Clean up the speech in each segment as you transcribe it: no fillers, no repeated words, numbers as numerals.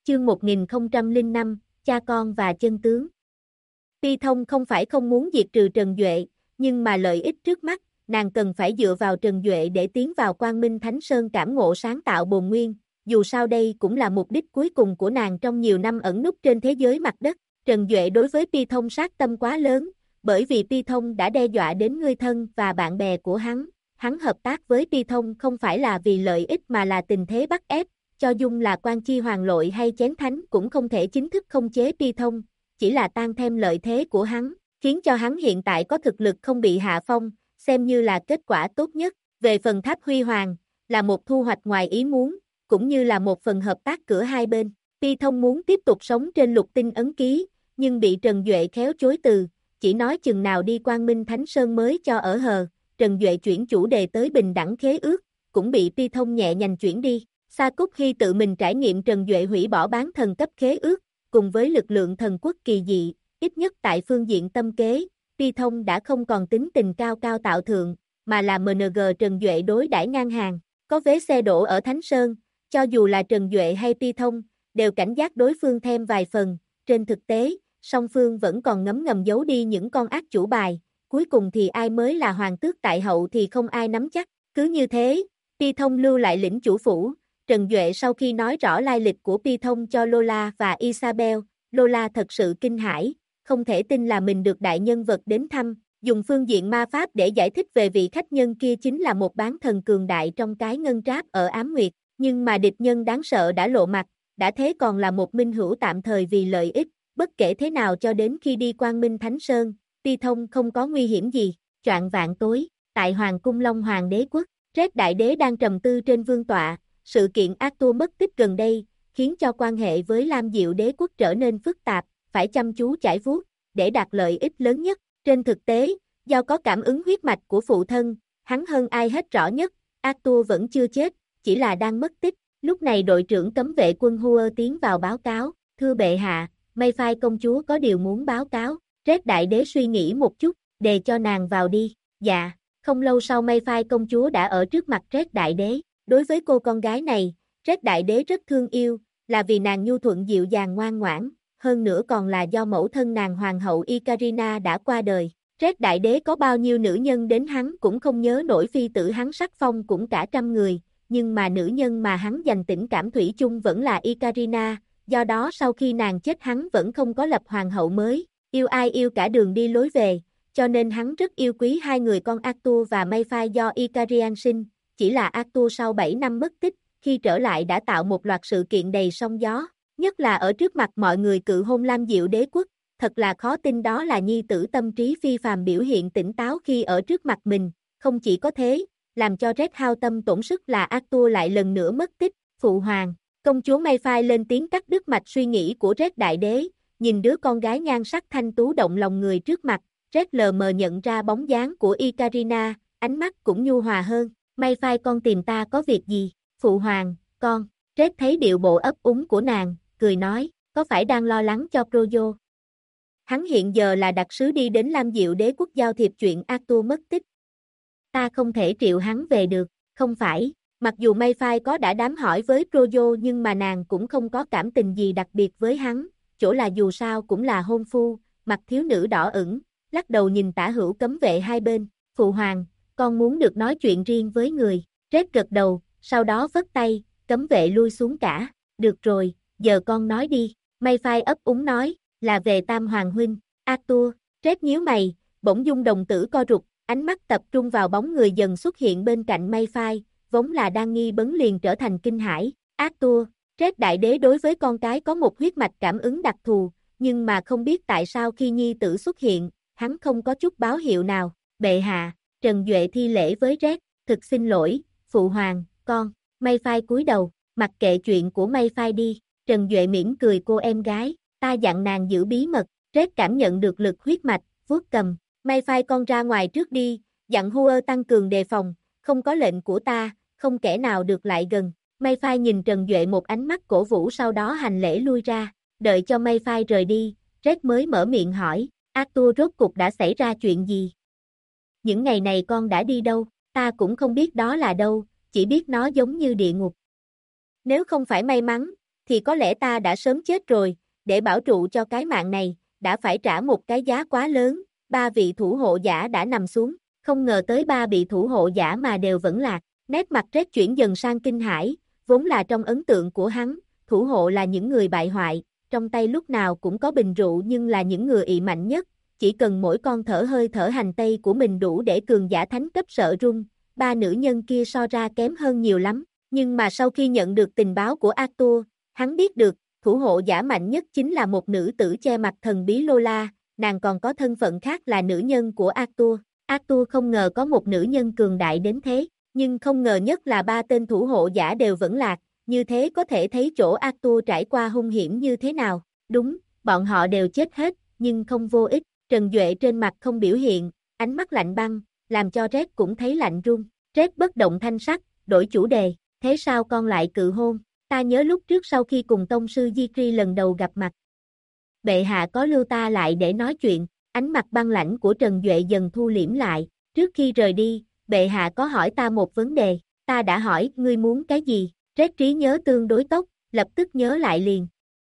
chương 1005, cha con và chân tướng. Ti Thông không phải không muốn diệt trừ Trần Duệ, nhưng mà lợi ích trước mắt, nàng cần phải dựa vào Trần Duệ để tiến vào Quang Minh Thánh Sơn cảm ngộ sáng tạo bổn nguyên, dù sao đây cũng là mục đích cuối cùng của nàng trong nhiều năm ẩn núp trên thế giới mặt đất. Trần Duệ đối với Ti Thông sát tâm quá lớn, bởi vì Ti Thông đã đe dọa đến người thân và bạn bè của hắn hợp tác với Ti Thông không phải là vì lợi ích mà là tình thế bắt ép, cho dung là Quan Chi Hoàng Lội hay Chén Thánh cũng không thể chính thức khống chế Ti Thông, chỉ là tăng thêm lợi thế của hắn, khiến cho hắn hiện tại có thực lực không bị hạ phong, xem như là kết quả tốt nhất. Về phần Tháp Huy Hoàng, là một thu hoạch ngoài ý muốn, cũng như là một phần hợp tác giữa hai bên. Ti Thông muốn tiếp tục sống trên Lục Tinh ấn ký, nhưng bị Trần Duệ khéo chối từ, chỉ nói chừng nào đi Quang Minh Thánh Sơn mới cho ở hờ. Trần Duệ chuyển chủ đề tới bình đẳng khế ước, cũng bị Ti Thông nhẹ nhàng chuyển đi. Sa Cúc Hy tự mình trải nghiệm Trần Duệ hủy bỏ bán thần cấp khế ước, cùng với lực lượng thần quốc kỳ dị, ít nhất tại phương diện tâm kế, Ti Thông đã không còn tính tình cao cao tạo thượng, mà là MNG Trần Duệ đối đãi ngang hàng. Có vé xe đổ ở Thánh Sơn, cho dù là Trần Duệ hay Ti Thông, đều cảnh giác đối phương thêm vài phần. Trên thực tế, song phương vẫn còn ngấm ngầm giấu đi những con ác chủ bài, cuối cùng thì ai mới là hoàng tước tại hậu thì không ai nắm chắc. Cứ như thế, Ti Thông lưu lại lĩnh chủ phủ. Trần Duệ sau khi nói rõ lai lịch của Ti Thông cho Lola và Isabel, Lola thật sự kinh hãi, không thể tin là mình được đại nhân vật đến thăm, dùng phương diện ma pháp để giải thích về vị khách nhân kia chính là một bán thần cường đại trong cái ngân tráp ở Ám Nguyệt, nhưng mà địch nhân đáng sợ đã lộ mặt, đã thế còn là một minh hữu tạm thời vì lợi ích, bất kể thế nào cho đến khi đi Quang Minh Thánh Sơn, Ti Thông không có nguy hiểm gì. Choạng vạng tối, tại Hoàng cung Long Hoàng đế quốc, Red Đại Đế đang trầm tư trên vương tọa. Sự kiện Arthur mất tích gần đây, khiến cho quan hệ với Lam Diệu đế quốc trở nên phức tạp, phải chăm chú chải vuốt, để đạt lợi ích lớn nhất. Trên thực tế, do có cảm ứng huyết mạch của phụ thân, hắn hơn ai hết rõ nhất, Arthur vẫn chưa chết, chỉ là đang mất tích. Lúc này đội trưởng cấm vệ quân Hua tiến vào báo cáo, thưa bệ hạ, Mayfai công chúa có điều muốn báo cáo. Red Đại Đế suy nghĩ một chút, đề cho nàng vào đi. Dạ, không lâu sau Mayfai công chúa đã ở trước mặt Red Đại Đế. Đối với cô con gái này, Red Đại Đế rất thương yêu, là vì nàng nhu thuận dịu dàng ngoan ngoãn, hơn nữa còn là do mẫu thân nàng hoàng hậu Ikarina đã qua đời. Red Đại Đế có bao nhiêu nữ nhân đến hắn cũng không nhớ nổi, phi tử hắn sắc phong cũng cả 100 người, nhưng mà nữ nhân mà hắn dành tình cảm thủy chung vẫn là Ikarina, do đó sau khi nàng chết hắn vẫn không có lập hoàng hậu mới, yêu ai yêu cả đường đi lối về, cho nên hắn rất yêu quý hai người con Arthur và Mayfai do Ikarian sinh. Chỉ là Arthur sau 7 năm mất tích, khi trở lại đã tạo một loạt sự kiện đầy sóng gió, nhất là ở trước mặt mọi người cự hôn Lam Diệu đế quốc, thật là khó tin đó là nhi tử tâm trí phi phàm biểu hiện tỉnh táo khi ở trước mặt mình, không chỉ có thế, làm cho Red hao tâm tổn sức là Arthur lại lần nữa mất tích. Phụ hoàng, công chúa Mayfai lên tiếng cắt đứt mạch suy nghĩ của Red Đại Đế, nhìn đứa con gái nhan sắc thanh tú động lòng người trước mặt, Red lờ mờ nhận ra bóng dáng của Ikarina, ánh mắt cũng nhu hòa hơn. Mayfai con tìm ta có việc gì? Phụ hoàng, con. Red thấy điệu bộ ấp úng của nàng, cười nói, có phải đang lo lắng cho Proyo? Hắn hiện giờ là đặc sứ đi đến Lam Diệu đế quốc giao thiệp chuyện Arthur mất tích. Ta không thể triệu hắn về được, không phải. Mặc dù Mayfai có đã đám hỏi với Proyo nhưng mà nàng cũng không có cảm tình gì đặc biệt với hắn, chỗ là dù sao cũng là hôn phu, mặt thiếu nữ đỏ ửng, lắc đầu nhìn tả hữu cấm vệ hai bên. Phụ hoàng, con muốn được nói chuyện riêng với người. Red gật đầu, sau đó phất tay, cấm vệ lui xuống cả. Được rồi, giờ con nói đi. Mayfai ấp úng nói, là về Tam Hoàng huynh. Arthur. Red nhíu mày, bỗng dung đồng tử co rụt, ánh mắt tập trung vào bóng người dần xuất hiện bên cạnh Mayfai, vốn là đang nghi vấn liền trở thành kinh hãi. Arthur. Red Đại Đế đối với con cái có một huyết mạch cảm ứng đặc thù, nhưng mà không biết tại sao khi nhi tử xuất hiện, hắn không có chút báo hiệu nào. Bệ hạ. Trần Duệ thi lễ với Red, thực xin lỗi, phụ hoàng, con. Mayfai cúi đầu, mặc kệ chuyện của Mayfai đi. Trần Duệ mỉm cười cô em gái, ta dặn nàng giữ bí mật. Red cảm nhận được lực huyết mạch, vuốt cầm. Mayfai con ra ngoài trước đi, dặn Hua tăng cường đề phòng, không có lệnh của ta, không kẻ nào được lại gần. Mayfai nhìn Trần Duệ một ánh mắt cổ vũ, sau đó hành lễ lui ra. Đợi cho Mayfai rời đi, Red mới mở miệng hỏi, Arthur rốt cục đã xảy ra chuyện gì? Những ngày này con đã đi đâu? Ta cũng không biết đó là đâu, chỉ biết nó giống như địa ngục. Nếu không phải may mắn, thì có lẽ ta đã sớm chết rồi, để bảo trụ cho cái mạng này, đã phải trả một cái giá quá lớn. Ba vị thủ hộ giả đã nằm xuống, không ngờ tới ba vị thủ hộ giả mà đều vẫn lạc. Nét mặt Red chuyển dần sang kinh hãi, vốn là trong ấn tượng của hắn, thủ hộ là những người bại hoại, trong tay lúc nào cũng có bình rượu nhưng là những người ị mạnh nhất, chỉ cần mỗi con thở hơi thở hành tây của mình đủ để cường giả thánh cấp sợ run, ba nữ nhân kia so ra kém hơn nhiều lắm, nhưng mà sau khi nhận được tình báo của Arthur, hắn biết được, thủ hộ giả mạnh nhất chính là một nữ tử che mặt thần bí Lola, nàng còn có thân phận khác là nữ nhân của Arthur. Arthur không ngờ có một nữ nhân cường đại đến thế, nhưng không ngờ nhất là ba tên thủ hộ giả đều vẫn lạc, như thế có thể thấy chỗ Arthur trải qua hung hiểm như thế nào. Đúng, bọn họ đều chết hết, nhưng không vô ích. Trần Duệ trên mặt không biểu hiện, ánh mắt lạnh băng, làm cho Red cũng thấy lạnh run. Red bất động thanh sắc, đổi chủ đề, thế sao con lại cự hôn? Ta nhớ lúc trước sau khi cùng tông sư Di lần đầu gặp mặt, bệ hạ có lưu ta lại để nói chuyện. Ánh mặt băng lãnh của Trần Duệ dần thu liễm lại, trước khi rời đi, bệ hạ có hỏi ta một vấn đề, ta đã hỏi, ngươi muốn cái gì? Red trí nhớ tương đối tốt, lập tức nhớ lại liền.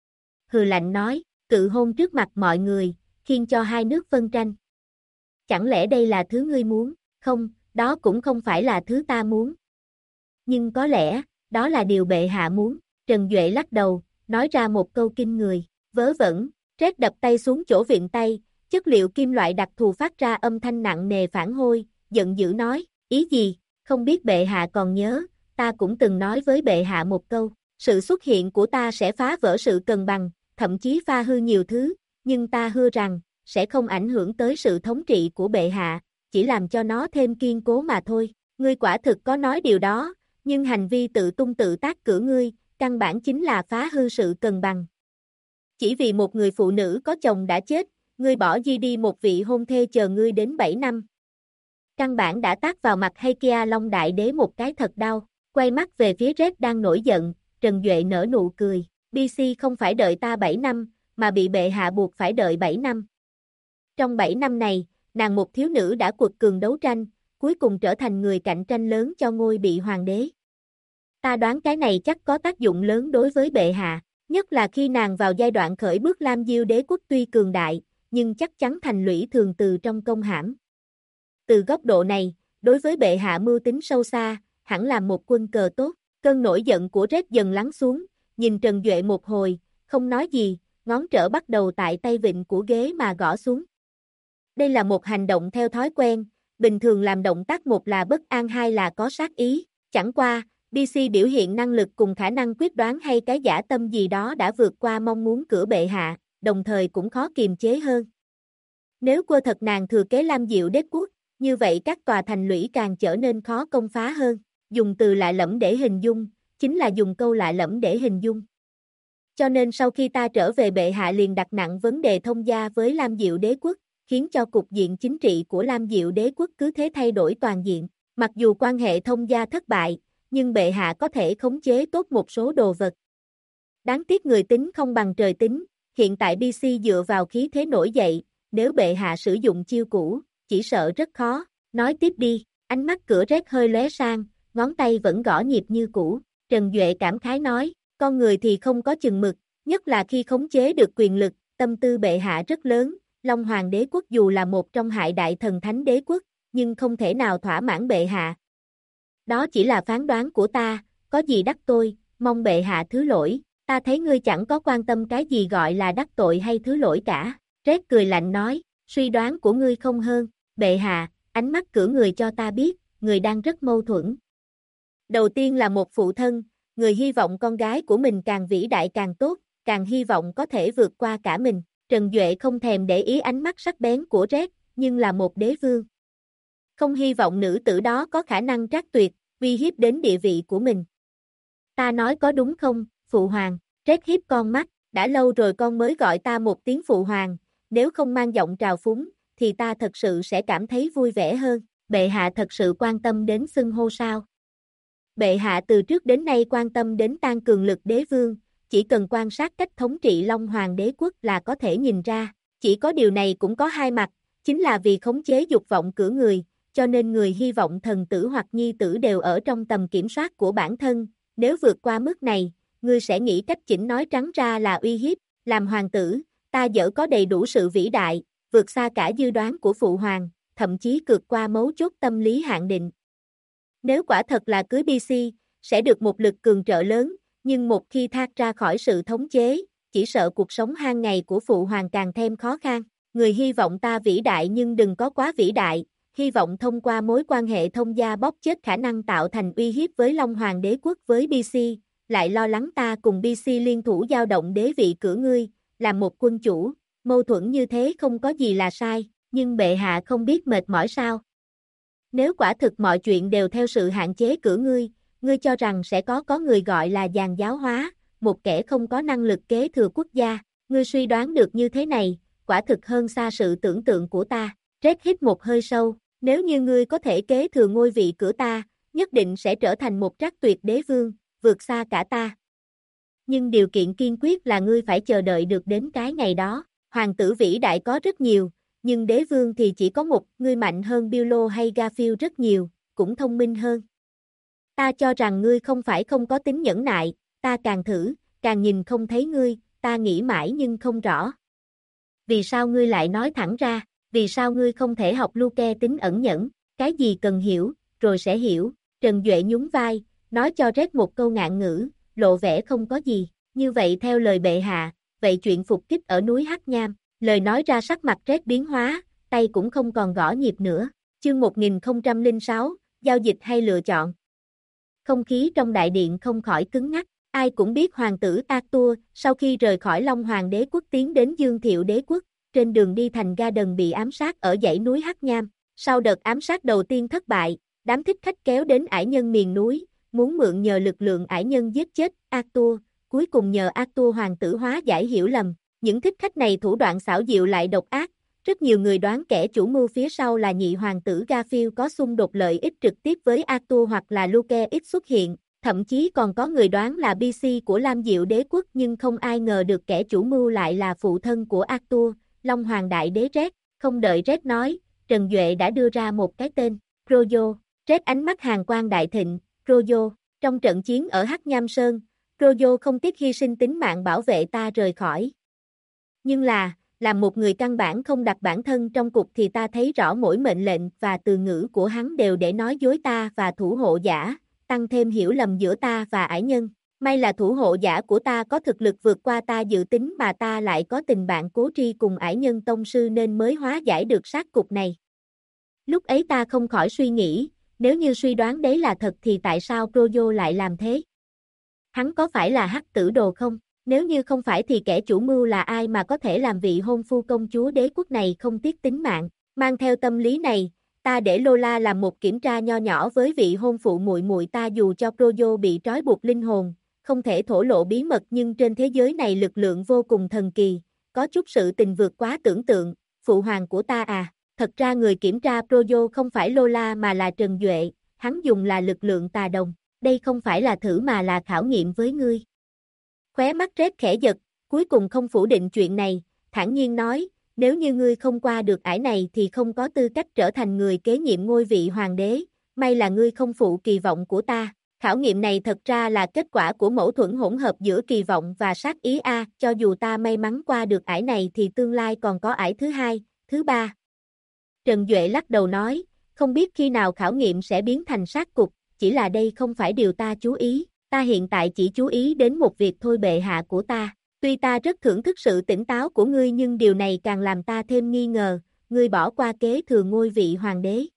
Hừ lạnh nói, cự hôn trước mặt mọi người, khiến cho hai nước phân tranh. Chẳng lẽ đây là thứ ngươi muốn? Không, đó cũng không phải là thứ ta muốn. Nhưng có lẽ, đó là điều bệ hạ muốn. Trần Duệ lắc đầu, nói ra một câu kinh người, vớ vẩn. Red đập tay xuống chỗ viện tay, chất liệu kim loại đặc thù phát ra âm thanh nặng nề phản hôi, giận dữ nói, ý gì, không biết bệ hạ còn nhớ, ta cũng từng nói với bệ hạ một câu, sự xuất hiện của ta sẽ phá vỡ sự cân bằng, thậm chí pha hư nhiều thứ, nhưng ta hứa rằng, sẽ không ảnh hưởng tới sự thống trị của bệ hạ, chỉ làm cho nó thêm kiên cố mà thôi. Ngươi quả thực có nói điều đó, nhưng hành vi tự tung tự tác của ngươi, căn bản chính là phá hư sự cân bằng. Chỉ vì một người phụ nữ có chồng đã chết, ngươi bỏ đi một vị hôn thê chờ ngươi đến 7 năm. Căn bản đã tát vào mặt Heikia Long Đại Đế một cái thật đau, quay mắt về phía Red đang nổi giận, Trần Duệ nở nụ cười, BC không phải đợi ta 7 năm, mà bị bệ hạ buộc phải đợi 7 năm. Trong 7 năm này, nàng một thiếu nữ đã quật cường đấu tranh, cuối cùng trở thành người cạnh tranh lớn cho ngôi vị hoàng đế. Ta đoán cái này chắc có tác dụng lớn đối với bệ hạ, nhất là khi nàng vào giai đoạn khởi bước Lam Diêu đế quốc tuy cường đại, nhưng chắc chắn thành lũy thường từ trong công hãm. Từ góc độ này, đối với bệ hạ mưu tính sâu xa, hẳn là một quân cờ tốt. Cơn nổi giận của Red dần lắng xuống, nhìn Trần Duệ một hồi, không nói gì, ngón trỏ bắt đầu tại tay vịn của ghế mà gõ xuống. Đây là một hành động theo thói quen, bình thường làm động tác một là bất an hai là có sát ý, chẳng qua, BC biểu hiện năng lực cùng khả năng quyết đoán hay cái dã tâm gì đó đã vượt qua mong muốn của bệ hạ, đồng thời cũng khó kiềm chế hơn. Nếu quơ thật nàng thừa kế Lam Diệu đế quốc, như vậy các tòa thành lũy càng trở nên khó công phá hơn. Dùng từ lạ lẫm để hình dung, chính là dùng câu lạ lẫm để hình dung. Cho nên sau khi ta trở về bệ hạ liền đặt nặng vấn đề thông gia với Lam Diệu đế quốc, khiến cho cục diện chính trị của Lam Diệu đế quốc cứ thế thay đổi toàn diện. Mặc dù quan hệ thông gia thất bại, nhưng bệ hạ có thể khống chế tốt một số đồ vật. Đáng tiếc người tính không bằng trời tính, hiện tại BC dựa vào khí thế nổi dậy, nếu bệ hạ sử dụng chiêu cũ, chỉ sợ rất khó. Nói tiếp đi, ánh mắt cửa Red hơi lóe sang, ngón tay vẫn gõ nhịp như cũ. Trần Duệ cảm khái nói, con người thì không có chừng mực, nhất là khi khống chế được quyền lực, tâm tư bệ hạ rất lớn. Long Hoàng đế quốc dù là một trong hai đại thần thánh đế quốc, nhưng không thể nào thỏa mãn bệ hạ. Đó chỉ là phán đoán của ta, có gì đắc tôi, mong bệ hạ thứ lỗi, ta thấy ngươi chẳng có quan tâm cái gì gọi là đắc tội hay thứ lỗi cả. Red cười lạnh nói, suy đoán của ngươi không hơn, bệ hạ, ánh mắt cửa người cho ta biết, người đang rất mâu thuẫn. Đầu tiên là một phụ thân, người hy vọng con gái của mình càng vĩ đại càng tốt, càng hy vọng có thể vượt qua cả mình. Trần Duệ không thèm để ý ánh mắt sắc bén của Red, nhưng là một đế vương. Không hy vọng nữ tử đó có khả năng trác tuyệt, uy hiếp đến địa vị của mình. Ta nói có đúng không, phụ hoàng? Red hiếp con mắt, đã lâu rồi con mới gọi ta một tiếng phụ hoàng, nếu không mang giọng trào phúng, thì ta thật sự sẽ cảm thấy vui vẻ hơn. Bệ hạ thật sự quan tâm đến xưng hô sao? Bệ hạ từ trước đến nay quan tâm đến tăng cường lực đế vương, chỉ cần quan sát cách thống trị Long Hoàng đế quốc là có thể nhìn ra. Chỉ có điều này cũng có hai mặt, chính là vì khống chế dục vọng của người, cho nên người hy vọng thần tử hoặc nhi tử đều ở trong tầm kiểm soát của bản thân, nếu vượt qua mức này, ngươi sẽ nghĩ cách chỉnh nói trắng ra là uy hiếp, làm hoàng tử, ta dẫu có đầy đủ sự vĩ đại, vượt xa cả dự đoán của phụ hoàng, thậm chí vượt qua mấu chốt tâm lý hạn định. Nếu quả thật là cưới BC, sẽ được một lực cường trợ lớn, nhưng một khi thoát ra khỏi sự thống chế, chỉ sợ cuộc sống hàng ngày của phụ hoàng càng thêm khó khăn. Người hy vọng ta vĩ đại nhưng đừng có quá vĩ đại, hy vọng thông qua mối quan hệ thông gia bóp chết khả năng tạo thành uy hiếp với Long Hoàng đế quốc với BC, lại lo lắng ta cùng BC liên thủ giao động đế vị cửa ngươi, làm một quân chủ, mâu thuẫn như thế không có gì là sai, nhưng bệ hạ không biết mệt mỏi sao. Nếu quả thực mọi chuyện đều theo sự hạn chế cửa ngươi cho rằng sẽ có người gọi là dàn giáo hóa, một kẻ không có năng lực kế thừa quốc gia, ngươi suy đoán được như thế này, quả thực hơn xa sự tưởng tượng của ta. Red hít một hơi sâu, nếu như ngươi có thể kế thừa ngôi vị cửa ta, nhất định sẽ trở thành một trắc tuyệt đế vương, vượt xa cả ta. Nhưng điều kiện kiên quyết là ngươi phải chờ đợi được đến cái ngày đó. Hoàng tử vĩ đại có rất nhiều, nhưng đế vương thì chỉ có một, ngươi mạnh hơn Billo hay Garfield rất nhiều, cũng thông minh hơn. Ta cho rằng ngươi không phải không có tính nhẫn nại, ta càng thử, càng nhìn không thấy ngươi, ta nghĩ mãi nhưng không rõ. Vì sao ngươi lại nói thẳng ra, vì sao ngươi không thể học Luke tính ẩn nhẫn, cái gì cần hiểu, rồi sẽ hiểu. Trần Duệ nhún vai, nói cho Red một câu ngạn ngữ, lộ vẻ không có gì, như vậy theo lời bệ hạ, vậy chuyện phục kích ở núi Hắc Nham, lời nói ra sắc mặt Red biến hóa, tay cũng không còn gõ nhịp nữa. Chương 1006, giao dịch hay lựa chọn. Không khí trong đại điện không khỏi cứng ngắc, ai cũng biết hoàng tử Arthur, sau khi rời khỏi Long Hoàng đế quốc tiến đến Dương Thiệu đế quốc, trên đường đi thành Garden bị ám sát ở dãy núi Hắc Nham. Sau đợt ám sát đầu tiên thất bại, đám thích khách kéo đến ải nhân miền núi, muốn mượn nhờ lực lượng ải nhân giết chết Arthur, cuối cùng nhờ Arthur hoàng tử hóa giải hiểu lầm. Những thích khách này thủ đoạn xảo diệu lại độc ác, rất nhiều người đoán kẻ chủ mưu phía sau là nhị hoàng tử Garfield có xung đột lợi ích trực tiếp với Arthur hoặc là Luke ít xuất hiện, thậm chí còn có người đoán là BC của Lam Diệu đế quốc nhưng không ai ngờ được kẻ chủ mưu lại là phụ thân của Arthur, Long Hoàng đại đế Red. Không đợi Red nói, Trần Duệ đã đưa ra một cái tên, Rojo. Red ánh mắt hàn quang đại thịnh, Rojo, trong trận chiến ở Hắc Nham Sơn, Rojo không tiếc hy sinh tính mạng bảo vệ ta rời khỏi. Nhưng làm một người căn bản không đặt bản thân trong cuộc thì ta thấy rõ mỗi mệnh lệnh và từ ngữ của hắn đều để nói dối ta và thủ hộ giả, tăng thêm hiểu lầm giữa ta và ải nhân. May là thủ hộ giả của ta có thực lực vượt qua ta dự tính mà ta lại có tình bạn cố tri cùng ải nhân tông sư nên mới hóa giải được sát cục này. Lúc ấy ta không khỏi suy nghĩ, nếu như suy đoán đấy là thật thì tại sao Rojo lại làm thế? Hắn có phải là hắc tử đồ không? Nếu như không phải thì kẻ chủ mưu là ai mà có thể làm vị hôn phu công chúa đế quốc này không tiếc tính mạng? Mang theo tâm lý này, ta để Lola làm một kiểm tra nho nhỏ với vị hôn phụ muội muội ta dù cho Rojo bị trói buộc linh hồn, không thể thổ lộ bí mật nhưng trên thế giới này lực lượng vô cùng thần kỳ, có chút sự tình vượt quá tưởng tượng, phụ hoàng của ta à. Thật ra người kiểm tra Rojo không phải Lola mà là Trần Duệ, hắn dùng là lực lượng tà đồng, đây không phải là thử mà là khảo nghiệm với ngươi. Khóe mắt Red khẽ giật, cuối cùng không phủ định chuyện này, thản nhiên nói, nếu như ngươi không qua được ải này thì không có tư cách trở thành người kế nhiệm ngôi vị hoàng đế, may là ngươi không phụ kỳ vọng của ta. Khảo nghiệm này thật ra là kết quả của mâu thuẫn hỗn hợp giữa kỳ vọng và sát ý cho dù ta may mắn qua được ải này thì tương lai còn có ải thứ hai, thứ ba. Trần Duệ lắc đầu nói, không biết khi nào khảo nghiệm sẽ biến thành sát cục, chỉ là đây không phải điều ta chú ý, ta hiện tại chỉ chú ý đến một việc thôi bệ hạ của ta. Tuy ta rất thưởng thức sự tỉnh táo của ngươi nhưng điều này càng làm ta thêm nghi ngờ, ngươi bỏ qua kế thừa ngôi vị hoàng đế.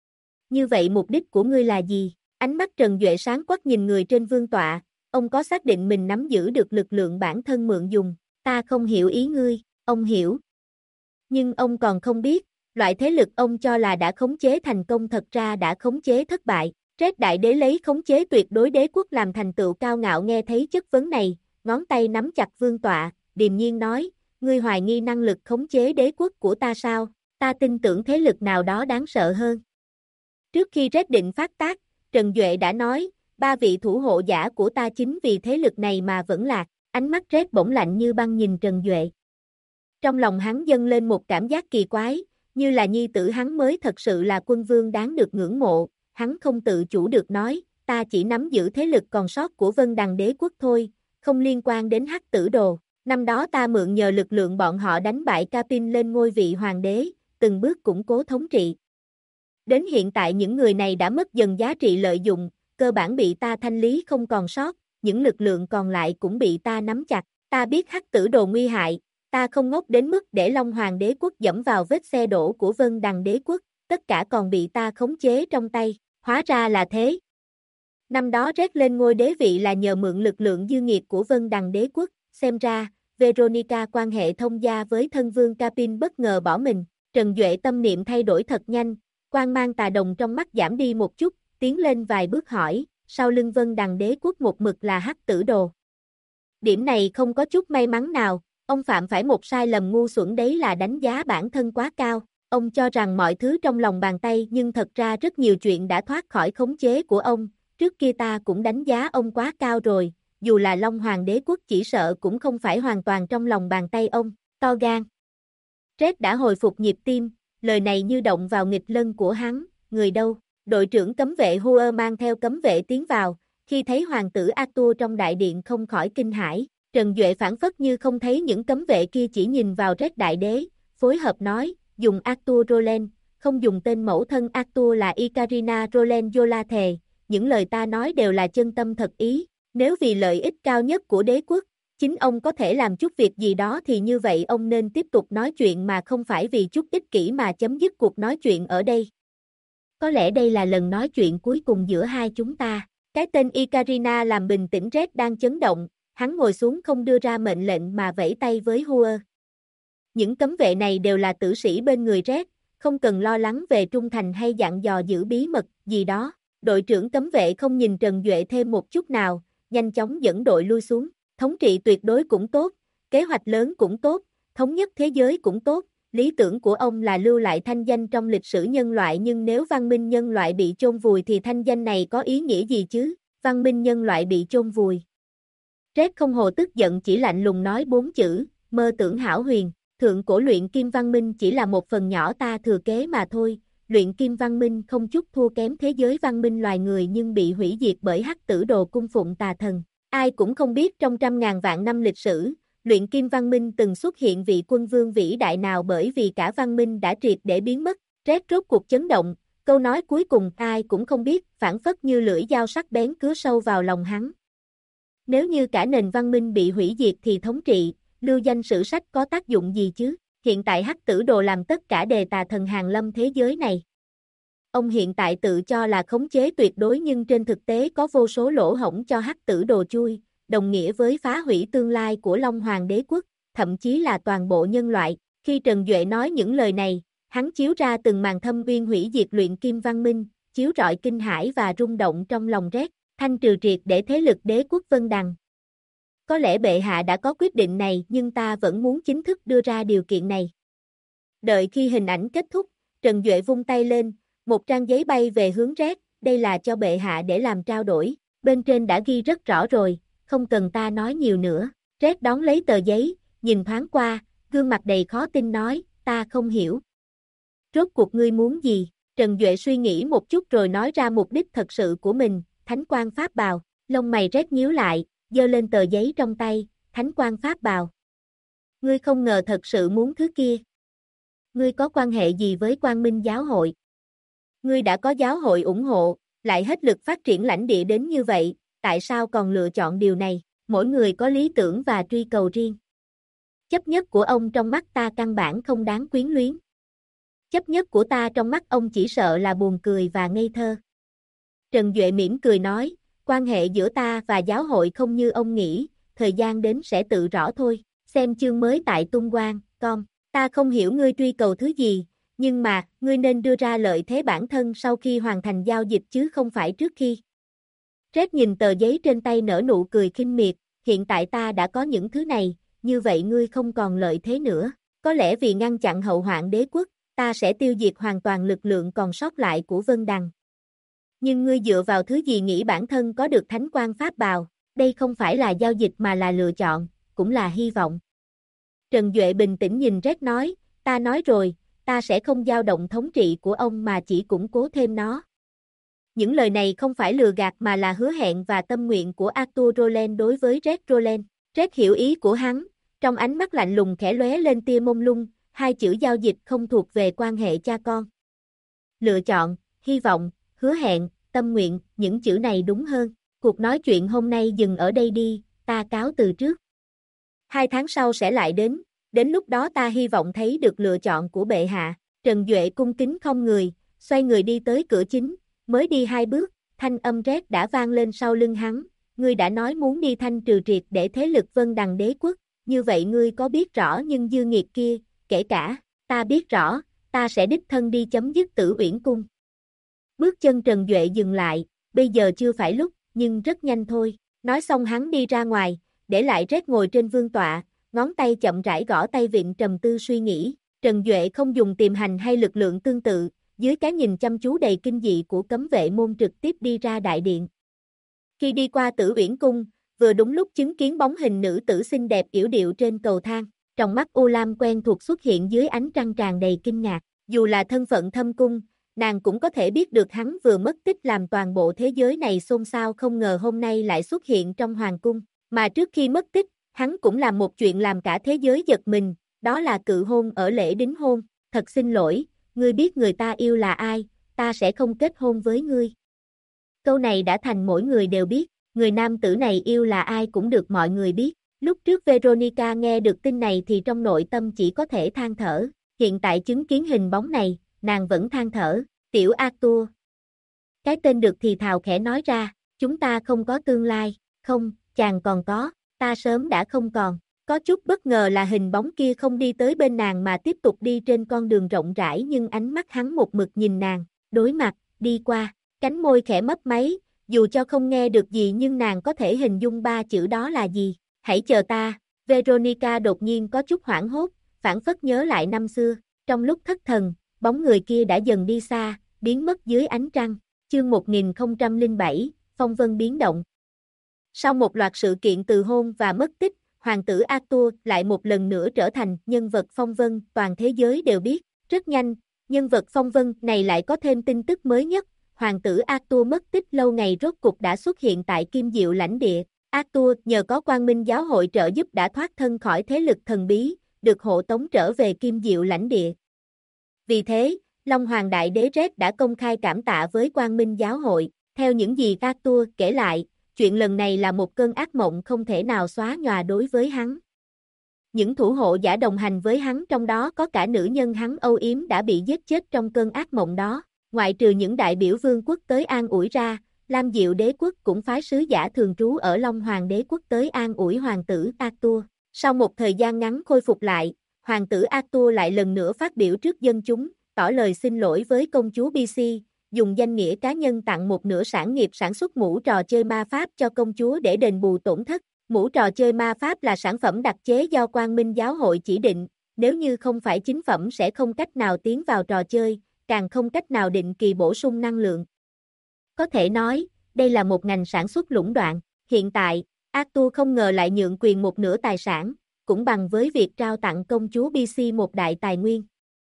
Như vậy mục đích của ngươi là gì? Ánh mắt Trần Duệ sáng quắc nhìn người trên vương tọa, ông có xác định mình nắm giữ được lực lượng bản thân mượn dùng, ta không hiểu ý ngươi, ông hiểu. Nhưng ông còn không biết, loại thế lực ông cho là đã khống chế thành công thật ra đã khống chế thất bại. Red đại đế lấy khống chế tuyệt đối đế quốc làm thành tựu cao ngạo nghe thấy chất vấn này, ngón tay nắm chặt vương tọa, điềm nhiên nói, ngươi hoài nghi năng lực khống chế đế quốc của ta sao, ta tin tưởng thế lực nào đó đáng sợ hơn. Trước khi Red định phát tác, Trần Duệ đã nói, 3 vị thủ hộ giả của ta chính vì thế lực này mà vẫn lạc, ánh mắt Red bỗng lạnh như băng nhìn Trần Duệ. Trong lòng hắn dâng lên một cảm giác kỳ quái, như là nhi tử hắn mới thật sự là quân vương đáng được ngưỡng mộ, hắn không tự chủ được nói, ta chỉ nắm giữ thế lực còn sót của Vân Đằng đế quốc thôi, không liên quan đến Hắc Tử Đồ. Năm đó ta mượn nhờ lực lượng bọn họ đánh bại Capin lên ngôi vị hoàng đế, từng bước củng cố thống trị. Đến hiện tại những người này đã mất dần giá trị lợi dụng, cơ bản bị ta thanh lý không còn sót, những lực lượng còn lại cũng bị ta nắm chặt. Ta biết Hắc Tử Đồ nguy hại, ta không ngốc đến mức để Long Hoàng đế quốc dẫm vào vết xe đổ của Vân Đằng đế quốc, tất cả còn bị ta khống chế trong tay. Hóa ra là thế. Năm đó Red lên ngôi đế vị là nhờ mượn lực lượng dư nghiệt của Vân Đằng đế quốc, xem ra, Veronica quan hệ thông gia với thân vương Capin bất ngờ bỏ mình. Trần Duệ tâm niệm thay đổi thật nhanh, quang mang tà đồng trong mắt giảm đi một chút, tiến lên vài bước hỏi, sau lưng Vân Đằng đế quốc một mực là Hắc Tử Đồ. Điểm này không có chút may mắn nào, ông phạm phải một sai lầm ngu xuẩn, đấy là đánh giá bản thân quá cao. Ông cho rằng mọi thứ trong lòng bàn tay nhưng thật ra rất nhiều chuyện đã thoát khỏi khống chế của ông. Trước kia ta cũng đánh giá ông quá cao rồi, dù là Long Hoàng đế quốc chỉ sợ cũng không phải hoàn toàn trong lòng bàn tay ông. To gan. Red đã hồi phục nhịp tim, lời này như động vào nghịch lân của hắn. Người đâu? Đội trưởng cấm vệ Hua mang theo cấm vệ tiến vào, khi thấy hoàng tử Arthur trong đại điện không khỏi kinh hãi. Trần Duệ phản phất như không thấy những cấm vệ kia, chỉ nhìn vào Red đại đế, phối hợp nói, dùng Arthur Roland, không dùng tên mẫu thân Arthur là Icarina Roland Yola thề, những lời ta nói đều là chân tâm thật ý, nếu vì lợi ích cao nhất của đế quốc, chính ông có thể làm chút việc gì đó thì như vậy ông nên tiếp tục nói chuyện mà không phải vì chút ích kỷ mà chấm dứt cuộc nói chuyện ở đây. Có lẽ đây là lần nói chuyện cuối cùng giữa hai chúng ta. Cái tên Icarina làm bình tĩnh Red đang chấn động, hắn ngồi xuống không đưa ra mệnh lệnh mà vẫy tay với Hua. Những cấm vệ này đều là tử sĩ bên người Red, không cần lo lắng về trung thành hay dặn dò giữ bí mật gì đó. Đội trưởng cấm vệ không nhìn Trần Duệ thêm một chút nào, nhanh chóng dẫn đội lui xuống. Thống trị tuyệt đối cũng tốt, kế hoạch lớn cũng tốt, thống nhất thế giới cũng tốt. Lý tưởng của ông là lưu lại thanh danh trong lịch sử nhân loại, nhưng nếu văn minh nhân loại bị chôn vùi thì thanh danh này có ý nghĩa gì chứ? Văn minh nhân loại bị chôn vùi. Red không hồ tức giận, chỉ lạnh lùng nói 4 chữ, mơ tưởng hão huyền. Thượng cổ luyện kim văn minh chỉ là một phần nhỏ ta thừa kế mà thôi. Luyện kim văn minh không chút thua kém thế giới văn minh loài người, nhưng bị hủy diệt bởi Hắc Tử Đồ cung phụng tà thần. Ai cũng không biết trong trăm ngàn vạn năm lịch sử, luyện kim văn minh từng xuất hiện vị quân vương vĩ đại nào, bởi vì cả văn minh đã triệt để biến mất. Red rốt cuộc chấn động, câu nói cuối cùng ai cũng không biết, phản phất như lưỡi dao sắc bén cứa sâu vào lòng hắn. Nếu như cả nền văn minh bị hủy diệt thì thống trị, lưu danh sử sách có tác dụng gì chứ? Hiện tại Hắc Tử Đồ làm tất cả đề tà thần hàng lâm thế giới này. Ông hiện tại tự cho là khống chế tuyệt đối, nhưng trên thực tế có vô số lỗ hổng cho Hắc Tử Đồ chui, đồng nghĩa với phá hủy tương lai của Long Hoàng đế quốc, thậm chí là toàn bộ nhân loại. Khi Trần Duệ nói những lời này, hắn chiếu ra từng màn thâm uyên hủy diệt luyện kim văn minh, chiếu rọi kinh hãi và rung động trong lòng Red, thanh trừ triệt để thế lực đế quốc Vân Đằng. Có lẽ bệ hạ đã có quyết định này, nhưng ta vẫn muốn chính thức đưa ra điều kiện này. Đợi khi hình ảnh kết thúc, Trần Duệ vung tay lên, một trang giấy bay về hướng Red, đây là cho bệ hạ để làm trao đổi, bên trên đã ghi rất rõ rồi, không cần ta nói nhiều nữa. Red đón lấy tờ giấy, nhìn thoáng qua, gương mặt đầy khó tin nói, ta không hiểu. Rốt cuộc ngươi muốn gì? Trần Duệ suy nghĩ một chút rồi nói ra mục đích thật sự của mình, thánh quan pháp bào. Lông mày Red nhíu lại, giơ lên tờ giấy trong tay, thánh quan pháp bào. Ngươi không ngờ thật sự muốn thứ kia. Ngươi có quan hệ gì với Quang Minh giáo hội? Ngươi đã có giáo hội ủng hộ, lại hết lực phát triển lãnh địa đến như vậy, tại sao còn lựa chọn điều này? Mỗi người có lý tưởng và truy cầu riêng. Chấp nhất của ông trong mắt ta căn bản không đáng quyến luyến. Chấp nhất của ta trong mắt ông chỉ sợ là buồn cười và ngây thơ. Trần Duệ mỉm cười nói, quan hệ giữa ta và giáo hội không như ông nghĩ, thời gian đến sẽ tự rõ thôi. Xem chương mới tại Tung Quang, com. Ta không hiểu ngươi truy cầu thứ gì, nhưng mà, ngươi nên đưa ra lợi thế bản thân sau khi hoàn thành giao dịch chứ không phải trước khi. Red nhìn tờ giấy trên tay nở nụ cười khinh miệt, hiện tại ta đã có những thứ này, như vậy ngươi không còn lợi thế nữa. Có lẽ vì ngăn chặn hậu hoạn đế quốc, ta sẽ tiêu diệt hoàn toàn lực lượng còn sót lại của Vân Đằng. Nhưng ngươi dựa vào thứ gì nghĩ bản thân có được thánh quan pháp bào? Đây không phải là giao dịch mà là lựa chọn, cũng là hy vọng. Trần Duệ bình tĩnh nhìn Red nói, ta nói rồi, ta sẽ không dao động thống trị của ông mà chỉ củng cố thêm nó. Những lời này không phải lừa gạt mà là hứa hẹn và tâm nguyện của Arthur Rowland đối với Red Rowland. Red hiểu ý của hắn, trong ánh mắt lạnh lùng khẽ lóe lên tia mông lung, hai chữ giao dịch không thuộc về quan hệ cha con. Lựa chọn, hy vọng, hứa hẹn, tâm nguyện, những chữ này đúng hơn. Cuộc nói chuyện hôm nay dừng ở đây đi, ta cáo từ trước. 2 tháng sau sẽ lại đến lúc đó ta hy vọng thấy được lựa chọn của bệ hạ. Trần Duệ cung kính không người, xoay người đi tới cửa chính, mới đi 2 bước, thanh âm rét đã vang lên sau lưng hắn. Ngươi đã nói muốn đi thanh trừ triệt để thế lực Vân Đằng đế quốc, như vậy ngươi có biết rõ nhưng dư nghiệt kia, kể cả, ta biết rõ, ta sẽ đích thân đi chấm dứt Tử Uyển cung. Bước chân Trần Duệ dừng lại, bây giờ chưa phải lúc, nhưng rất nhanh thôi. Nói xong hắn đi ra ngoài, để lại Rét ngồi trên vương tọa, ngón tay chậm rãi gõ tay vịn trầm tư suy nghĩ. Trần Duệ không dùng tiềm hành hay lực lượng tương tự, dưới cái nhìn chăm chú đầy kinh dị của cấm vệ môn trực tiếp đi ra đại điện. Khi đi qua Tử Uyển cung, vừa đúng lúc chứng kiến bóng hình nữ tử xinh đẹp yểu điệu trên cầu thang, trong mắt U Lam quen thuộc xuất hiện dưới ánh trăng tràn đầy kinh ngạc. Dù là thân phận thâm cung, nàng cũng có thể biết được hắn vừa mất tích làm toàn bộ thế giới này xôn xao, không ngờ hôm nay lại xuất hiện trong hoàng cung. Mà trước khi mất tích, hắn cũng làm một chuyện làm cả thế giới giật mình, đó là cự hôn ở lễ đính hôn. Thật xin lỗi, ngươi biết người ta yêu là ai, ta sẽ không kết hôn với ngươi. Câu này đã thành mỗi người đều biết, người nam tử này yêu là ai cũng được mọi người biết. Lúc trước Veronica nghe được tin này thì trong nội tâm chỉ có thể than thở, hiện tại chứng kiến hình bóng này, nàng vẫn than thở. Tiểu Arthur. Cái tên được thì thào khẽ nói ra, chúng ta không có tương lai, không, chàng còn có, ta sớm đã không còn. Có chút bất ngờ là hình bóng kia không đi tới bên nàng mà tiếp tục đi trên con đường rộng rãi, nhưng ánh mắt hắn một mực nhìn nàng, đối mặt, đi qua, cánh môi khẽ mấp máy, dù cho không nghe được gì nhưng nàng có thể hình dung 3 chữ đó là gì. Hãy chờ ta. Veronica đột nhiên có chút hoảng hốt, phảng phất nhớ lại năm xưa, trong lúc thất thần, bóng người kia đã dần đi xa, biến mất dưới ánh trăng. Chương 1007, phong vân biến động. Sau một loạt sự kiện từ hôn và mất tích, hoàng tử Arthur lại một lần nữa trở thành nhân vật phong vân toàn thế giới đều biết. Rất nhanh, nhân vật phong vân này lại có thêm tin tức mới nhất, hoàng tử Arthur mất tích lâu ngày rốt cục đã xuất hiện tại Kim Diệu lãnh địa. Arthur nhờ có Quang Minh giáo hội trợ giúp đã thoát thân khỏi thế lực thần bí, được hộ tống trở về Kim Diệu lãnh địa. Vì thế, Long Hoàng Đại Đế Red đã công khai cảm tạ với Quang Minh giáo hội. Theo những gì Arthur kể lại, chuyện lần này là một cơn ác mộng không thể nào xóa nhòa đối với hắn. Những thủ hộ giả đồng hành với hắn, trong đó có cả nữ nhân hắn âu yếm, đã bị giết chết trong cơn ác mộng đó. Ngoại trừ những đại biểu vương quốc tới an ủi ra, Lam Diệu đế quốc cũng phái sứ giả thường trú ở Long Hoàng đế quốc tới an ủi hoàng tử Arthur. Sau một thời gian ngắn khôi phục lại, hoàng tử Arthur lại lần nữa phát biểu trước dân chúng, tỏ lời xin lỗi với công chúa BC, dùng danh nghĩa cá nhân tặng một nửa sản nghiệp sản xuất mũ trò chơi ma pháp cho công chúa để đền bù tổn thất. Mũ trò chơi ma pháp là sản phẩm đặc chế do Quang Minh giáo hội chỉ định, nếu như không phải chính phẩm sẽ không cách nào tiến vào trò chơi, càng không cách nào định kỳ bổ sung năng lượng. Có thể nói, đây là một ngành sản xuất lũng đoạn. Hiện tại, Arthur không ngờ lại nhượng quyền một nửa tài sản, cũng bằng với việc trao tặng công chúa BC một đại tài nguyên.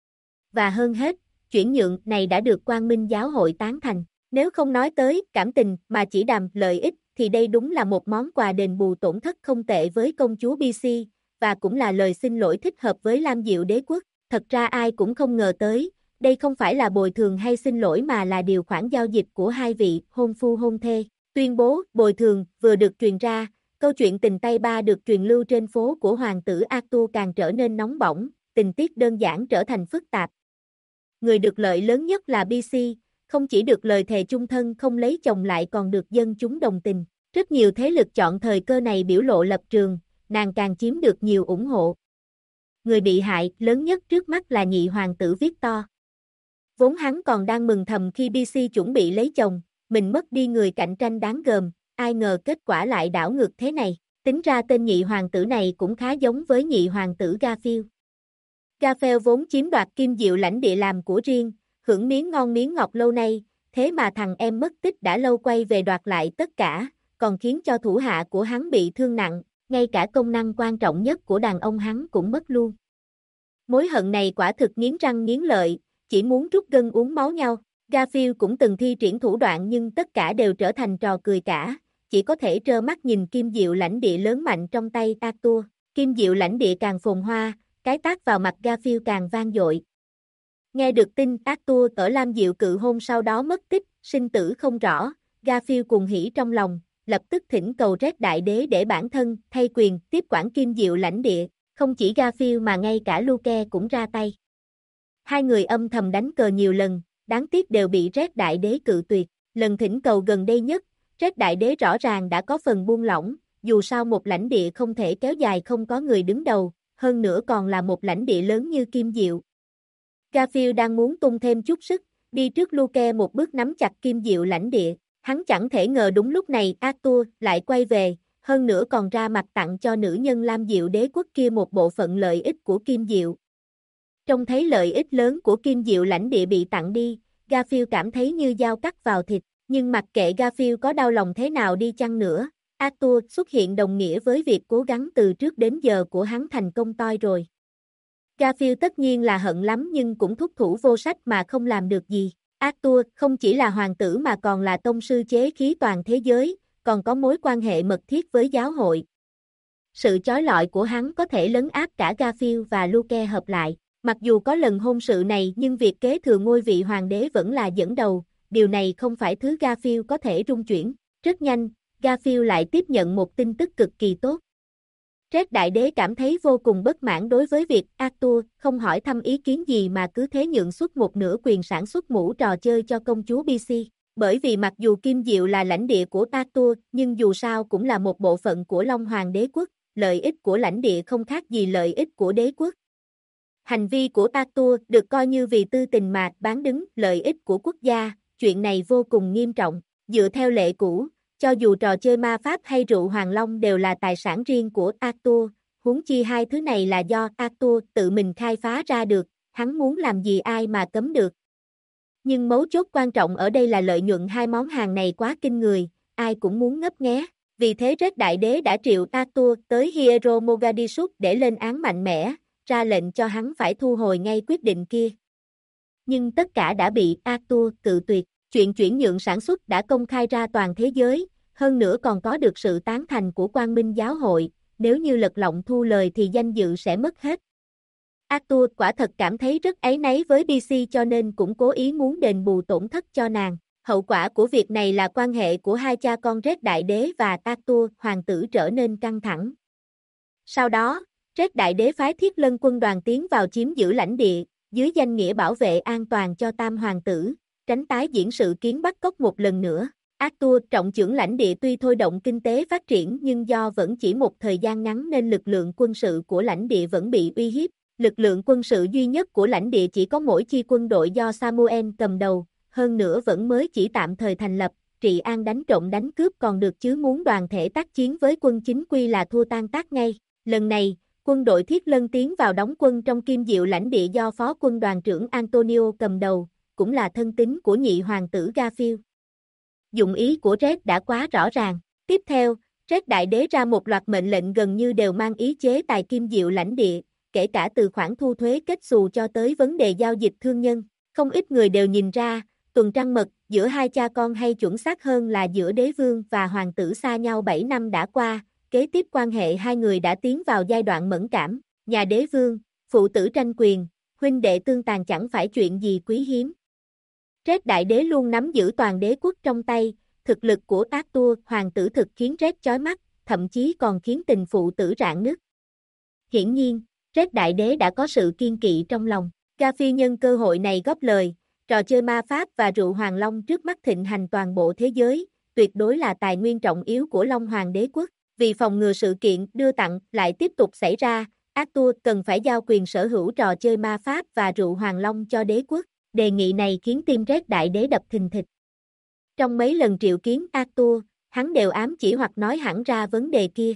Và hơn hết, chuyển nhượng này đã được Quang Minh giáo hội tán thành. Nếu không nói tới cảm tình mà chỉ đàm lợi ích, thì đây đúng là một món quà đền bù tổn thất không tệ với công chúa BC, và cũng là lời xin lỗi thích hợp với Lam Diệu đế quốc. Thật ra ai cũng không ngờ tới, đây không phải là bồi thường hay xin lỗi mà là điều khoản giao dịch của hai vị hôn phu hôn thê. Tuyên bố bồi thường vừa được truyền ra, câu chuyện tình tay ba được truyền lưu trên phố của hoàng tử Arthur càng trở nên nóng bỏng, tình tiết đơn giản trở thành phức tạp. Người được lợi lớn nhất là BC, không chỉ được lời thề chung thân không lấy chồng lại còn được dân chúng đồng tình. Rất nhiều thế lực chọn thời cơ này biểu lộ lập trường, nàng càng chiếm được nhiều ủng hộ. Người bị hại lớn nhất trước mắt là nhị hoàng tử Victor. Vốn hắn còn đang mừng thầm khi BC chuẩn bị lấy chồng, mình mất đi người cạnh tranh đáng gờm, ai ngờ kết quả lại đảo ngược thế này. Tính ra tên nhị hoàng tử này cũng khá giống với nhị hoàng tử Garfield. Garfield vốn chiếm đoạt Kim Diệu lãnh địa làm của riêng, hưởng miếng ngon miếng ngọt lâu nay, thế mà thằng em mất tích đã lâu quay về đoạt lại tất cả, còn khiến cho thủ hạ của hắn bị thương nặng, ngay cả công năng quan trọng nhất của đàn ông hắn cũng mất luôn. Mối hận này quả thực nghiến răng nghiến lợi, chỉ muốn rút gân uống máu nhau. Garfield cũng từng thi triển thủ đoạn nhưng tất cả đều trở thành trò cười cả, chỉ có thể trơ mắt nhìn kim diệu lãnh địa lớn mạnh trong tay Arthur. Kim diệu lãnh địa càng phồn hoa, cái tát vào mặt Garfield càng vang dội. Nghe được tin Arthur ở Lam Diệu Cự Hôn sau đó mất tích, sinh tử không rõ, Garfield cuồng hỉ trong lòng, lập tức thỉnh cầu Red Đại Đế để bản thân thay quyền tiếp quản kim diệu lãnh địa, không chỉ Garfield mà ngay cả Luke cũng ra tay. Hai người âm thầm đánh cờ nhiều lần, đáng tiếc đều bị Red Đại Đế cự tuyệt. Lần thỉnh cầu gần đây nhất, Red Đại Đế rõ ràng đã có phần buông lỏng, dù sao một lãnh địa không thể kéo dài không có người đứng đầu, hơn nữa còn là một lãnh địa lớn như Kim Diệu. Garfield đang muốn tung thêm chút sức, đi trước Luke một bước nắm chặt Kim Diệu lãnh địa, hắn chẳng thể ngờ đúng lúc này Arthur lại quay về, hơn nữa còn ra mặt tặng cho nữ nhân Lam Diệu Đế quốc kia một bộ phận lợi ích của Kim Diệu. Trông thấy lợi ích lớn của Kim Diệu lãnh địa bị tặng đi, Garfield cảm thấy như dao cắt vào thịt, nhưng mặc kệ Garfield có đau lòng thế nào đi chăng nữa, Arthur xuất hiện đồng nghĩa với việc cố gắng từ trước đến giờ của hắn thành công toi rồi. Garfield tất nhiên là hận lắm nhưng cũng thúc thủ vô sách mà không làm được gì. Arthur không chỉ là hoàng tử mà còn là tông sư chế khí toàn thế giới, còn có mối quan hệ mật thiết với giáo hội. Sự chói lọi của hắn có thể lấn áp cả Garfield và Luke hợp lại. Mặc dù có lần hôn sự này nhưng việc kế thừa ngôi vị hoàng đế vẫn là dẫn đầu, điều này không phải thứ Garfield có thể rung chuyển. Rất nhanh, Garfield lại tiếp nhận một tin tức cực kỳ tốt. Red Đại Đế cảm thấy vô cùng bất mãn đối với việc Arthur không hỏi thăm ý kiến gì mà cứ thế nhượng suốt một nửa quyền sản xuất mũ trò chơi cho công chúa BC. Bởi vì mặc dù Kim Diệu là lãnh địa của Arthur nhưng dù sao cũng là một bộ phận của Long Hoàng đế quốc, lợi ích của lãnh địa không khác gì lợi ích của đế quốc. Hành vi của Arthur được coi như vì tư tình mà bán đứng lợi ích của quốc gia, chuyện này vô cùng nghiêm trọng. Dựa theo lệ cũ, cho dù trò chơi ma pháp hay rượu Hoàng Long đều là tài sản riêng của Arthur, huống chi hai thứ này là do Arthur tự mình khai phá ra được, hắn muốn làm gì ai mà cấm được. Nhưng mấu chốt quan trọng ở đây là lợi nhuận hai món hàng này quá kinh người, ai cũng muốn ngấp nghé. Vì thế Red Đại Đế đã triệu Arthur tới Hierro Mogadishu để lên án mạnh mẽ, ra lệnh cho hắn phải thu hồi ngay quyết định kia. Nhưng tất cả đã bị Arthur cự tuyệt. Chuyện chuyển nhượng sản xuất đã công khai ra toàn thế giới, hơn nữa còn có được sự tán thành của Quang Minh Giáo hội, nếu như lật lọng thu lời thì danh dự sẽ mất hết. Arthur quả thật cảm thấy rất áy náy với BC cho nên cũng cố ý muốn đền bù tổn thất cho nàng. Hậu quả của việc này là quan hệ của hai cha con Red Đại Đế và Arthur hoàng tử trở nên căng thẳng. Sau đó, Red Đại Đế phái Thiết Lân quân đoàn tiến vào chiếm giữ lãnh địa, dưới danh nghĩa bảo vệ an toàn cho Tam hoàng tử, tránh tái diễn sự kiến bắt cóc một lần nữa. Arthur trọng chưởng lãnh địa tuy thôi động kinh tế phát triển nhưng do vẫn chỉ một thời gian ngắn nên lực lượng quân sự của lãnh địa vẫn bị uy hiếp. Lực lượng quân sự duy nhất của lãnh địa chỉ có mỗi chi quân đội do Samuel cầm đầu, hơn nữa vẫn mới chỉ tạm thời thành lập, trị an đánh trộm đánh cướp còn được chứ muốn đoàn thể tác chiến với quân chính quy là thua tan tác ngay. Lần này, quân đội Thiết Lân tiến vào đóng quân trong Kim Diệu lãnh địa do phó quân đoàn trưởng Antonio cầm đầu, cũng là thân tín của nhị hoàng tử Garfield. Dụng ý của Red đã quá rõ ràng. Tiếp theo, Red Đại Đế ra một loạt mệnh lệnh gần như đều mang ý chế tài Kim Diệu lãnh địa, kể cả từ khoản thu thuế kết xù cho tới vấn đề giao dịch thương nhân. Không ít người đều nhìn ra, tuần trăng mật giữa hai cha con hay chuẩn xác hơn là giữa đế vương và hoàng tử xa nhau 7 năm đã qua, kế tiếp quan hệ hai người đã tiến vào giai đoạn mẫn cảm. Nhà đế vương, phụ tử tranh quyền, huynh đệ tương tàn chẳng phải chuyện gì quý hiếm. Red Đại Đế luôn nắm giữ toàn đế quốc trong tay, thực lực của Arthur hoàng tử thực khiến Red chói mắt, thậm chí còn khiến tình phụ tử rạn nứt. Hiển nhiên, Red Đại Đế đã có sự kiên kỵ trong lòng. Garfield nhân cơ hội này góp lời, trò chơi ma pháp và rượu Hoàng Long trước mắt thịnh hành toàn bộ thế giới, tuyệt đối là tài nguyên trọng yếu của Long Hoàng đế quốc. Vì phòng ngừa sự kiện đưa tặng lại tiếp tục xảy ra, Arthur cần phải giao quyền sở hữu trò chơi ma pháp và rượu Hoàng Long cho đế quốc. Đề nghị này khiến tim Red Đại Đế đập thình thịch. Trong mấy lần triệu kiến Arthur, hắn đều ám chỉ hoặc nói hẳn ra vấn đề kia.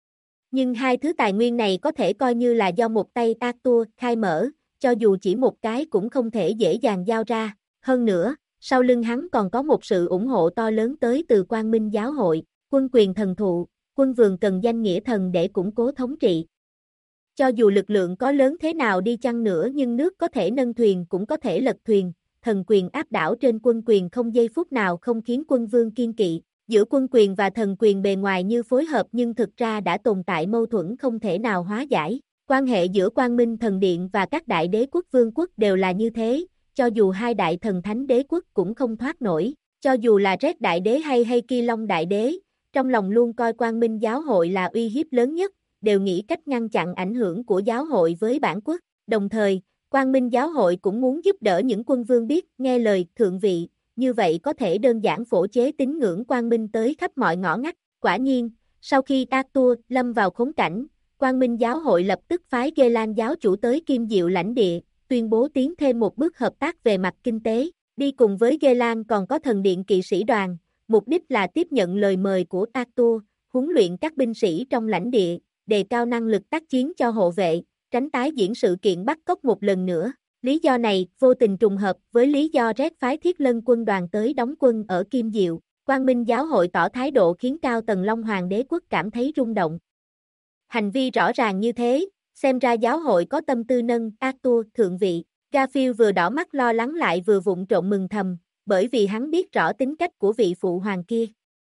Nhưng hai thứ tài nguyên này có thể coi như là do một tay Arthur khai mở, cho dù chỉ một cái cũng không thể dễ dàng giao ra. Hơn nữa, sau lưng hắn còn có một sự ủng hộ to lớn tới từ Quang Minh Giáo hội, quân quyền thần thụ, quân vườn cần danh nghĩa thần để củng cố thống trị. Cho dù lực lượng có lớn thế nào đi chăng nữa nhưng nước có thể nâng thuyền cũng có thể lật thuyền, thần quyền áp đảo trên quân quyền không giây phút nào không khiến quân vương kiên kỵ. Giữa quân quyền và thần quyền bề ngoài như phối hợp nhưng thực ra đã tồn tại mâu thuẫn không thể nào hóa giải. Quan hệ giữa Quang Minh Thần Điện và các đại đế quốc vương quốc đều là như thế, cho dù hai đại thần thánh đế quốc cũng không thoát nổi. Cho dù là Red Đại Đế hay Ki Long Đại Đế, trong lòng luôn coi Quang Minh Giáo hội là uy hiếp lớn nhất, đều nghĩ cách ngăn chặn ảnh hưởng của giáo hội với bản quốc. Đồng thời, Quang Minh Giáo hội cũng muốn giúp đỡ những quân vương biết nghe lời thượng vị, như vậy có thể đơn giản phổ chế tín ngưỡng Quang Minh tới khắp mọi ngõ ngách. Quả nhiên, sau khi Arthur lâm vào khốn cảnh, Quang Minh Giáo hội lập tức phái Gê-lan giáo chủ tới Kim Diệu lãnh địa, tuyên bố tiến thêm một bước hợp tác về mặt kinh tế. Đi cùng với Gê-lan còn có thần điện kỵ sĩ đoàn, mục đích là tiếp nhận lời mời của Arthur, huấn luyện các binh sĩ trong lãnh địa, đề cao năng lực tác chiến cho hộ vệ, tránh tái diễn sự kiện bắt cóc một lần nữa. Lý do này vô tình trùng hợp với lý do Red phái Thiết Lân quân đoàn tới đóng quân ở Kim Diệu. Quang Minh Giáo hội tỏ thái độ khiến cao tầng Long Hoàng đế quốc cảm thấy rung động. Hành vi rõ ràng như thế, xem ra giáo hội có tâm tư nâng Arthur thượng vị. Garfield vừa đỏ mắt lo lắng lại vừa vụng trộm mừng thầm, bởi vì hắn biết rõ tính cách của vị phụ hoàng kia.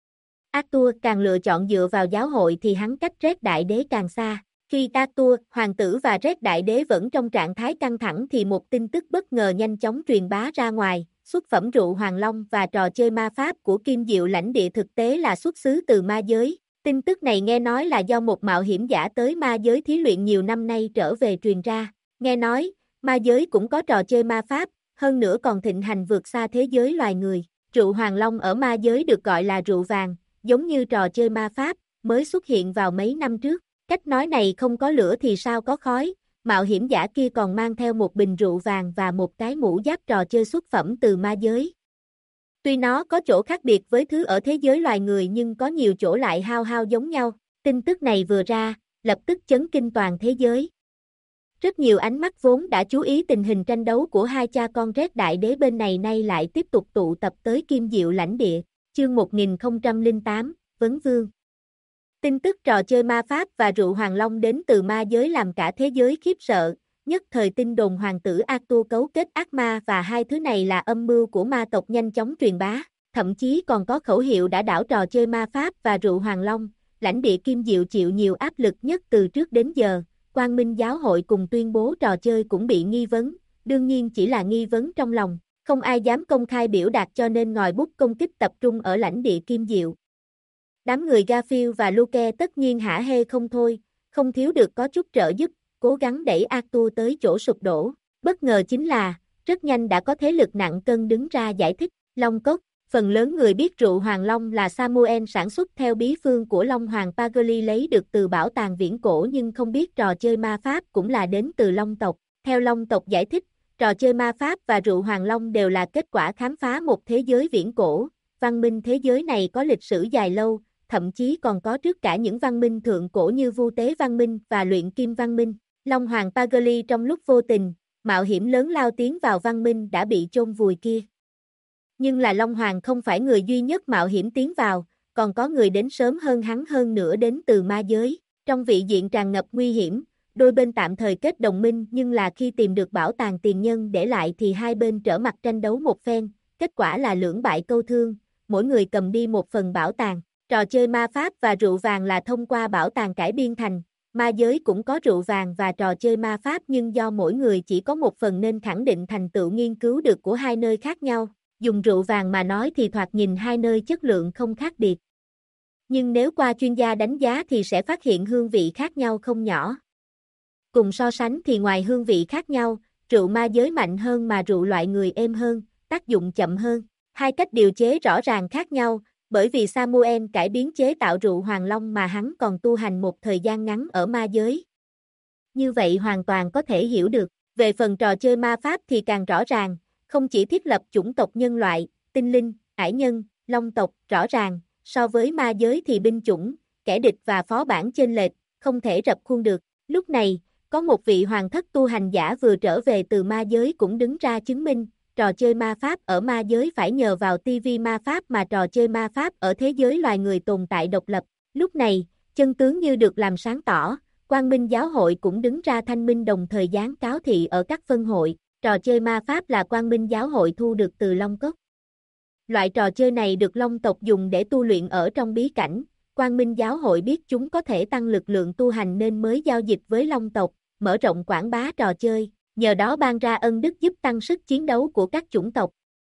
Arthur càng lựa chọn dựa vào giáo hội thì hắn cách Red Đại Đế càng xa. Khi Arthur, hoàng tử và Red Đại Đế vẫn trong trạng thái căng thẳng thì một tin tức bất ngờ nhanh chóng truyền bá ra ngoài. Xuất phẩm rượu Hoàng Long và trò chơi ma pháp của Kim Diệu lãnh địa thực tế là xuất xứ từ ma giới. Tin tức này nghe nói là do một mạo hiểm giả tới ma giới thí luyện nhiều năm nay trở về truyền ra. Nghe nói, ma giới cũng có trò chơi ma pháp, hơn nữa còn thịnh hành vượt xa thế giới loài người. Rượu Hoàng Long ở ma giới được gọi là rượu vàng, giống như trò chơi ma pháp, mới xuất hiện vào mấy năm trước. Cách nói này không có lửa thì sao có khói, mạo hiểm giả kia còn mang theo một bình rượu vàng và một cái mũ giáp trò chơi xuất phẩm từ ma giới. Tuy nó có chỗ khác biệt với thứ ở thế giới loài người nhưng có nhiều chỗ lại hao hao giống nhau. Tin tức này vừa ra, lập tức chấn kinh toàn thế giới. Rất nhiều ánh mắt vốn đã chú ý tình hình tranh đấu của hai cha con Red Đại Đế bên này nay lại tiếp tục tụ tập tới Kim Diệu lãnh địa. Chương 1008, Vấn Vương. Tin tức trò chơi ma pháp và rượu Hoàng Long đến từ ma giới làm cả thế giới khiếp sợ, nhất thời tin đồn hoàng tử Arthur cấu kết ác ma và hai thứ này là âm mưu của ma tộc nhanh chóng truyền bá, thậm chí còn có khẩu hiệu đã đảo trò chơi ma pháp và rượu Hoàng Long. Lãnh địa Kim Diệu chịu nhiều áp lực nhất từ trước đến giờ. Quang Minh Giáo hội cùng tuyên bố trò chơi cũng bị nghi vấn, đương nhiên chỉ là nghi vấn trong lòng, không ai dám công khai biểu đạt cho nên ngòi bút công kích tập trung ở lãnh địa Kim Diệu. Đám người Garfield và Luke tất nhiên hả hê không thôi, không thiếu được có chút trợ giúp, cố gắng đẩy Arthur tới chỗ sụp đổ. Bất ngờ chính là, rất nhanh đã có thế lực nặng cân đứng ra giải thích. Long Cốc, phần lớn người biết rượu Hoàng Long là Samuel sản xuất theo bí phương của Long Hoàng Pagoli lấy được từ bảo tàng viễn cổ nhưng không biết trò chơi ma pháp cũng là đến từ Long tộc. Theo Long tộc giải thích, trò chơi ma pháp và rượu Hoàng Long đều là kết quả khám phá một thế giới viễn cổ. Văn minh thế giới này có lịch sử dài lâu, thậm chí còn có trước cả những văn minh thượng cổ như Vu Tế văn minh và Luyện Kim văn minh. Long Hoàng Pagoli trong lúc vô tình, mạo hiểm lớn lao tiến vào văn minh đã bị chôn vùi kia. Nhưng là Long Hoàng không phải người duy nhất mạo hiểm tiến vào, còn có người đến sớm hơn hắn hơn nữa đến từ ma giới. Trong vị diện tràn ngập nguy hiểm, đôi bên tạm thời kết đồng minh nhưng là khi tìm được bảo tàng tiền nhân để lại thì hai bên trở mặt tranh đấu một phen, kết quả là lưỡng bại câu thương, mỗi người cầm đi một phần bảo tàng. Trò chơi ma pháp và rượu vàng là thông qua bảo tàng cải biên thành, ma giới cũng có rượu vàng và trò chơi ma pháp nhưng do mỗi người chỉ có một phần nên khẳng định thành tựu nghiên cứu được của hai nơi khác nhau. Dùng rượu vàng mà nói thì thoạt nhìn hai nơi chất lượng không khác biệt. Nhưng nếu qua chuyên gia đánh giá thì sẽ phát hiện hương vị khác nhau không nhỏ. Cùng so sánh thì ngoài hương vị khác nhau, rượu ma giới mạnh hơn mà rượu loại người êm hơn, tác dụng chậm hơn. Hai cách điều chế rõ ràng khác nhau, bởi vì Samuel cải biến chế tạo rượu Hoàng Long mà hắn còn tu hành một thời gian ngắn ở ma giới. Như vậy hoàn toàn có thể hiểu được. Về phần trò chơi ma pháp thì càng rõ ràng, không chỉ thiết lập chủng tộc nhân loại, tinh linh, ải nhân, long tộc, rõ ràng, so với ma giới thì binh chủng, kẻ địch và phó bản chênh lệch, không thể rập khuôn được. Lúc này, có một vị hoàng thất tu hành giả vừa trở về từ ma giới cũng đứng ra chứng minh, trò chơi ma pháp ở ma giới phải nhờ vào TV ma pháp mà trò chơi ma pháp ở thế giới loài người tồn tại độc lập. Lúc này, chân tướng như được làm sáng tỏ, Quang Minh Giáo hội cũng đứng ra thanh minh đồng thời giáng cáo thị ở các phân hội. Trò chơi ma pháp là Quang Minh giáo hội thu được từ Long Cốc. Loại trò chơi này được Long tộc dùng để tu luyện ở trong bí cảnh. Quang Minh giáo hội biết chúng có thể tăng lực lượng tu hành nên mới giao dịch với Long tộc, mở rộng quảng bá trò chơi, nhờ đó ban ra ân đức giúp tăng sức chiến đấu của các chủng tộc.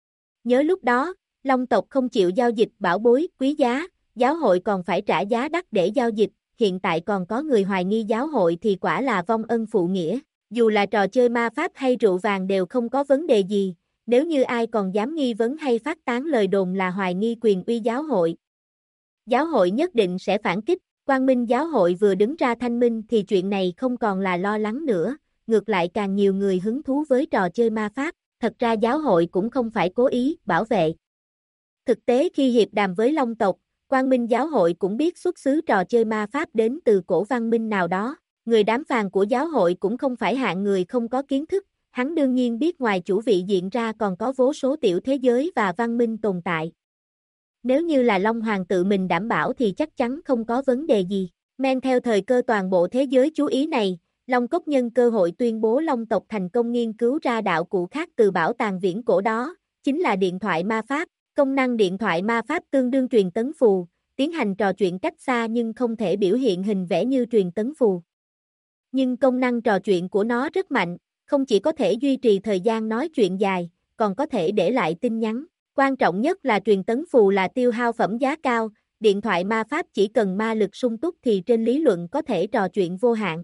Nhớ lúc đó, Long tộc không chịu giao dịch bảo bối quý giá, giáo hội còn phải trả giá đắt để giao dịch, hiện tại còn có người hoài nghi giáo hội thì quả là vong ân phụ nghĩa. Dù là trò chơi ma pháp hay rượu vàng đều không có vấn đề gì, nếu như ai còn dám nghi vấn hay phát tán lời đồn là hoài nghi quyền uy giáo hội. Giáo hội nhất định sẽ phản kích, Quang Minh giáo hội vừa đứng ra thanh minh thì chuyện này không còn là lo lắng nữa, ngược lại càng nhiều người hứng thú với trò chơi ma pháp, thật ra giáo hội cũng không phải cố ý bảo vệ. Thực tế khi hiệp đàm với Long tộc, Quang Minh giáo hội cũng biết xuất xứ trò chơi ma pháp đến từ cổ văn minh nào đó, người đám phàn của giáo hội cũng không phải hạng người không có kiến thức, hắn đương nhiên biết ngoài chủ vị diện ra còn có vô số tiểu thế giới và văn minh tồn tại. Nếu như là Long Hoàng tự mình đảm bảo thì chắc chắn không có vấn đề gì. Men theo thời cơ toàn bộ thế giới chú ý này, Long Cốc nhân cơ hội tuyên bố Long tộc thành công nghiên cứu ra đạo cụ khác từ bảo tàng viễn cổ đó, chính là điện thoại ma pháp. Công năng điện thoại ma pháp tương đương truyền tấn phù, tiến hành trò chuyện cách xa nhưng không thể biểu hiện hình vẽ như truyền tấn phù. Nhưng công năng trò chuyện của nó rất mạnh, không chỉ có thể duy trì thời gian nói chuyện dài, còn có thể để lại tin nhắn. Quan trọng nhất là truyền tấn phù là tiêu hao phẩm giá cao, điện thoại ma pháp chỉ cần ma lực sung túc thì trên lý luận có thể trò chuyện vô hạn.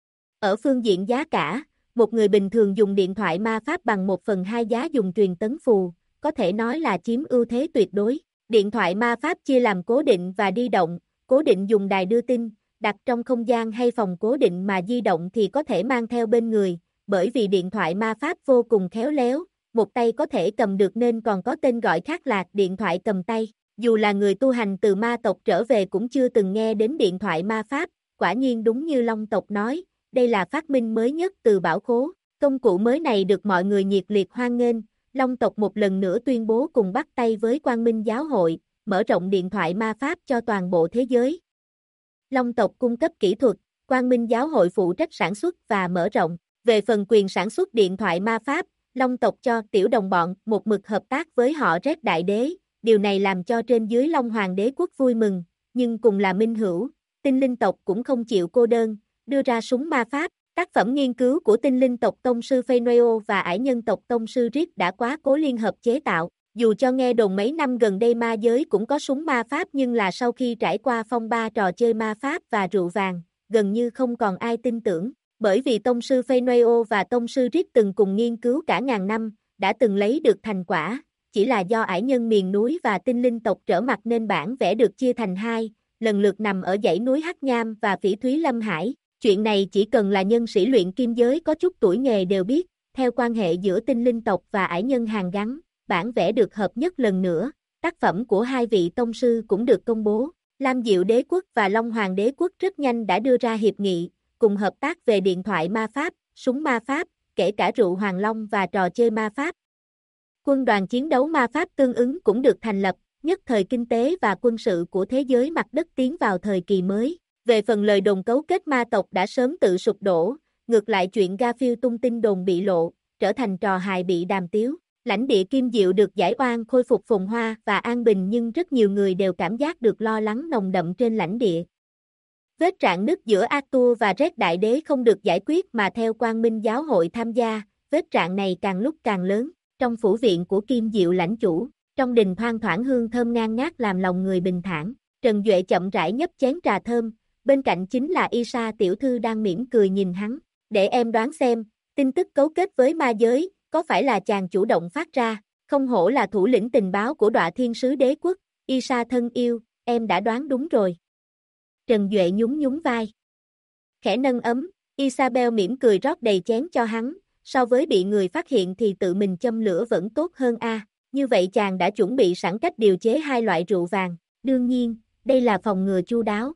Ở phương diện giá cả, một người bình thường dùng điện thoại ma pháp bằng 1/2 giá dùng truyền tấn phù, có thể nói là chiếm ưu thế tuyệt đối. Điện thoại ma pháp chia làm cố định và di động, cố định dùng đài đưa tin, đặt trong không gian hay phòng cố định mà di động thì có thể mang theo bên người, bởi vì điện thoại ma pháp vô cùng khéo léo, một tay có thể cầm được nên còn có tên gọi khác là điện thoại cầm tay. Dù là người tu hành từ ma tộc trở về cũng chưa từng nghe đến điện thoại ma pháp, quả nhiên đúng như Long tộc nói, đây là phát minh mới nhất từ bảo khố. Công cụ mới này được mọi người nhiệt liệt hoan nghênh. Long tộc một lần nữa tuyên bố cùng bắt tay với Quang Minh giáo hội, mở rộng điện thoại ma pháp cho toàn bộ thế giới. Long tộc cung cấp kỹ thuật, Quang Minh giáo hội phụ trách sản xuất và mở rộng. Về phần quyền sản xuất điện thoại ma pháp, Long tộc cho tiểu đồng bọn một mực hợp tác với họ Red Đại Đế, điều này làm cho trên dưới Long Hoàng đế quốc vui mừng, nhưng cùng là minh hữu, tinh linh tộc cũng không chịu cô đơn, đưa ra súng ma pháp. Tác phẩm nghiên cứu của tinh linh tộc tông sư Phaenoeo và ải nhân tộc tông sư Rick đã quá cố liên hợp chế tạo. Dù cho nghe đồn mấy năm gần đây ma giới cũng có súng ma pháp nhưng là sau khi trải qua phong ba trò chơi ma pháp và rượu vàng, gần như không còn ai tin tưởng. Bởi vì tông sư Phaenoeo và tông sư Rick từng cùng nghiên cứu cả ngàn năm, đã từng lấy được thành quả, chỉ là do ải nhân miền núi và tinh linh tộc trở mặt nên bản vẽ được chia thành hai, lần lượt nằm ở dãy núi Hắc Nham và Phỉ Thúy Lâm Hải. Chuyện này chỉ cần là nhân sĩ luyện kim giới có chút tuổi nghề đều biết, theo quan hệ giữa tinh linh tộc và ải nhân hàn gắn, bản vẽ được hợp nhất lần nữa, tác phẩm của hai vị tông sư cũng được công bố. Lam Diệu đế quốc và Long Hoàng đế quốc rất nhanh đã đưa ra hiệp nghị, cùng hợp tác về điện thoại ma pháp, súng ma pháp, kể cả rượu Hoàng Long và trò chơi ma pháp. Quân đoàn chiến đấu ma pháp tương ứng cũng được thành lập, nhất thời kinh tế và quân sự của thế giới mặt đất tiến vào thời kỳ mới. Về phần lời đồn cấu kết ma tộc đã sớm tự sụp đổ, ngược lại chuyện Garfield tung tin đồn bị lộ, trở thành trò hài bị đàm tiếu. Lãnh địa Kim Diệu được giải oan khôi phục phồn hoa và an bình nhưng rất nhiều người đều cảm giác được lo lắng nồng đậm trên lãnh địa. Vết rạn nứt giữa Arthur và Red Đại Đế không được giải quyết mà theo Quang Minh giáo hội tham gia, vết rạn này càng lúc càng lớn. Trong phủ viện của Kim Diệu lãnh chủ, trong đình thoang thoảng hương thơm ngang ngát làm lòng người bình thản. Trần Duệ chậm rãi nhấp chén trà thơm, bên cạnh chính là Isa tiểu thư đang mỉm cười nhìn hắn. Để em đoán xem, tin tức cấu kết với ma giới, có phải là chàng chủ động phát ra? Không hổ là thủ lĩnh tình báo của Đọa Thiên Sứ Đế Quốc, Isa thân yêu, em đã đoán đúng rồi. Trần Duệ nhún nhún vai. Khẽ nâng ấm, Isabel mỉm cười rót đầy chén cho hắn, so với bị người phát hiện thì tự mình châm lửa vẫn tốt hơn a. Như vậy chàng đã chuẩn bị sẵn cách điều chế hai loại rượu vàng, đương nhiên, đây là phòng ngừa chu đáo.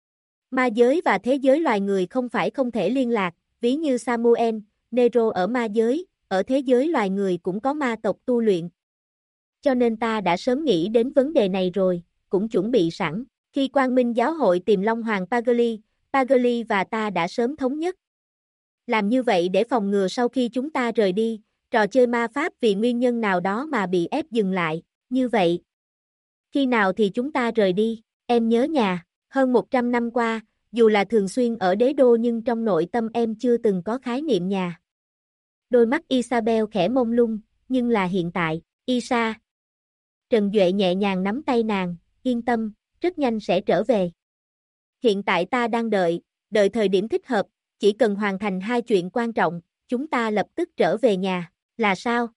Ma giới và thế giới loài người không phải không thể liên lạc, ví như Samuel, Nero ở ma giới, ở thế giới loài người cũng có ma tộc tu luyện. Cho nên ta đã sớm nghĩ đến vấn đề này rồi, cũng chuẩn bị sẵn. Khi Quang Minh giáo hội tìm Long Hoàng Pagli và ta đã sớm thống nhất. Làm như vậy để phòng ngừa sau khi chúng ta rời đi, trò chơi ma pháp vì nguyên nhân nào đó mà bị ép dừng lại, như vậy. Khi nào thì chúng ta rời đi? Em nhớ nhà, hơn 100 năm qua, dù là thường xuyên ở đế đô nhưng trong nội tâm em chưa từng có khái niệm nhà. Đôi mắt Isabel khẽ mông lung, nhưng là hiện tại, Isa. Trần Duệ nhẹ nhàng nắm tay nàng, yên tâm, rất nhanh sẽ trở về. Hiện tại ta đang đợi thời điểm thích hợp, chỉ cần hoàn thành 2 chuyện quan trọng, chúng ta lập tức trở về nhà, là sao?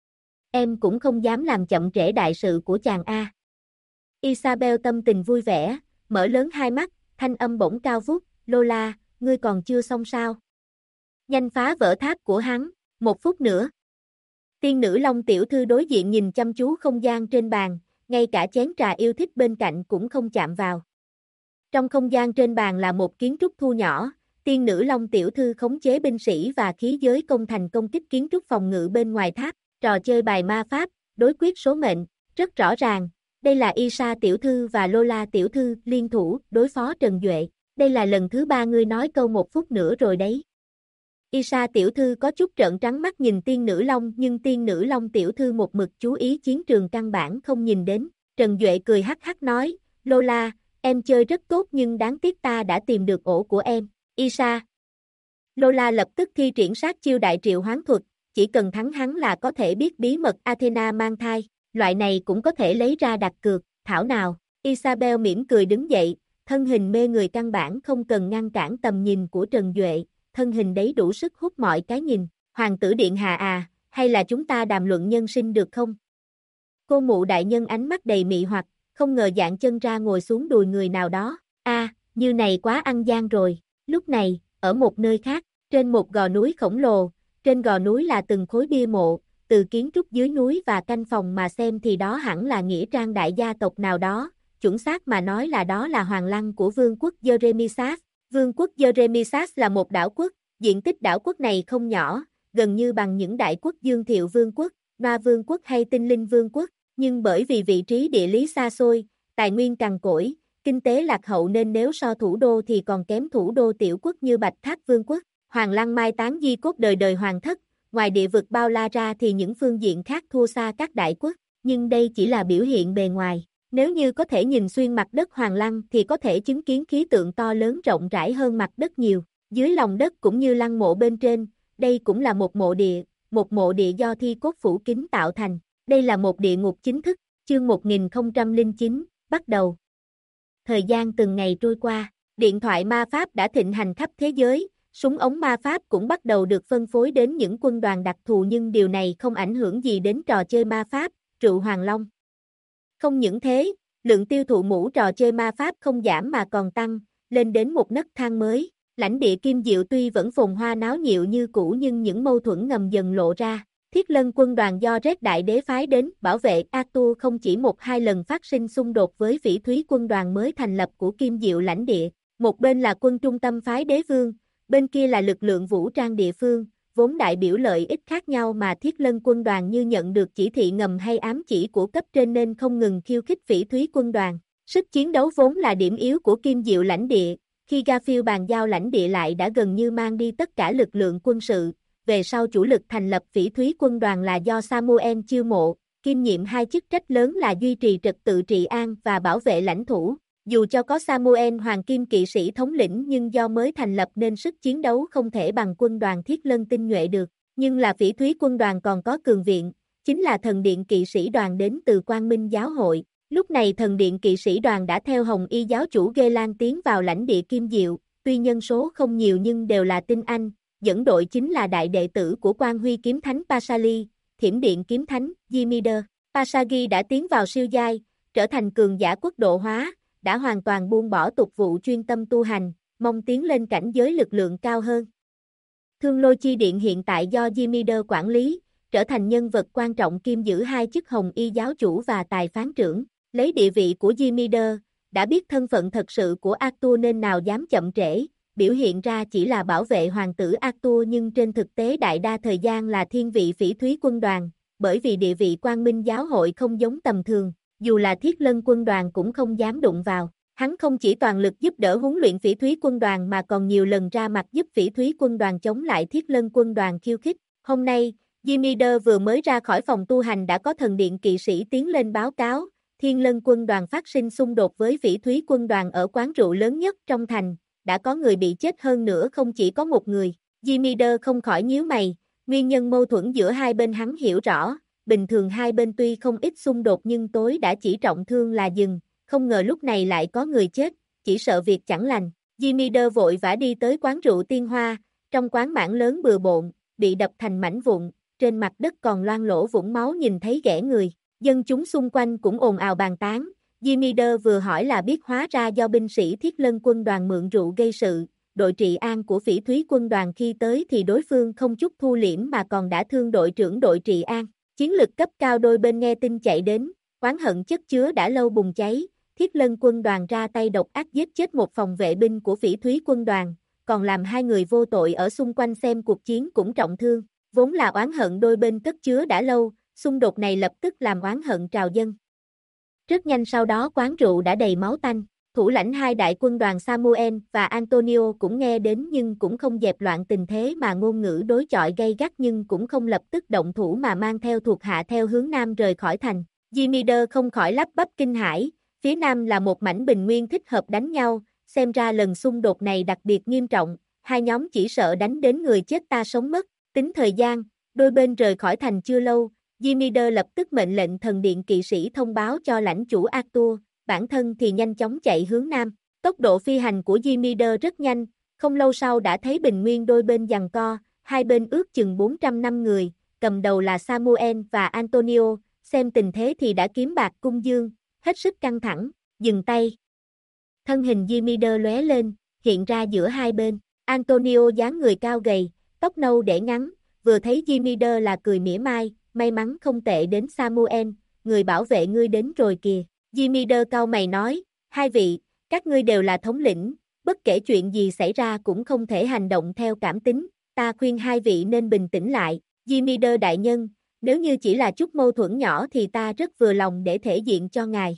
Em cũng không dám làm chậm trễ đại sự của chàng A. Isabel tâm tình vui vẻ, mở lớn hai mắt, thanh âm bỗng cao vút, Lola, ngươi còn chưa xong sao? Nhanh phá vỡ tháp của hắn, 1 phút nữa. Tiên nữ Long tiểu thư đối diện nhìn chăm chú không gian trên bàn, ngay cả chén trà yêu thích bên cạnh cũng không chạm vào. Trong không gian trên bàn là một kiến trúc thu nhỏ, tiên nữ Long tiểu thư khống chế binh sĩ và khí giới công thành công kích kiến trúc phòng ngự bên ngoài tháp, trò chơi bài ma pháp, đối quyết số mệnh, rất rõ ràng, đây là Isa tiểu thư và Lola tiểu thư liên thủ đối phó Trần Duệ, đây là lần thứ 3 ngươi nói câu 1 phút nữa rồi đấy. Isa tiểu thư có chút trợn trắng mắt nhìn tiên nữ Long nhưng tiên nữ Long tiểu thư một mực chú ý chiến trường căn bản không nhìn đến, Trần Duệ cười hắc hắc nói, Lola, em chơi rất tốt nhưng đáng tiếc ta đã tìm được ổ của em, Isa. Lola lập tức thi triển sát chiêu đại triệu hoán thuật, chỉ cần thắng hắn là có thể biết bí mật Athena mang thai, loại này cũng có thể lấy ra đặt cược, thảo nào, Isabel mỉm cười đứng dậy, thân hình mê người căn bản không cần ngăn cản tầm nhìn của Trần Duệ, thân hình đấy đủ sức hút mọi cái nhìn, hoàng tử điện hạ à, hay là chúng ta đàm luận nhân sinh được không? Cô mụ đại nhân ánh mắt đầy mị hoặc, không ngờ dạng chân ra ngồi xuống đùi người nào đó, như này quá ăn gian rồi, lúc này, ở một nơi khác, trên một gò núi khổng lồ, trên gò núi là từng khối bia mộ, từ kiến trúc dưới núi và canh phòng mà xem thì đó hẳn là nghĩa trang đại gia tộc nào đó, chuẩn xác mà nói là đó là hoàng lăng của vương quốc Jeremias. Vương quốc Jeremias là một đảo quốc, diện tích đảo quốc này không nhỏ, gần như bằng những đại quốc Dương Thiệu Vương quốc, Ma Vương quốc hay Tinh Linh Vương quốc, nhưng bởi vì vị trí địa lý xa xôi, tài nguyên cằn cỗi, kinh tế lạc hậu nên nếu so thủ đô thì còn kém thủ đô tiểu quốc như Bạch Tháp Vương quốc. Hoàng lăng mai táng di cốt đời đời hoàng thất, ngoài địa vực bao la ra thì những phương diện khác thua xa các đại quốc, nhưng đây chỉ là biểu hiện bề ngoài. Nếu như có thể nhìn xuyên mặt đất hoàng lăng thì có thể chứng kiến khí tượng to lớn rộng rãi hơn mặt đất nhiều. Dưới lòng đất cũng như lăng mộ bên trên, đây cũng là một mộ địa do thi cốt phủ kín tạo thành. Đây là một địa ngục chính thức, chương 1009, bắt đầu. Thời gian từng ngày trôi qua, điện thoại ma pháp đã thịnh hành khắp thế giới, súng ống ma pháp cũng bắt đầu được phân phối đến những quân đoàn đặc thù nhưng điều này không ảnh hưởng gì đến trò chơi ma pháp, rượu Hoàng Long. Không những thế, lượng tiêu thụ mũ trò chơi ma pháp không giảm mà còn tăng, lên đến một nấc thang mới. Lãnh địa Kim Diệu tuy vẫn phồn hoa náo nhiệt như cũ nhưng những mâu thuẫn ngầm dần lộ ra. Thiết Lân quân đoàn do Red Đại Đế phái đến bảo vệ Arthur không chỉ 1-2 lần phát sinh xung đột với Phỉ Thúy quân đoàn mới thành lập của Kim Diệu lãnh địa. Một bên là quân trung tâm phái đế vương, bên kia là lực lượng vũ trang địa phương, vốn đại biểu lợi ích khác nhau mà Thiết Lân quân đoàn như nhận được chỉ thị ngầm hay ám chỉ của cấp trên nên không ngừng khiêu khích Phỉ Thúy quân đoàn. Sức chiến đấu vốn là điểm yếu của Kim Diệu lãnh địa, khi Garfield bàn giao lãnh địa lại đã gần như mang đi tất cả lực lượng quân sự. Về sau chủ lực thành lập Phỉ Thúy quân đoàn là do Samuel chiêu mộ, kiêm nhiệm 2 chức trách lớn là duy trì trật tự trị an và bảo vệ lãnh thổ. Dù cho có Samuel Hoàng Kim kỵ sĩ thống lĩnh nhưng do mới thành lập nên sức chiến đấu không thể bằng quân đoàn Thiết Lân tinh nhuệ được. Nhưng là Phỉ Thúy quân đoàn còn có cường viện, chính là thần điện kỵ sĩ đoàn đến từ Quang Minh giáo hội. Lúc này thần điện kỵ sĩ đoàn đã theo Hồng Y giáo chủ Ghê Lan tiến vào lãnh địa Kim Diệu, tuy nhân số không nhiều nhưng đều là tinh anh. Dẫn đội chính là đại đệ tử của Quan Huy kiếm thánh Pasali, Thiểm điện kiếm thánh, Ymider. Pasagi đã tiến vào siêu giai, trở thành cường giả quốc độ hóa, đã hoàn toàn buông bỏ tục vụ chuyên tâm tu hành, mong tiến lên cảnh giới lực lượng cao hơn. Thương Lôi Chi Điện hiện tại do Ymider quản lý, trở thành nhân vật quan trọng kiêm giữ 2 chức Hồng Y giáo chủ và tài phán trưởng. Lấy địa vị của Ymider, đã biết thân phận thật sự của Arthur nên nào dám chậm trễ. Biểu hiện ra chỉ là bảo vệ hoàng tử Arthur nhưng trên thực tế đại đa thời gian là thiên vị Phỉ Thúy quân đoàn, bởi vì địa vị Quang Minh giáo hội không giống tầm thường, dù là Thiết Lân quân đoàn cũng không dám đụng vào. Hắn không chỉ toàn lực giúp đỡ huấn luyện Phỉ Thúy quân đoàn mà còn nhiều lần ra mặt giúp Phỉ Thúy quân đoàn chống lại Thiết Lân quân đoàn khiêu khích. Hôm nay, Jimider vừa mới ra khỏi phòng tu hành đã có thần điện kỵ sĩ tiến lên báo cáo, Thiên Lân quân đoàn phát sinh xung đột với Phỉ Thúy quân đoàn ở quán rượu lớn nhất trong thành, đã có người bị chết hơn nữa không chỉ có một người. Jimider không khỏi nhíu mày, nguyên nhân mâu thuẫn giữa hai bên hắn hiểu rõ, bình thường hai bên tuy không ít xung đột nhưng tối đã chỉ trọng thương là dừng, không ngờ lúc này lại có người chết, chỉ sợ việc chẳng lành. Jimider vội vã đi tới quán rượu Tiên Hoa, trong quán mảng lớn bừa bộn, bị đập thành mảnh vụn, trên mặt đất còn loang lỗ vũng máu nhìn thấy ghẻ người, dân chúng xung quanh cũng ồn ào bàn tán. Jimider vừa hỏi là biết hóa ra do binh sĩ Thiết Lân quân đoàn mượn rượu gây sự, đội trị an của Phỉ Thúy quân đoàn khi tới thì đối phương không chút thu liễm mà còn đã thương đội trưởng đội trị an. Chiến lực cấp cao đôi bên nghe tin chạy đến, oán hận chất chứa đã lâu bùng cháy, Thiết Lân quân đoàn ra tay độc ác giết chết một phòng vệ binh của Phỉ Thúy quân đoàn, còn làm hai người vô tội ở xung quanh xem cuộc chiến cũng trọng thương, vốn là oán hận đôi bên cất chứa đã lâu, xung đột này lập tức làm oán hận trào dâng. Rất nhanh sau đó quán rượu đã đầy máu tanh, thủ lãnh hai đại quân đoàn Samuel và Antonio cũng nghe đến nhưng cũng không dẹp loạn tình thế mà ngôn ngữ đối chọi gay gắt nhưng cũng không lập tức động thủ mà mang theo thuộc hạ theo hướng nam rời khỏi thành. Jimider không khỏi lắp bắp kinh hãi, phía nam là một mảnh bình nguyên thích hợp đánh nhau, xem ra lần xung đột này đặc biệt nghiêm trọng, hai nhóm chỉ sợ đánh đến người chết ta sống mất. Tính thời gian, đôi bên rời khỏi thành chưa lâu, Jimider lập tức mệnh lệnh thần điện kỵ sĩ thông báo cho lãnh chủ Arthur, bản thân thì nhanh chóng chạy hướng nam. Tốc độ phi hành của Jimider rất nhanh, không lâu sau đã thấy bình nguyên đôi bên giằng co, hai bên ước chừng 400 năm người, cầm đầu là Samuel và Antonio, xem tình thế thì đã kiếm bạc cung dương, hết sức căng thẳng, dừng tay. Thân hình Jimider lóe lên, hiện ra giữa hai bên, Antonio dáng người cao gầy, tóc nâu để ngắn, vừa thấy Jimider là cười mỉa mai, may mắn không tệ đến Samuel, người bảo vệ ngươi đến rồi kìa. Jimider cau mày nói, hai vị, các ngươi đều là thống lĩnh, bất kể chuyện gì xảy ra cũng không thể hành động theo cảm tính, ta khuyên hai vị nên bình tĩnh lại. Jimider đại nhân, nếu như chỉ là chút mâu thuẫn nhỏ thì ta rất vừa lòng để thể diện cho ngài.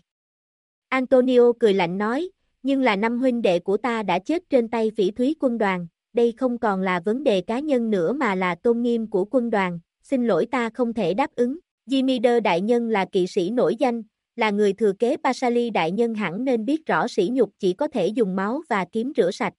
Antonio cười lạnh nói, nhưng là năm huynh đệ của ta đã chết trên tay Phỉ Thúy quân đoàn, đây không còn là vấn đề cá nhân nữa mà là tôn nghiêm của quân đoàn, xin lỗi ta không thể đáp ứng. Jimider đại nhân là kỵ sĩ nổi danh, là người thừa kế Pasali đại nhân hẳn nên biết rõ sỉ nhục chỉ có thể dùng máu và kiếm rửa sạch.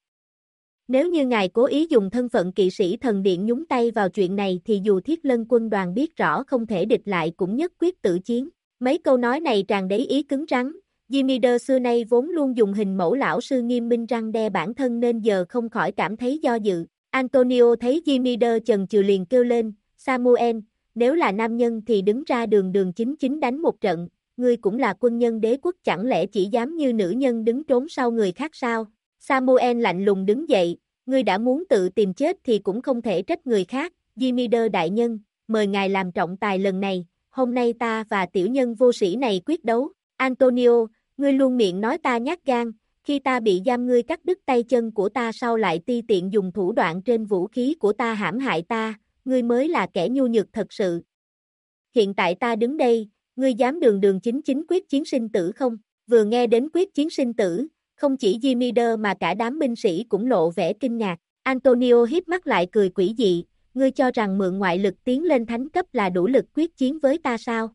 Nếu như ngài cố ý dùng thân phận kỵ sĩ thần điện nhúng tay vào chuyện này thì dù Thiết Lân quân đoàn biết rõ không thể địch lại cũng nhất quyết tự chiến. Mấy câu nói này tràn đầy ý cứng rắn. Jimider xưa nay vốn luôn dùng hình mẫu lão sư nghiêm minh răn đe bản thân nên giờ không khỏi cảm thấy do dự. Antonio thấy Jimider chần chừ liền kêu lên, Samuel, nếu là nam nhân thì đứng ra đường đường chính chính đánh một trận, ngươi cũng là quân nhân đế quốc chẳng lẽ chỉ dám như nữ nhân đứng trốn sau người khác sao? Samuel lạnh lùng đứng dậy, ngươi đã muốn tự tìm chết thì cũng không thể trách người khác, Jimider đại nhân, mời ngài làm trọng tài lần này, hôm nay ta và tiểu nhân vô sĩ này quyết đấu. Antonio, ngươi luôn miệng nói ta nhát gan, khi ta bị giam ngươi cắt đứt tay chân của ta sau lại ti tiện dùng thủ đoạn trên vũ khí của ta hãm hại ta, ngươi mới là kẻ nhu nhược thật sự. Hiện tại ta đứng đây, ngươi dám đường đường chính chính quyết chiến sinh tử không? Vừa nghe đến quyết chiến sinh tử, không chỉ Jimider mà cả đám binh sĩ cũng lộ vẻ kinh ngạc. Antonio híp mắt lại cười quỷ dị, ngươi cho rằng mượn ngoại lực tiến lên thánh cấp là đủ lực quyết chiến với ta sao?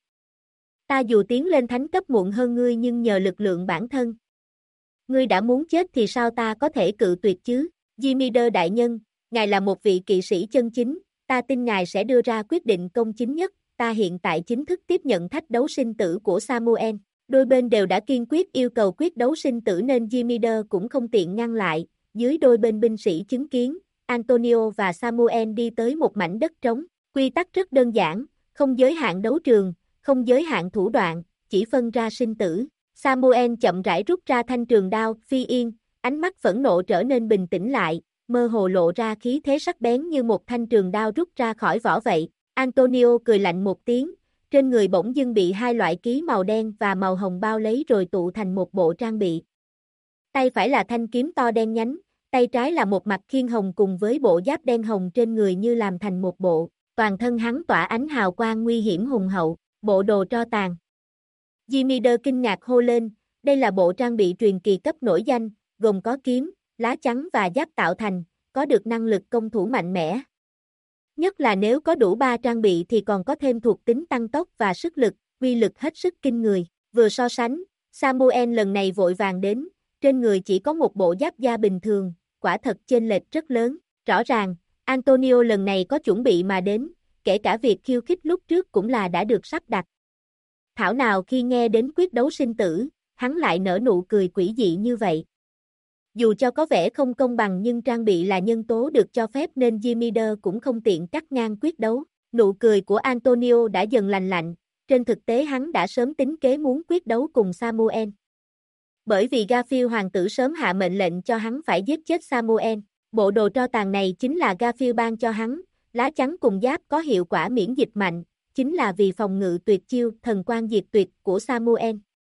Ta dù tiến lên thánh cấp muộn hơn ngươi nhưng nhờ lực lượng bản thân. Ngươi đã muốn chết thì sao ta có thể cự tuyệt chứ? Jimider đại nhân, ngài là một vị kỵ sĩ chân chính, ta tin ngài sẽ đưa ra quyết định công chính nhất, ta hiện tại chính thức tiếp nhận thách đấu sinh tử của Samuel. Đôi bên đều đã kiên quyết yêu cầu quyết đấu sinh tử nên Jimider cũng không tiện ngăn lại, dưới đôi bên binh sĩ chứng kiến, Antonio và Samuel đi tới một mảnh đất trống, quy tắc rất đơn giản, không giới hạn đấu trường, không giới hạn thủ đoạn, chỉ phân ra sinh tử. Samuel chậm rãi rút ra thanh trường đao, phi yên, ánh mắt phẫn nộ trở nên bình tĩnh lại, mơ hồ lộ ra khí thế sắc bén như một thanh trường đao rút ra khỏi vỏ vậy. Antonio cười lạnh một tiếng, trên người bỗng dưng bị hai loại ký màu đen và màu hồng bao lấy rồi tụ thành một bộ trang bị. Tay phải là thanh kiếm to đen nhánh, tay trái là một mặt khiên hồng cùng với bộ giáp đen hồng trên người như làm thành một bộ, toàn thân hắn tỏa ánh hào quang nguy hiểm hùng hậu, bộ đồ tro tàn. Jimider kinh ngạc hô lên, Đây là bộ trang bị truyền kỳ cấp nổi danh, gồm có kiếm, lá chắn và giáp tạo thành, có được năng lực công thủ mạnh mẽ. Nhất là nếu có đủ 3 trang bị thì còn có thêm thuộc tính tăng tốc và sức lực, uy lực hết sức kinh người. Vừa so sánh, Samuel lần này vội vàng đến, trên người chỉ có một bộ giáp da bình thường, quả thật chênh lệch rất lớn. Rõ ràng, Antonio lần này có chuẩn bị mà đến, kể cả việc khiêu khích lúc trước cũng là đã được sắp đặt. Thảo nào khi nghe đến quyết đấu sinh tử, hắn lại nở nụ cười quỷ dị như vậy. Dù cho có vẻ không công bằng nhưng trang bị là nhân tố được cho phép nên Jimmy cũng không tiện cắt ngang quyết đấu. Nụ cười của Antonio đã dần lành lạnh, trên thực tế hắn đã sớm tính kế muốn quyết đấu cùng Samuel. Bởi vì Garfield hoàng tử sớm hạ mệnh lệnh cho hắn phải giết chết Samuel. Bộ đồ tro tàn này chính là Garfield ban cho hắn, lá chắn cùng giáp có hiệu quả miễn dịch mạnh, chính là vì phòng ngự tuyệt chiêu thần quang diệt tuyệt của Samuel.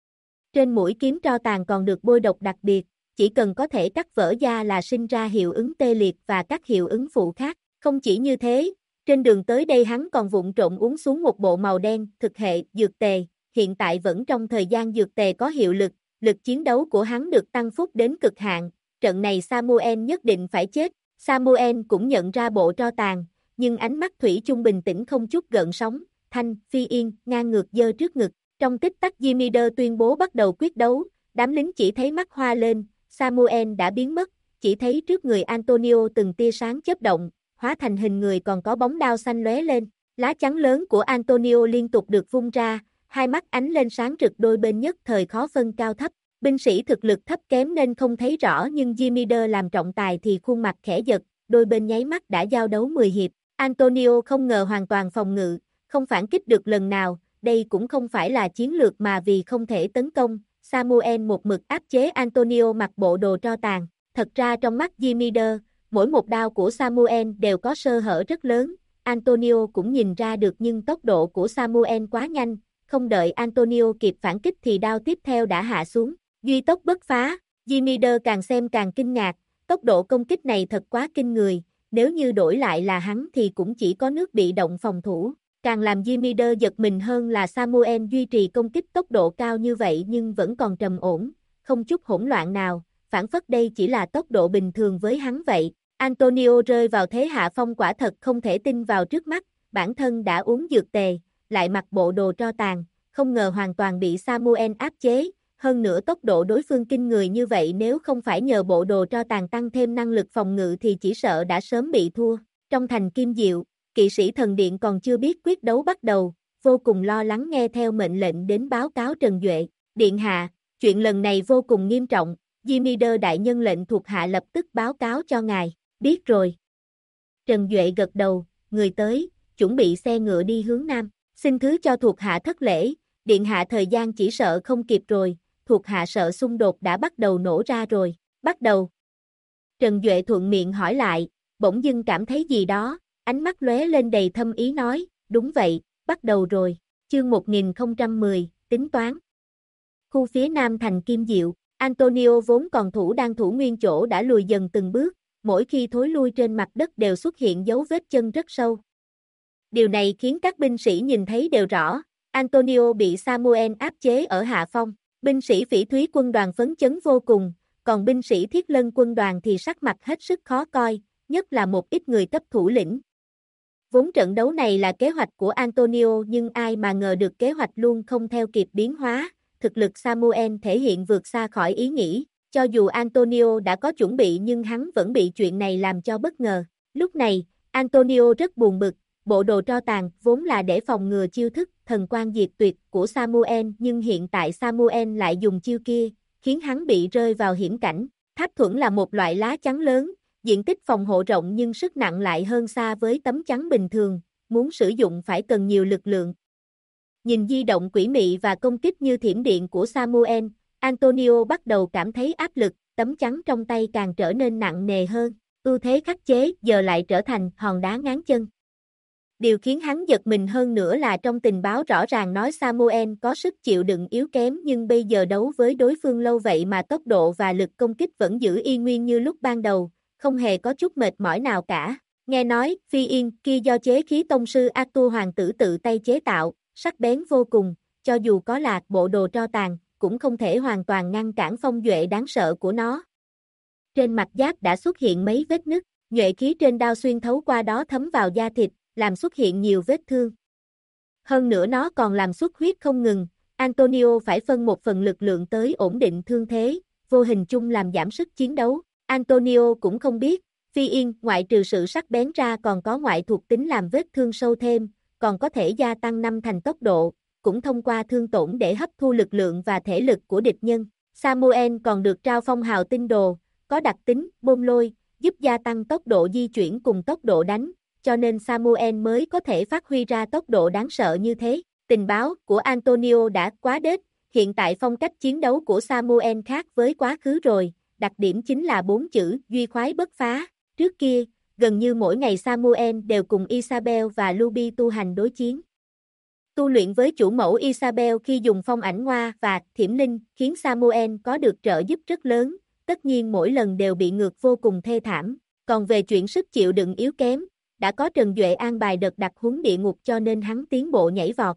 Trên mũi kiếm tro tàn còn được bôi độc đặc biệt, chỉ cần có thể cắt vỡ da là sinh ra hiệu ứng tê liệt và các hiệu ứng phụ khác. Không chỉ như thế, trên đường tới đây hắn còn vụng trộm uống xuống một bộ màu đen thực hệ dược tề, hiện tại vẫn trong thời gian dược tề có hiệu lực, lực chiến đấu của hắn được tăng phúc đến cực hạn, trận này Samuel nhất định phải chết. Samuel cũng nhận ra bộ tro tàn, nhưng ánh mắt thủy chung bình tĩnh không chút gợn sóng, thanh, phi yên, ngang ngược giơ trước ngực. Trong tích tắc Jimmy tuyên bố bắt đầu quyết đấu, đám lính chỉ thấy mắt hoa lên, Samuel đã biến mất, chỉ thấy trước người Antonio từng tia sáng chớp động, hóa thành hình người còn có bóng đao xanh lóe lên. Lá chắn lớn của Antonio liên tục được vung ra, hai mắt ánh lên sáng rực đôi bên nhất thời khó phân cao thấp. Binh sĩ thực lực thấp kém nên không thấy rõ nhưng Jimmy làm trọng tài thì khuôn mặt khẽ giật, đôi bên nháy mắt đã giao đấu 10 hiệp. Antonio không ngờ hoàn toàn phòng ngự, không phản kích được lần nào, đây cũng không phải là chiến lược mà vì không thể tấn công. Samuel một mực áp chế Antonio mặc bộ đồ tro tàn. Thật ra trong mắt Jimmy, mỗi một đao của Samuel đều có sơ hở rất lớn. Antonio cũng nhìn ra được nhưng tốc độ của Samuel quá nhanh, không đợi Antonio kịp phản kích thì đao tiếp theo đã hạ xuống. Duy tốc bất phá, Jimmy càng xem càng kinh ngạc, tốc độ công kích này thật quá kinh người, nếu như đổi lại là hắn thì cũng chỉ có nước bị động phòng thủ. Càng làm Jimmy giật mình hơn là Samuel duy trì công kích tốc độ cao như vậy nhưng vẫn còn trầm ổn, không chút hỗn loạn nào, phản phất đây chỉ là tốc độ bình thường với hắn vậy. Antonio rơi vào thế hạ phong quả thật không thể tin vào trước mắt, bản thân đã uống dược tề, lại mặc bộ đồ tro tàn, không ngờ hoàn toàn bị Samuel áp chế, hơn nữa tốc độ đối phương kinh người như vậy nếu không phải nhờ bộ đồ tro tàn tăng thêm năng lực phòng ngự thì chỉ sợ đã sớm bị thua. Trong thành Kim Diệu, kỵ sĩ thần điện còn chưa biết quyết đấu bắt đầu, vô cùng lo lắng nghe theo mệnh lệnh đến báo cáo Trần Duệ. Điện hạ, chuyện lần này vô cùng nghiêm trọng, Jimmy đại nhân lệnh thuộc hạ lập tức báo cáo cho ngài, biết rồi. Trần Duệ gật đầu, người tới, chuẩn bị xe ngựa đi hướng nam, xin thứ cho thuộc hạ thất lễ, điện hạ thời gian chỉ sợ không kịp rồi, thuộc hạ sợ xung đột đã bắt đầu nổ ra rồi, bắt đầu. Trần Duệ thuận miệng hỏi lại, bỗng dưng cảm thấy gì đó, ánh mắt lóe lên đầy thâm ý nói, đúng vậy, bắt đầu rồi. Chương 1010, tính toán. Khu phía nam thành Kim Diệu, Antonio vốn còn đang thủ nguyên chỗ đã lùi dần từng bước, mỗi khi thối lui trên mặt đất đều xuất hiện dấu vết chân rất sâu. Điều này khiến các binh sĩ nhìn thấy đều rõ, Antonio bị Samuel áp chế ở hạ phong, binh sĩ phỉ thúy quân đoàn phấn chấn vô cùng, còn binh sĩ thiết lân quân đoàn thì sắc mặt hết sức khó coi, nhất là một ít người cấp thủ lĩnh. Vốn trận đấu này là kế hoạch của Antonio nhưng ai mà ngờ được kế hoạch luôn không theo kịp biến hóa, thực lực Samuel thể hiện vượt xa khỏi ý nghĩ, cho dù Antonio đã có chuẩn bị nhưng hắn vẫn bị chuyện này làm cho bất ngờ. Lúc này, Antonio rất buồn bực, bộ đồ tro tàn vốn là để phòng ngừa chiêu thức thần quang diệt tuyệt của Samuel nhưng hiện tại Samuel lại dùng chiêu kia, khiến hắn bị rơi vào hiểm cảnh. Tháp thuẫn là một loại lá chắn lớn, diện tích phòng hộ rộng nhưng sức nặng lại hơn xa với tấm chắn bình thường, muốn sử dụng phải cần nhiều lực lượng. Nhìn di động quỷ mị và công kích như thiểm điện của Samuel, Antonio bắt đầu cảm thấy áp lực, tấm chắn trong tay càng trở nên nặng nề hơn, ưu thế khắc chế giờ lại trở thành hòn đá ngáng chân. Điều khiến hắn giật mình hơn nữa là trong tình báo rõ ràng nói Samuel có sức chịu đựng yếu kém nhưng bây giờ đấu với đối phương lâu vậy mà tốc độ và lực công kích vẫn giữ y nguyên như lúc ban đầu, không hề có chút mệt mỏi nào cả. Nghe nói, phi yên kia do chế khí tông sư Arthur hoàng tử tự tay chế tạo, sắc bén vô cùng, cho dù có là bộ đồ tro tàn, cũng không thể hoàn toàn ngăn cản phong duệ đáng sợ của nó. Trên mặt giáp đã xuất hiện mấy vết nứt, nhuệ khí trên đao xuyên thấu qua đó thấm vào da thịt, làm xuất hiện nhiều vết thương. Hơn nữa nó còn làm xuất huyết không ngừng, Antonio phải phân một phần lực lượng tới ổn định thương thế, vô hình chung làm giảm sức chiến đấu. Antonio cũng không biết, Phi Yên ngoại trừ sự sắc bén ra còn có ngoại thuộc tính làm vết thương sâu thêm, còn có thể gia tăng 5 thành tốc độ, cũng thông qua thương tổn để hấp thu lực lượng và thể lực của địch nhân. Samuel còn được trao phong hào tinh đồ, có đặc tính bom lôi, giúp gia tăng tốc độ di chuyển cùng tốc độ đánh, cho nên Samuel mới có thể phát huy ra tốc độ đáng sợ như thế. Tình báo của Antonio đã quá đết, hiện tại phong cách chiến đấu của Samuel khác với quá khứ rồi, đặc điểm chính là 4 chữ duy khoái bất phá. Trước kia, gần như mỗi ngày Samuel đều cùng Isabel và Luby tu hành đối chiến. Tu luyện với chủ mẫu Isabel khi dùng phong ảnh ngoa và thiểm linh khiến Samuel có được trợ giúp rất lớn, tất nhiên mỗi lần đều bị ngược vô cùng thê thảm. Còn về chuyện sức chịu đựng yếu kém, đã có Trần Duệ an bài đợt đặc huấn địa ngục cho nên hắn tiến bộ nhảy vọt.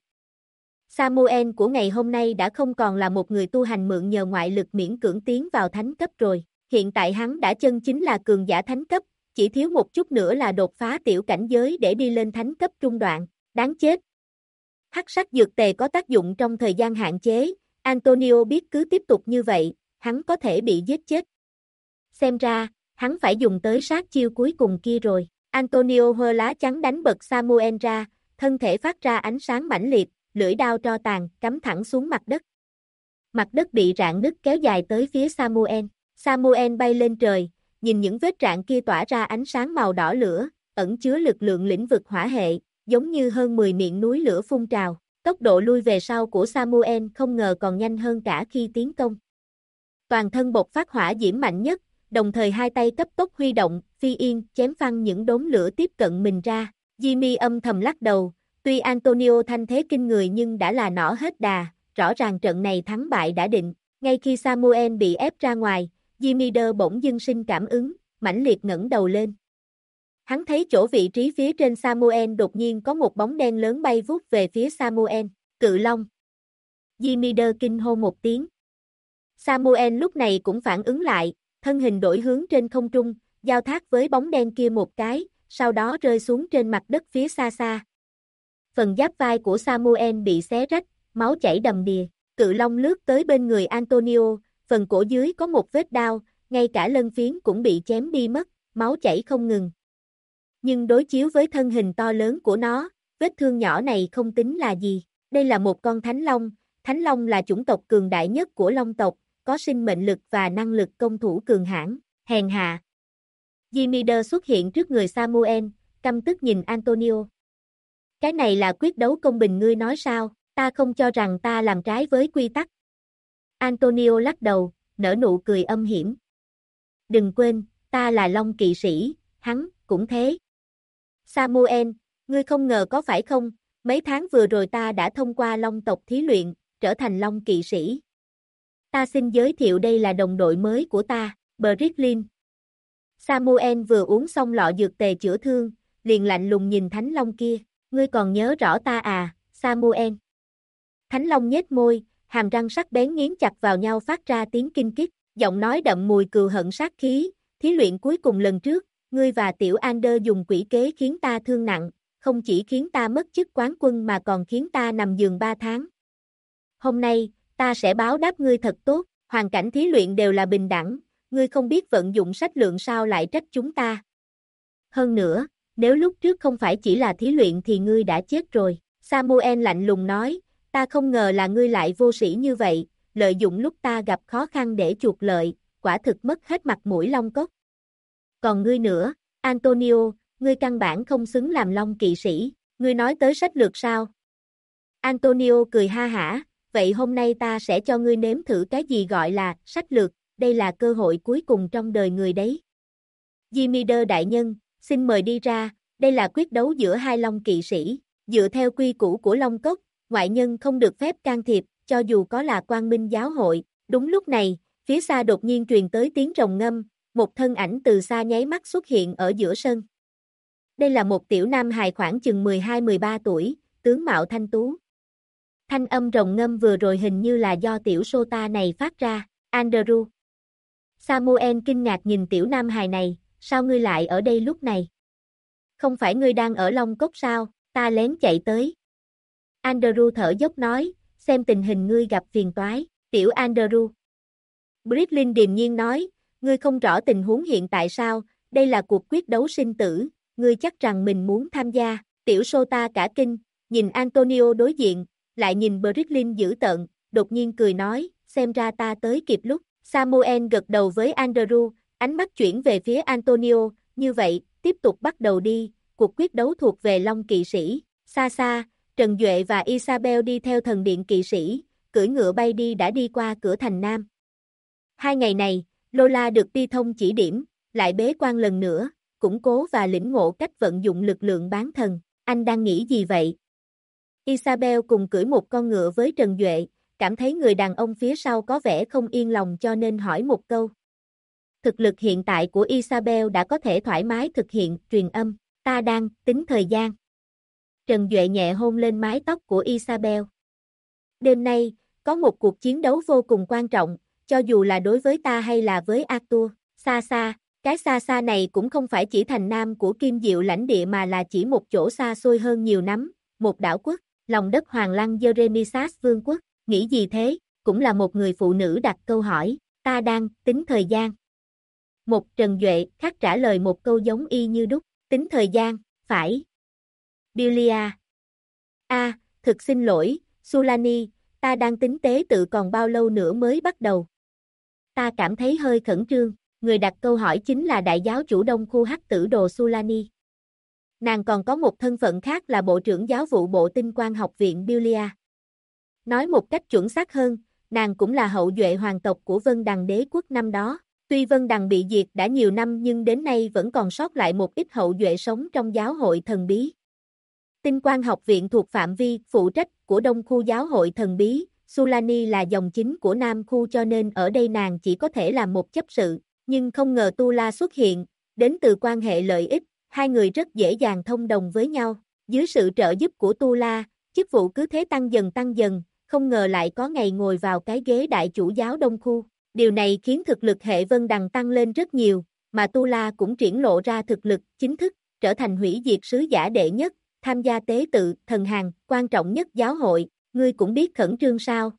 Samuel của ngày hôm nay đã không còn là một người tu hành mượn nhờ ngoại lực miễn cưỡng tiến vào thánh cấp rồi. Hiện tại hắn đã chân chính là cường giả thánh cấp, chỉ thiếu một chút nữa là đột phá tiểu cảnh giới để đi lên thánh cấp trung đoạn. Đáng chết! Hắc sắc dược tề có tác dụng trong thời gian hạn chế, Antonio biết cứ tiếp tục như vậy, hắn có thể bị giết chết. Xem ra, hắn phải dùng tới sát chiêu cuối cùng kia rồi. Antonio hơ lá chắn đánh bật Samuel ra, thân thể phát ra ánh sáng mãnh liệt, lưỡi đao tro tàn, cắm thẳng xuống mặt đất. Mặt đất bị rạn nứt kéo dài tới phía Samuel. Samuel bay lên trời, nhìn những vết rạn kia tỏa ra ánh sáng màu đỏ lửa, ẩn chứa lực lượng lĩnh vực hỏa hệ, giống như hơn 10 miệng núi lửa phun trào. Tốc độ lui về sau của Samuel không ngờ còn nhanh hơn cả khi tiến công. Toàn thân bộc phát hỏa diễm mạnh nhất, đồng thời hai tay cấp tốc huy động, Phi Yên chém phăng những đốm lửa tiếp cận mình ra. Jimmy âm thầm lắc đầu, tuy Antonio thanh thế kinh người nhưng đã là nỏ hết đà, rõ ràng trận này thắng bại đã định. Ngay khi Samuel bị ép ra ngoài, Jimmy bỗng dưng sinh cảm ứng, mãnh liệt ngẩng đầu lên. Hắn thấy chỗ vị trí phía trên Samuel đột nhiên có một bóng đen lớn bay vút về phía Samuel. Cự Long. Jimmy kinh hô một tiếng. Samuel lúc này cũng phản ứng lại, thân hình đổi hướng trên không trung, giao thác với bóng đen kia một cái, sau đó rơi xuống trên mặt đất phía xa xa. Phần giáp vai của Samuel bị xé rách, máu chảy đầm đìa. Cự Long lướt tới bên người Antonio, phần cổ dưới có một vết đao, ngay cả lân phiến cũng bị chém đi mất, máu chảy không ngừng. Nhưng đối chiếu với thân hình to lớn của nó, vết thương nhỏ này không tính là gì. Đây là một con Thánh Long là chủng tộc cường đại nhất của Long tộc, có sinh mệnh lực và năng lực công thủ cường hãn. Hèn hạ. Jimmy xuất hiện trước người Samuel, căm tức nhìn Antonio. Cái này là quyết đấu công bình ngươi nói sao, ta không cho rằng ta làm trái với quy tắc. Antonio lắc đầu, nở nụ cười âm hiểm. Đừng quên, ta là Long kỵ sĩ, hắn cũng thế. Samuel, ngươi không ngờ có phải không, mấy tháng vừa rồi ta đã thông qua Long tộc thí luyện, trở thành Long kỵ sĩ. Ta xin giới thiệu đây là đồng đội mới của ta, Bricklin. Samuel vừa uống xong lọ dược tề chữa thương, liền lạnh lùng nhìn Thánh Long kia, ngươi còn nhớ rõ ta à, Samuel. Thánh Long nhếch môi, hàm răng sắc bén nghiến chặt vào nhau phát ra tiếng kinh kích, giọng nói đậm mùi cừu hận sát khí, thí luyện cuối cùng lần trước, ngươi và tiểu Ander dùng quỷ kế khiến ta thương nặng, không chỉ khiến ta mất chức quán quân mà còn khiến ta nằm giường 3 tháng. Hôm nay, ta sẽ báo đáp ngươi thật tốt, hoàn cảnh thí luyện đều là bình đẳng, ngươi không biết vận dụng sách lượng sao lại trách chúng ta. Hơn nữa, nếu lúc trước không phải chỉ là thí luyện thì ngươi đã chết rồi. Samuel lạnh lùng nói, ta không ngờ là ngươi lại vô sĩ như vậy, lợi dụng lúc ta gặp khó khăn để chuộc lợi, quả thực mất hết mặt mũi Long cốc. Còn ngươi nữa, Antonio, ngươi căn bản không xứng làm Long kỵ sĩ, ngươi nói tới sách lược sao? Antonio cười ha hả, vậy hôm nay ta sẽ cho ngươi nếm thử cái gì gọi là sách lược, đây là cơ hội cuối cùng trong đời người đấy. Jimmy đại nhân, xin mời đi ra, đây là quyết đấu giữa hai Long kỵ sĩ, dựa theo quy củ của Long cốc, ngoại nhân không được phép can thiệp, cho dù có là Quang Minh giáo hội. Đúng lúc này, phía xa đột nhiên truyền tới tiếng rồng ngâm, một thân ảnh từ xa nháy mắt xuất hiện ở giữa sân. Đây là một tiểu nam hài khoảng chừng 12-13 tuổi, tướng mạo thanh tú. Thanh âm rồng ngâm vừa rồi hình như là do tiểu Sota này phát ra. Andrew. Samuel kinh ngạc nhìn tiểu nam hài này, sao ngươi lại ở đây lúc này? Không phải ngươi đang ở Long Cốc sao, ta lén chạy tới. Andrew thở dốc nói, xem tình hình ngươi gặp phiền toái, tiểu Andrew. Bridlin điềm nhiên nói, ngươi không rõ tình huống hiện tại sao, đây là cuộc quyết đấu sinh tử, ngươi chắc rằng mình muốn tham gia, tiểu Sota cả kinh, nhìn Antonio đối diện, lại nhìn Bridlin dữ tợn, đột nhiên cười nói, xem ra ta tới kịp lúc, Samuel gật đầu với Andrew, ánh mắt chuyển về phía Antonio, như vậy, tiếp tục bắt đầu đi, cuộc quyết đấu thuộc về Long kỵ sĩ, xa xa, Trần Duệ và Isabel đi theo thần điện kỵ sĩ, cưỡi ngựa bay đi đã đi qua cửa thành Nam. 2 ngày này, Lola được Ti Thông chỉ điểm, lại bế quan lần nữa, củng cố và lĩnh ngộ cách vận dụng lực lượng bán thần, anh đang nghĩ gì vậy? Isabel cùng cưỡi một con ngựa với Trần Duệ, cảm thấy người đàn ông phía sau có vẻ không yên lòng cho nên hỏi một câu. Thực lực hiện tại của Isabel đã có thể thoải mái thực hiện truyền âm, ta đang tính thời gian. Trần Duệ nhẹ hôn lên mái tóc của Isabel. Đêm nay, có một cuộc chiến đấu vô cùng quan trọng, cho dù là đối với ta hay là với Arthur, xa xa, cái xa xa này cũng không phải chỉ thành Nam của Kim Diệu lãnh địa mà là chỉ một chỗ xa xôi hơn nhiều lắm, một đảo quốc, lòng đất Hoàng Lăng Jeremisas Vương quốc, nghĩ gì thế, cũng là một người phụ nữ đặt câu hỏi, ta đang tính thời gian. Một Trần Duệ khác trả lời một câu giống y như đúc, tính thời gian, phải. Billia. Thực xin lỗi, Sulani, ta đang tính tế tự còn bao lâu nữa mới bắt đầu. Ta cảm thấy hơi khẩn trương, người đặt câu hỏi chính là đại giáo chủ đông khu Hắc Tử Đồ Sulani. Nàng còn có một thân phận khác là bộ trưởng giáo vụ bộ tinh quang học viện Billia. Nói một cách chuẩn xác hơn, nàng cũng là hậu duệ hoàng tộc của Vân Đằng đế quốc năm đó. Tuy Vân Đằng bị diệt đã nhiều năm nhưng đến nay vẫn còn sót lại một ít hậu duệ sống trong giáo hội thần bí. Tinh quang học viện thuộc phạm vi phụ trách của đông khu giáo hội thần bí, Sulani là dòng chính của nam khu cho nên ở đây nàng chỉ có thể làm một chấp sự, nhưng không ngờ Tula xuất hiện, đến từ quan hệ lợi ích, hai người rất dễ dàng thông đồng với nhau, dưới sự trợ giúp của Tula, chức vụ cứ thế tăng dần, không ngờ lại có ngày ngồi vào cái ghế đại chủ giáo đông khu. Điều này khiến thực lực hệ Vân Đằng tăng lên rất nhiều, mà Tula cũng triển lộ ra thực lực chính thức, trở thành hủy diệt sứ giả đệ nhất, tham gia tế tự, thần hàng, quan trọng nhất giáo hội, ngươi cũng biết khẩn trương sao.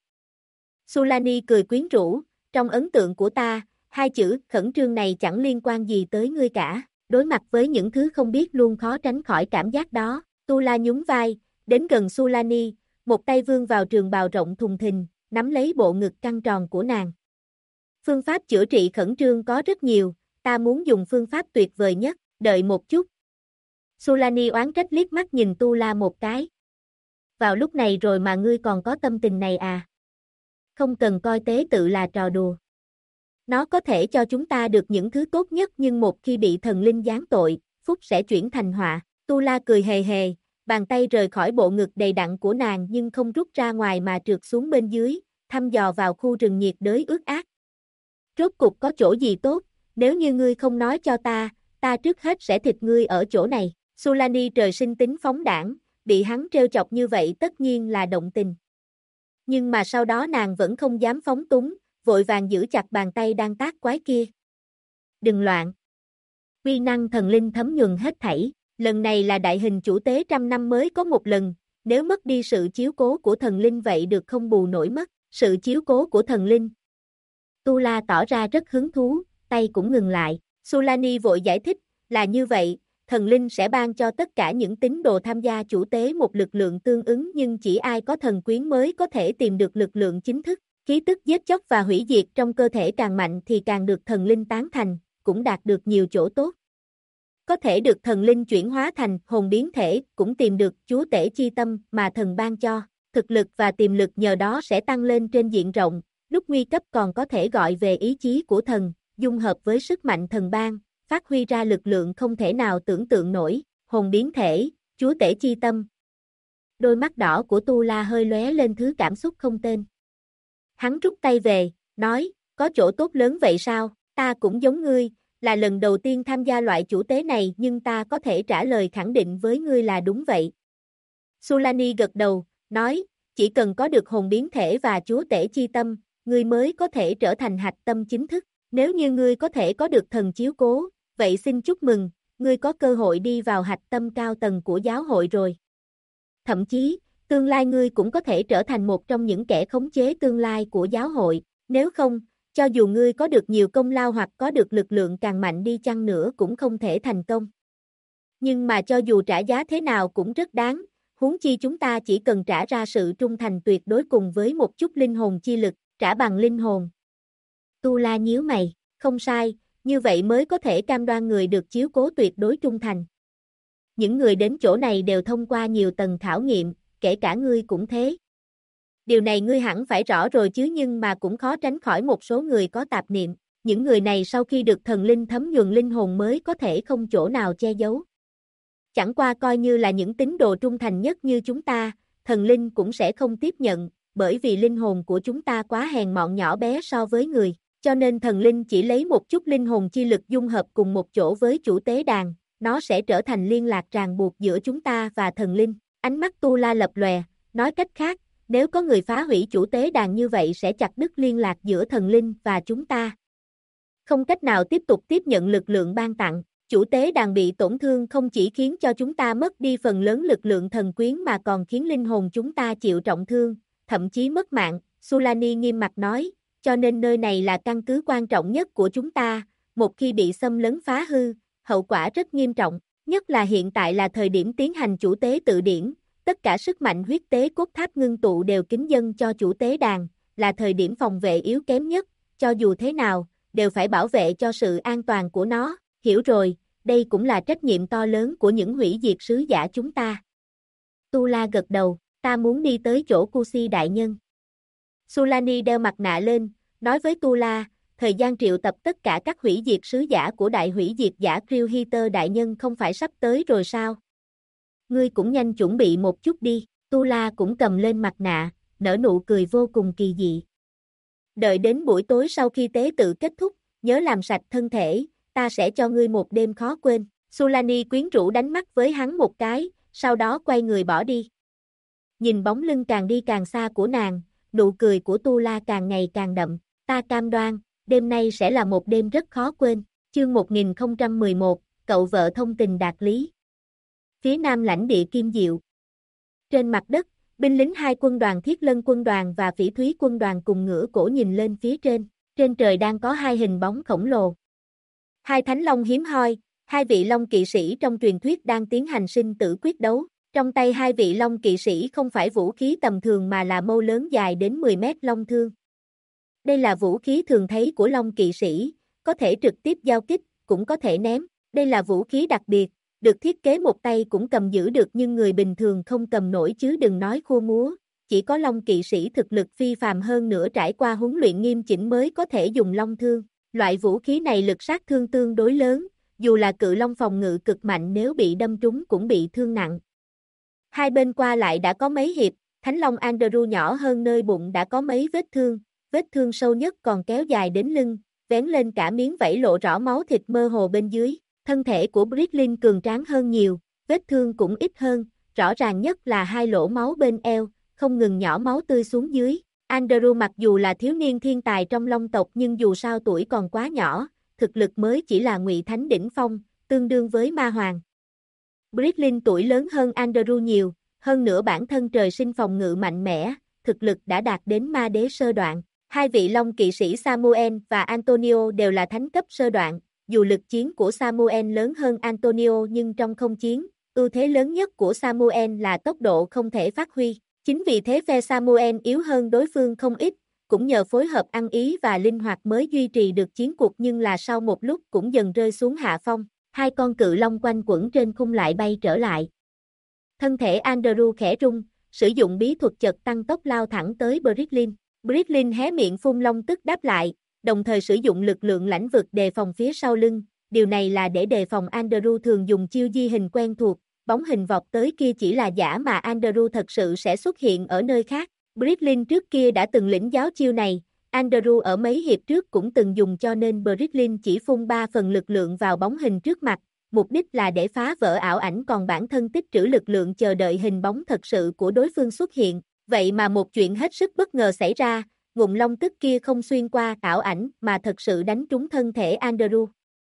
Sulani cười quyến rũ, trong ấn tượng của ta, hai chữ khẩn trương này chẳng liên quan gì tới ngươi cả, đối mặt với những thứ không biết luôn khó tránh khỏi cảm giác đó, Tula nhún vai, đến gần Sulani, một tay vươn vào trường bào rộng thùng thình, nắm lấy bộ ngực căng tròn của nàng. Phương pháp chữa trị khẩn trương có rất nhiều, ta muốn dùng phương pháp tuyệt vời nhất, đợi một chút. Sulani oán trách liếc mắt nhìn Tula một cái. Vào lúc này rồi mà ngươi còn có tâm tình này à? Không cần coi tế tự là trò đùa. Nó có thể cho chúng ta được những thứ tốt nhất nhưng một khi bị thần linh giáng tội, phúc sẽ chuyển thành họa. Tula cười hề hề, bàn tay rời khỏi bộ ngực đầy đặn của nàng nhưng không rút ra ngoài mà trượt xuống bên dưới, thăm dò vào khu rừng nhiệt đới ướt át. Rốt cục có chỗ gì tốt, nếu như ngươi không nói cho ta trước hết sẽ thịt ngươi ở chỗ này. Sulani trời sinh tính phóng đãng, bị hắn trêu chọc như vậy tất nhiên là động tình. Nhưng mà sau đó nàng vẫn không dám phóng túng, vội vàng giữ chặt bàn tay đang tác quái kia. Đừng loạn. Uy năng thần linh thấm nhuần hết thảy, lần này là đại hình chủ tế 100 năm mới có một lần, nếu mất đi sự chiếu cố của thần linh vậy được không bù nổi mất, sự chiếu cố của thần linh. Tula tỏ ra rất hứng thú, tay cũng ngừng lại, Sulani vội giải thích, là như vậy, thần linh sẽ ban cho tất cả những tín đồ tham gia chủ tế một lực lượng tương ứng nhưng chỉ ai có thần quyến mới có thể tìm được lực lượng chính thức, khí tức giết chóc và hủy diệt trong cơ thể càng mạnh thì càng được thần linh tán thành, cũng đạt được nhiều chỗ tốt. Có thể được thần linh chuyển hóa thành hồn biến thể, cũng tìm được chúa tể chi tâm mà thần ban cho, thực lực và tiềm lực nhờ đó sẽ tăng lên trên diện rộng, lúc nguy cấp còn có thể gọi về ý chí của thần, dung hợp với sức mạnh thần ban, phát huy ra lực lượng không thể nào tưởng tượng nổi, hồn biến thể, chúa tể chi tâm. Đôi mắt đỏ của Tula hơi lóe lên thứ cảm xúc không tên. Hắn rút tay về, nói, có chỗ tốt lớn vậy sao, ta cũng giống ngươi, là lần đầu tiên tham gia loại chủ tế này nhưng ta có thể trả lời khẳng định với ngươi là đúng vậy. Sulani gật đầu, nói, chỉ cần có được hồn biến thể và chúa tể chi tâm, ngươi mới có thể trở thành hạch tâm chính thức. Nếu như ngươi có thể có được thần chiếu cố, vậy xin chúc mừng, ngươi có cơ hội đi vào hạch tâm cao tầng của giáo hội rồi. Thậm chí, tương lai ngươi cũng có thể trở thành một trong những kẻ khống chế tương lai của giáo hội, nếu không, cho dù ngươi có được nhiều công lao hoặc có được lực lượng càng mạnh đi chăng nữa cũng không thể thành công. Nhưng mà cho dù trả giá thế nào cũng rất đáng, huống chi chúng ta chỉ cần trả ra sự trung thành tuyệt đối cùng với một chút linh hồn chi lực, trả bằng linh hồn. Tu La nhíu mày, không sai, như vậy mới có thể cam đoan người được chiếu cố tuyệt đối trung thành. Những người đến chỗ này đều thông qua nhiều tầng khảo nghiệm, kể cả ngươi cũng thế. Điều này ngươi hẳn phải rõ rồi chứ, nhưng mà cũng khó tránh khỏi một số người có tạp niệm. Những người này sau khi được thần linh thấm nhuần linh hồn mới có thể không chỗ nào che giấu. Chẳng qua coi như là những tín đồ trung thành nhất như chúng ta, thần linh cũng sẽ không tiếp nhận, bởi vì linh hồn của chúng ta quá hèn mọn nhỏ bé so với người, cho nên thần linh chỉ lấy một chút linh hồn chi lực dung hợp cùng một chỗ với chủ tế đàn, nó sẽ trở thành liên lạc ràng buộc giữa chúng ta và thần linh. Ánh mắt Tu La lập lòe, nói cách khác, nếu có người phá hủy chủ tế đàn như vậy sẽ chặt đứt liên lạc giữa thần linh và chúng ta. Không cách nào tiếp tục tiếp nhận lực lượng ban tặng, chủ tế đàn bị tổn thương không chỉ khiến cho chúng ta mất đi phần lớn lực lượng thần quyến mà còn khiến linh hồn chúng ta chịu trọng thương, thậm chí mất mạng, Sulani nghiêm mặt nói, cho nên nơi này là căn cứ quan trọng nhất của chúng ta, một khi bị xâm lấn phá hư, hậu quả rất nghiêm trọng, nhất là hiện tại là thời điểm tiến hành chủ tế tự điển, tất cả sức mạnh huyết tế cốt tháp ngưng tụ đều kính dâng cho chủ tế đàn, là thời điểm phòng vệ yếu kém nhất, cho dù thế nào, đều phải bảo vệ cho sự an toàn của nó, hiểu rồi, đây cũng là trách nhiệm to lớn của những hủy diệt sứ giả chúng ta. Tu La gật đầu, ta muốn đi tới chỗ Kusi đại nhân. Sulani đeo mặt nạ lên, nói với Tu La, thời gian triệu tập tất cả các hủy diệt sứ giả của đại hủy diệt giả Krill đại nhân không phải sắp tới rồi sao? Ngươi cũng nhanh chuẩn bị một chút đi, Tu La cũng cầm lên mặt nạ, nở nụ cười vô cùng kỳ dị. Đợi đến buổi tối sau khi tế tự kết thúc, nhớ làm sạch thân thể, ta sẽ cho ngươi một đêm khó quên. Sulani quyến rũ đánh mắt với hắn một cái, sau đó quay người bỏ đi. Nhìn bóng lưng càng đi càng xa của nàng, nụ cười của Tu La càng ngày càng đậm, ta cam đoan, đêm nay sẽ là một đêm rất khó quên. Chương 1011, cậu vợ thông tình đạt lý. Phía nam lãnh địa Kim Diệu. Trên mặt đất, binh lính hai quân đoàn Thiết Lân quân đoàn và Phỉ Thúy quân đoàn cùng ngửa cổ nhìn lên phía trên trời đang có hai hình bóng khổng lồ. Hai thánh long hiếm hoi, hai vị long kỵ sĩ trong truyền thuyết đang tiến hành sinh tử quyết đấu. Trong tay hai vị long kỵ sĩ không phải vũ khí tầm thường mà là mâu lớn dài đến 10 mét long thương. Đây là vũ khí thường thấy của long kỵ sĩ, có thể trực tiếp giao kích, cũng có thể ném. Đây là vũ khí đặc biệt, được thiết kế một tay cũng cầm giữ được nhưng người bình thường không cầm nổi chứ đừng nói khua múa. Chỉ có long kỵ sĩ thực lực phi phàm hơn nữa trải qua huấn luyện nghiêm chỉnh mới có thể dùng long thương. Loại vũ khí này lực sát thương tương đối lớn, dù là cự long phòng ngự cực mạnh nếu bị đâm trúng cũng bị thương nặng. Hai bên qua lại đã có mấy hiệp, thánh long Andrew nhỏ hơn nơi bụng đã có mấy vết thương sâu nhất còn kéo dài đến lưng, vén lên cả miếng vảy lộ rõ máu thịt mơ hồ bên dưới. Thân thể của Britling cường tráng hơn nhiều, vết thương cũng ít hơn, rõ ràng nhất là hai lỗ máu bên eo, không ngừng nhỏ máu tươi xuống dưới. Andrew mặc dù là thiếu niên thiên tài trong long tộc nhưng dù sao tuổi còn quá nhỏ, thực lực mới chỉ là ngụy thánh đỉnh phong, tương đương với ma hoàng. Britling tuổi lớn hơn Andrew nhiều, hơn nữa bản thân trời sinh phòng ngự mạnh mẽ, thực lực đã đạt đến ma đế sơ đoạn. Hai vị long kỵ sĩ Samuel và Antonio đều là thánh cấp sơ đoạn, dù lực chiến của Samuel lớn hơn Antonio nhưng trong không chiến, ưu thế lớn nhất của Samuel là tốc độ không thể phát huy. Chính vì thế phe Samuel yếu hơn đối phương không ít, cũng nhờ phối hợp ăn ý và linh hoạt mới duy trì được chiến cuộc nhưng là sau một lúc cũng dần rơi xuống hạ phong. Hai con cự long quanh quẩn trên khung lại bay trở lại. Thân thể Andrew khẽ rung, sử dụng bí thuật chợt tăng tốc lao thẳng tới Britling. Britling hé miệng phun long tức đáp lại, đồng thời sử dụng lực lượng lãnh vực đề phòng phía sau lưng. Điều này là để đề phòng Andrew thường dùng chiêu di hình quen thuộc, bóng hình vọt tới kia chỉ là giả mà Andrew thật sự sẽ xuất hiện ở nơi khác. Britling trước kia đã từng lĩnh giáo chiêu này, Andrew ở mấy hiệp trước cũng từng dùng cho nên Britling chỉ phun 3 phần lực lượng vào bóng hình trước mặt, mục đích là để phá vỡ ảo ảnh còn bản thân tích trữ lực lượng chờ đợi hình bóng thật sự của đối phương xuất hiện. Vậy mà một chuyện hết sức bất ngờ xảy ra, ngụm long tức kia không xuyên qua ảo ảnh mà thật sự đánh trúng thân thể Andrew.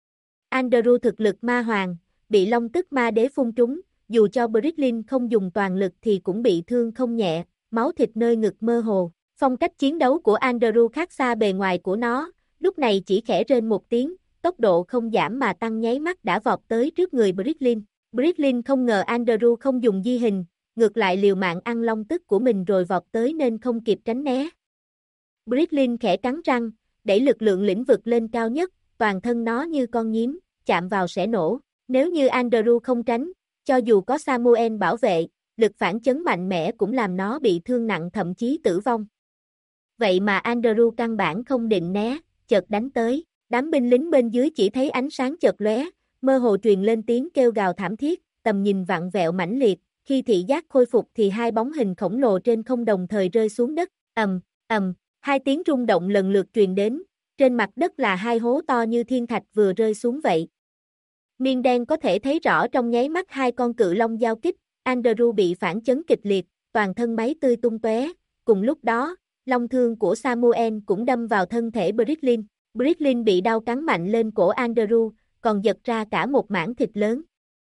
Andrew thực lực ma hoàng, bị long tức ma đế phun trúng, dù cho Bricklin không dùng toàn lực thì cũng bị thương không nhẹ, máu thịt nơi ngực mơ hồ. Phong cách chiến đấu của Andrew khác xa bề ngoài của nó, lúc này chỉ khẽ rên một tiếng, tốc độ không giảm mà tăng nháy mắt đã vọt tới trước người Bricklin. Bricklin không ngờ Andrew không dùng di hình, ngược lại liều mạng ăn long tức của mình rồi vọt tới nên không kịp tránh né. Bricklin khẽ cắn răng, đẩy lực lượng lĩnh vực lên cao nhất, toàn thân nó như con nhím, chạm vào sẽ nổ. Nếu như Andrew không tránh, cho dù có Samuel bảo vệ, lực phản chấn mạnh mẽ cũng làm nó bị thương nặng thậm chí tử vong. Vậy mà Andrew căn bản không định né, chợt đánh tới. Đám binh lính bên dưới chỉ thấy ánh sáng chợt lóe, mơ hồ truyền lên tiếng kêu gào thảm thiết, tầm nhìn vặn vẹo mãnh liệt, khi thị giác khôi phục thì hai bóng hình khổng lồ trên không đồng thời rơi xuống đất, ầm, hai tiếng rung động lần lượt truyền đến, trên mặt đất là hai hố to như thiên thạch vừa rơi xuống vậy. Miên đen có thể thấy rõ trong nháy mắt hai con cự long giao kích, Andrew bị phản chấn kịch liệt, toàn thân máu tươi tung tóe, cùng lúc đó, long thương của Samuel cũng đâm vào thân thể Bricklin. Bricklin bị đau cắn mạnh lên cổ Andrew, còn giật ra cả một mảng thịt lớn.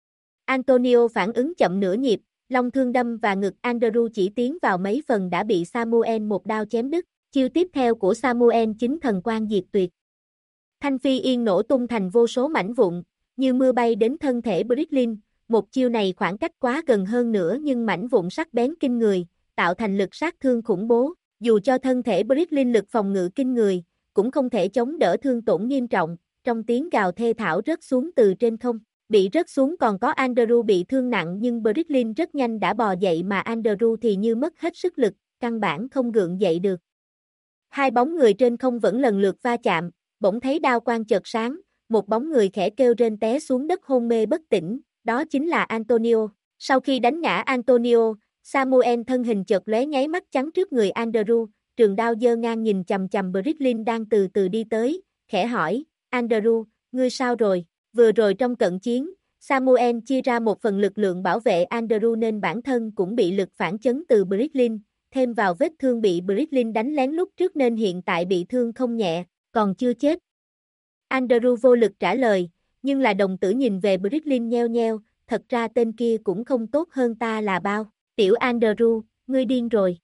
Antonio phản ứng chậm nửa nhịp, long thương đâm và ngực Andrew chỉ tiến vào mấy phần đã bị Samuel một đao chém đứt. Chiêu tiếp theo của Samuel chính thần quang diệt tuyệt. Thanh phi yên nổ tung thành vô số mảnh vụn, như mưa bay đến thân thể Bricklin. Một chiêu này khoảng cách quá gần hơn nữa nhưng mảnh vụn sắc bén kinh người, tạo thành lực sát thương khủng bố. Dù cho thân thể Bricklin lực phòng ngự kinh người, cũng không thể chống đỡ thương tổn nghiêm trọng, trong tiếng gào thê thảm rớt xuống từ trên không. Bị rớt xuống còn có Andrew bị thương nặng nhưng Bricklin rất nhanh đã bò dậy mà Andrew thì như mất hết sức lực, căn bản không gượng dậy được. Hai bóng người trên không vẫn lần lượt va chạm, bỗng thấy đao quang chợt sáng, một bóng người khẽ kêu rên té xuống đất hôn mê bất tỉnh, đó chính là Antonio. Sau khi đánh ngã Antonio, Samuel thân hình chợt lóe nháy mắt chắn trước người Andrew, trường đao giơ ngang nhìn chằm chằm Bricklin đang từ từ đi tới, khẽ hỏi, Andrew, ngươi sao rồi? Vừa rồi trong cận chiến, Samuel chia ra một phần lực lượng bảo vệ Andrew nên bản thân cũng bị lực phản chấn từ Bricklin, thêm vào vết thương bị Bricklin đánh lén lúc trước nên hiện tại bị thương không nhẹ, còn chưa chết. Andrew vô lực trả lời, nhưng là đồng tử nhìn về Bricklin nheo nheo, thật ra tên kia cũng không tốt hơn ta là bao. Tiểu Andrew, ngươi điên rồi.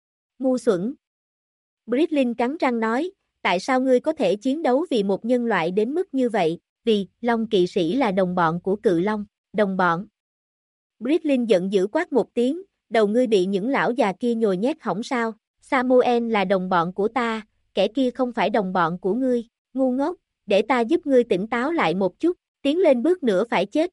Ngu xuẩn. Bricklin cắn răng nói, tại sao ngươi có thể chiến đấu vì một nhân loại đến mức như vậy? Vì, Long kỵ sĩ là đồng bọn của cự long, đồng bọn. Bricklin giận dữ quát một tiếng, đầu ngươi bị những lão già kia nhồi nhét hỏng sao? Samuel là đồng bọn của ta, kẻ kia không phải đồng bọn của ngươi, ngu ngốc, để ta giúp ngươi tỉnh táo lại một chút, tiến lên bước nữa phải chết.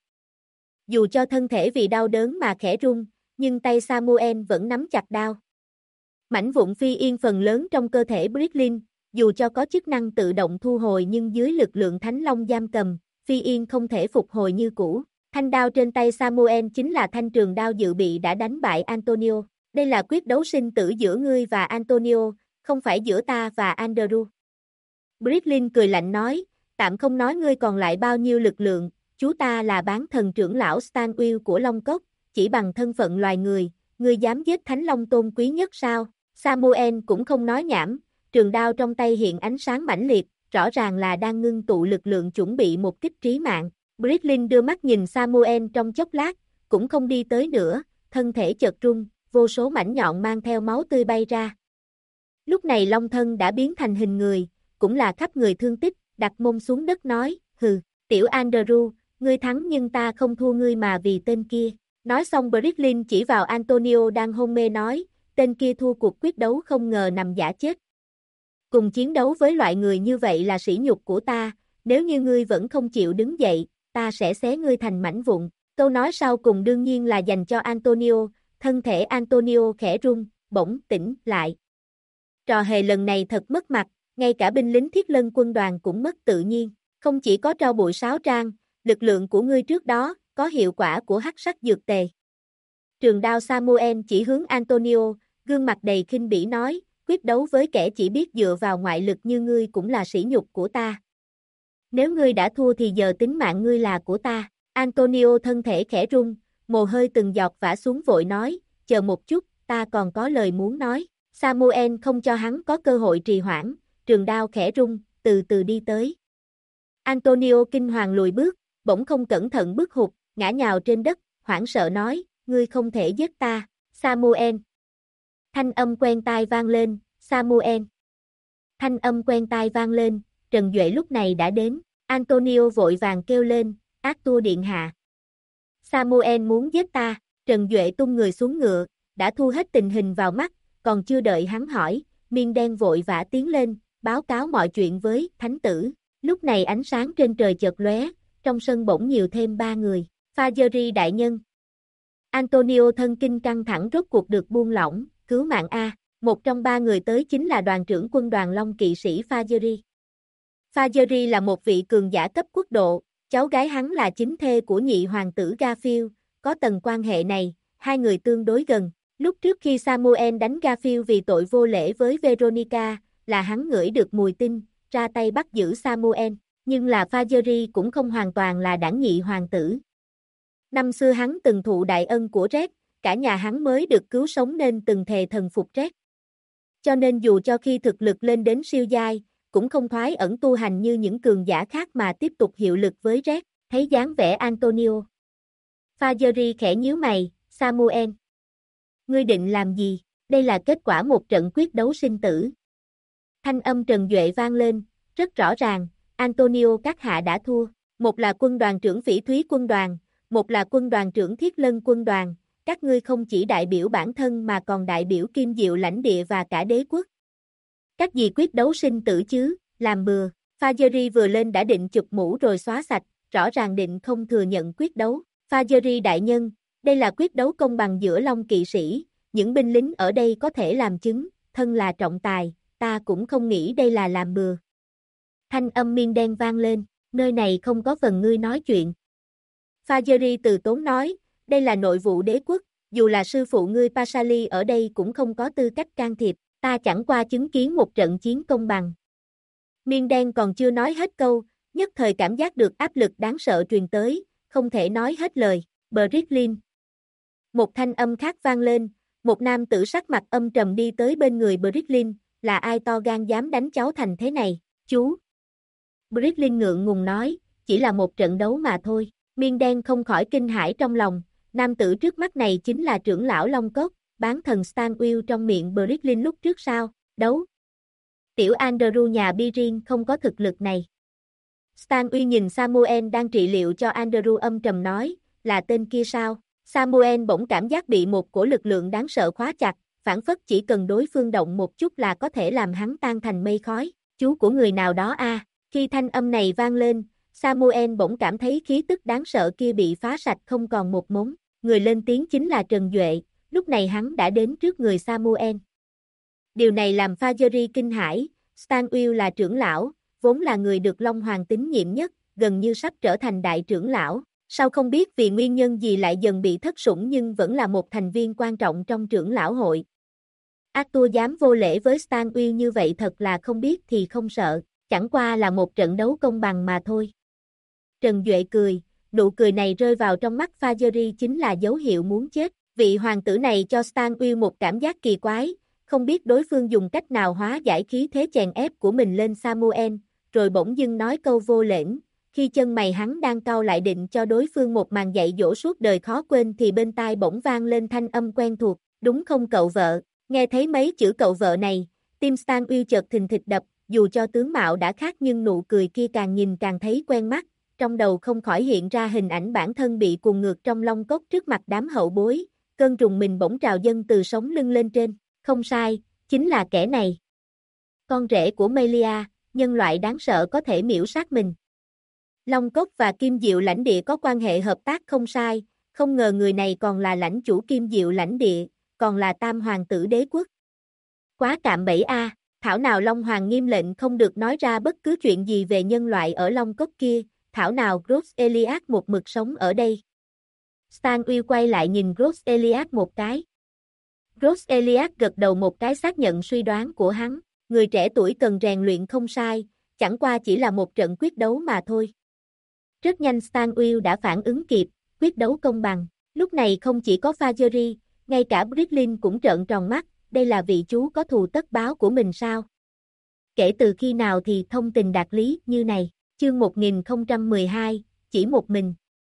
Dù cho thân thể vì đau đớn mà khẽ run, nhưng tay Samuel vẫn nắm chặt đao. Mảnh vụn phi yên phần lớn trong cơ thể Bricklin, dù cho có chức năng tự động thu hồi nhưng dưới lực lượng Thánh Long giam cầm, phi yên không thể phục hồi như cũ. Thanh đao trên tay Samuel chính là thanh trường đao dự bị đã đánh bại Antonio. Đây là quyết đấu sinh tử giữa ngươi và Antonio, không phải giữa ta và Andrew. Bricklin cười lạnh nói, tạm không nói ngươi còn lại bao nhiêu lực lượng, chú ta là bán thần trưởng lão Stanwell của Long Cốc, chỉ bằng thân phận loài người, ngươi dám giết Thánh Long tôn quý nhất sao? Samuel cũng không nói nhảm, trường đao trong tay hiện ánh sáng mãnh liệt, rõ ràng là đang ngưng tụ lực lượng chuẩn bị một kích trí mạng. Bricklin đưa mắt nhìn Samuel trong chốc lát, cũng không đi tới nữa, thân thể chợt rung, vô số mảnh nhọn mang theo máu tươi bay ra. Lúc này Long thân đã biến thành hình người, cũng là khắp người thương tích, đặt mông xuống đất nói, hừ, tiểu Andrew, ngươi thắng nhưng ta không thua ngươi mà vì tên kia. Nói xong Bricklin chỉ vào Antonio đang hôn mê nói, tên kia thua cuộc quyết đấu không ngờ nằm giả chết. Cùng chiến đấu với loại người như vậy là sỉ nhục của ta, nếu như ngươi vẫn không chịu đứng dậy, ta sẽ xé ngươi thành mảnh vụn. Câu nói sau cùng đương nhiên là dành cho Antonio, thân thể Antonio khẽ run, bỗng tỉnh lại. Trò hề lần này thật mất mặt, ngay cả binh lính Thiết Lân quân đoàn cũng mất tự nhiên, không chỉ có tro bụi sáo trang, lực lượng của ngươi trước đó, có hiệu quả của hắc sắc dược tề. Trường đao Samuel chỉ hướng Antonio, gương mặt đầy khinh bỉ nói, quyết đấu với kẻ chỉ biết dựa vào ngoại lực như ngươi cũng là sỉ nhục của ta. Nếu ngươi đã thua thì giờ tính mạng ngươi là của ta. Antonio thân thể khẽ run, mồ hôi từng giọt vã xuống vội nói, chờ một chút, ta còn có lời muốn nói. Samuel không cho hắn có cơ hội trì hoãn, trường đao khẽ rung, từ từ đi tới. Antonio kinh hoàng lùi bước, bỗng không cẩn thận bước hụt, ngã nhào trên đất, hoảng sợ nói, ngươi không thể giết ta, Samuel. Thanh âm quen tai vang lên, Samuel. Thanh âm quen tai vang lên, Trần Duệ lúc này đã đến, Antonio vội vàng kêu lên, Arthur điện hạ. Samuel muốn giết ta, Trần Duệ tung người xuống ngựa, đã thu hết tình hình vào mắt, còn chưa đợi hắn hỏi, Miên Đen vội vã tiến lên, báo cáo mọi chuyện với thánh tử. Lúc này ánh sáng trên trời chợt lóe, trong sân bỗng nhiều thêm 3 người, Fajeri đại nhân. Antonio thân kinh căng thẳng rốt cuộc được buông lỏng, cứu mạng A, một trong 3 người tới chính là đoàn trưởng quân đoàn Long kỵ sĩ Fajeri. Fajeri là một vị cường giả cấp quốc độ, cháu gái hắn là chính thê của nhị hoàng tử Garfield, có tầng quan hệ này, hai người tương đối gần. Lúc trước khi Samuel đánh Garfield vì tội vô lễ với Veronica, là hắn ngửi được mùi tinh, ra tay bắt giữ Samuel, nhưng là Fajeri cũng không hoàn toàn là đảng nhị hoàng tử. Năm xưa hắn từng thụ đại ân của Red, cả nhà hắn mới được cứu sống nên từng thề thần phục Red. Cho nên dù cho khi thực lực lên đến siêu giai, cũng không thoái ẩn tu hành như những cường giả khác mà tiếp tục hiệu lực với Red, thấy dáng vẻ Antonio. Fajeri khẽ nhíu mày, Samuel. Ngươi định làm gì? Đây là kết quả một trận quyết đấu sinh tử. Thanh âm Trần Duệ vang lên, rất rõ ràng, Antonio các hạ đã thua. Một là quân đoàn trưởng Phỉ Thúy quân đoàn, một là quân đoàn trưởng Thiết Lân quân đoàn. Các ngươi không chỉ đại biểu bản thân mà còn đại biểu Kim Diệu lãnh địa và cả đế quốc. Các gì quyết đấu sinh tử chứ, làm bừa. Fajeri vừa lên đã định chụp mũ rồi xóa sạch, rõ ràng định không thừa nhận quyết đấu. Fajeri đại nhân, đây là quyết đấu công bằng giữa Long kỵ sĩ, những binh lính ở đây có thể làm chứng, thân là trọng tài, ta cũng không nghĩ đây là làm bừa. Thanh âm Miên Đen vang lên, nơi này không có phần ngươi nói chuyện. Fajeri từ tốn nói, đây là nội vụ đế quốc, dù là sư phụ ngươi Pasali ở đây cũng không có tư cách can thiệp, ta chẳng qua chứng kiến một trận chiến công bằng. Miên Đen còn chưa nói hết câu, nhất thời cảm giác được áp lực đáng sợ truyền tới, không thể nói hết lời, Bricklin. Một thanh âm khác vang lên, một nam tử sắc mặt âm trầm đi tới bên người Bricklin, là ai to gan dám đánh cháu thành thế này, chú. Bricklin ngượng ngùng nói, chỉ là một trận đấu mà thôi, Miên Đen không khỏi kinh hãi trong lòng, nam tử trước mắt này chính là trưởng lão Long Cốc, bán thần Stanwyll trong miệng Bricklin lúc trước sao, đấu. Tiểu Andrew nhà Birin không có thực lực này. Stanwyll nhìn Samuel đang trị liệu cho Andrew âm trầm nói, là tên kia sao? Samuel bỗng cảm giác bị một cổ lực lượng đáng sợ khóa chặt, phản phất chỉ cần đối phương động một chút là có thể làm hắn tan thành mây khói, chú của người nào đó a. Khi thanh âm này vang lên, Samuel bỗng cảm thấy khí tức đáng sợ kia bị phá sạch không còn một mống, người lên tiếng chính là Trần Duệ, lúc này hắn đã đến trước người Samuel. Điều này làm Fajeri kinh hãi, Stanwyll là trưởng lão, vốn là người được Long Hoàng tín nhiệm nhất, gần như sắp trở thành đại trưởng lão, sao không biết vì nguyên nhân gì lại dần bị thất sủng nhưng vẫn là một thành viên quan trọng trong trưởng lão hội. Arthur dám vô lễ với Stanwyll như vậy thật là không biết thì không sợ, chẳng qua là một trận đấu công bằng mà thôi. Trần Duệ cười, nụ cười này rơi vào trong mắt Fajeri chính là dấu hiệu muốn chết, vị hoàng tử này cho Stanwyll một cảm giác kỳ quái, không biết đối phương dùng cách nào hóa giải khí thế chèn ép của mình lên Samuel, rồi bỗng dưng nói câu vô lễ. Khi chân mày hắn đang cau lại định cho đối phương một màn dạy dỗ suốt đời khó quên thì bên tai bỗng vang lên thanh âm quen thuộc, đúng không cậu vợ, nghe thấy mấy chữ cậu vợ này, tim Stanwyll chợt thình thịch đập, dù cho tướng mạo đã khác nhưng nụ cười kia càng nhìn càng thấy quen mắt, trong đầu không khỏi hiện ra hình ảnh bản thân bị cuồng ngược trong Long Cốc trước mặt đám hậu bối, cơn rùng mình bỗng trào dâng từ sống lưng lên trên, không sai, chính là kẻ này. Con rể của Melia, nhân loại đáng sợ có thể miễu sát mình. Long Cốc và Kim Diệu lãnh địa có quan hệ hợp tác không sai, không ngờ người này còn là lãnh chủ Kim Diệu lãnh địa, còn là tam hoàng tử đế quốc. Quá cạm bẫy a, thảo nào Long Hoàng nghiêm lệnh không được nói ra bất cứ chuyện gì về nhân loại ở Long Cốc kia, thảo nào Gross Elias một mực sống ở đây. Stanwyll quay lại nhìn Gross Elias một cái. Gross Elias gật đầu một cái xác nhận suy đoán của hắn, người trẻ tuổi cần rèn luyện không sai, chẳng qua chỉ là một trận quyết đấu mà thôi. Rất nhanh Stanwyll đã phản ứng kịp, quyết đấu công bằng, lúc này không chỉ có Fajeri, Ngay cả Brooklyn cũng trợn tròn mắt, đây là vị chú có thù tất báo của mình sao? Kể từ khi nào thì thông tình đạt lý như này? Chương 1012, chỉ một mình.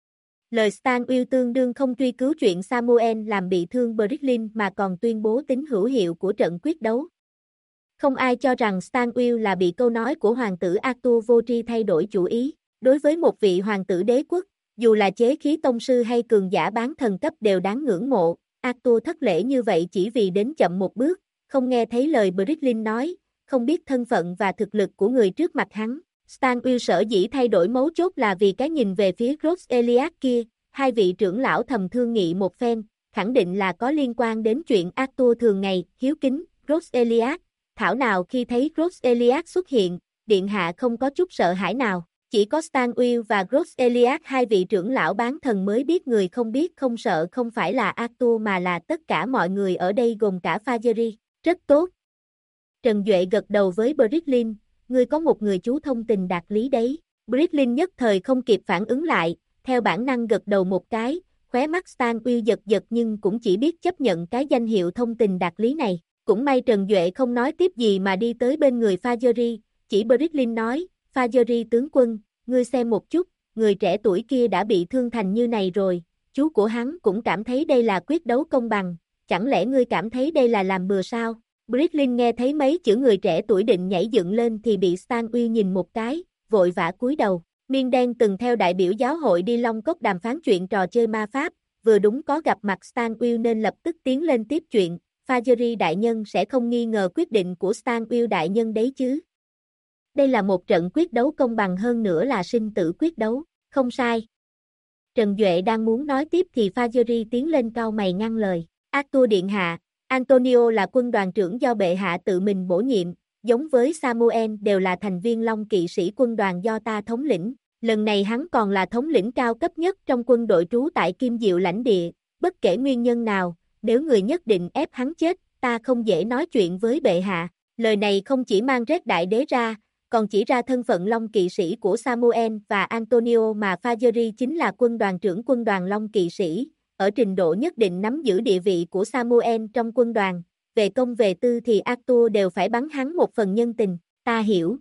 Lời Stan Will tương đương không truy cứu chuyện Samuel làm bị thương Brooklyn mà còn tuyên bố tính hữu hiệu của trận quyết đấu. Không ai cho rằng Stan Will là bị câu nói của hoàng tử Arthur vô tri thay đổi chủ ý. Đối với một vị hoàng tử đế quốc, dù là chế khí tông sư hay cường giả bán thần cấp đều đáng ngưỡng mộ, Arthur thất lễ như vậy chỉ vì đến chậm một bước, không nghe thấy lời Brooklyn nói, không biết thân phận và thực lực của người trước mặt hắn. Stan Will sở dĩ thay đổi mấu chốt là vì cái nhìn về phía Gross Elias kia, hai vị trưởng lão thầm thương nghị một phen, khẳng định là có liên quan đến chuyện Arthur thường ngày, hiếu kính, Gross Elias. Thảo nào khi thấy Gross Elias xuất hiện, điện hạ không có chút sợ hãi nào, chỉ có Stan Will và Gross Elias hai vị trưởng lão bán thần mới biết người không biết không sợ không phải là Arthur mà là tất cả mọi người ở đây gồm cả Fajiri. Rất tốt. Trần Duệ gật đầu với Brooklyn, ngươi có một người chú thông tình đạt lý đấy. Brooklyn nhất thời không kịp phản ứng lại, theo bản năng gật đầu một cái, khóe mắt Stan Will giật giật nhưng cũng chỉ biết chấp nhận cái danh hiệu thông tình đạt lý này. Cũng may Trần Duệ không nói tiếp gì mà đi tới bên người Fajiri, chỉ Brooklyn nói, Fajiri tướng quân, ngươi xem một chút, người trẻ tuổi kia đã bị thương thành như này rồi, chú của hắn cũng cảm thấy đây là quyết đấu công bằng, chẳng lẽ ngươi cảm thấy đây là làm bừa sao? Brooklyn nghe thấy mấy chữ người trẻ tuổi định nhảy dựng lên thì bị Stan Will nhìn một cái, vội vã cúi đầu. Miên Đen từng theo đại biểu giáo hội đi Long Cốc đàm phán chuyện trò chơi ma pháp, vừa đúng có gặp mặt Stan Will nên lập tức tiến lên tiếp chuyện. Fajiri đại nhân sẽ không nghi ngờ quyết định của Stan Will đại nhân đấy chứ. Đây là một trận quyết đấu công bằng hơn nữa là sinh tử quyết đấu, không sai. Trần Duệ đang muốn nói tiếp thì Fajiri tiến lên cau mày ngăn lời. Arthur điện hạ, Antonio là quân đoàn trưởng do bệ hạ tự mình bổ nhiệm, giống với Samuel đều là thành viên Long kỵ sĩ quân đoàn do ta thống lĩnh. Lần này hắn còn là thống lĩnh cao cấp nhất trong quân đội trú tại Kim Diệu lãnh địa, bất kể nguyên nhân nào. Nếu người nhất định ép hắn chết, ta không dễ nói chuyện với bệ hạ. Lời này không chỉ mang rết đại đế ra, còn chỉ ra thân phận Long kỵ sĩ của Samuel và Antonio mà Fajiri chính là quân đoàn trưởng quân đoàn Long kỵ sĩ, ở trình độ nhất định nắm giữ địa vị của Samuel trong quân đoàn. Về công về tư thì Arthur đều phải bắn hắn một phần nhân tình, ta hiểu.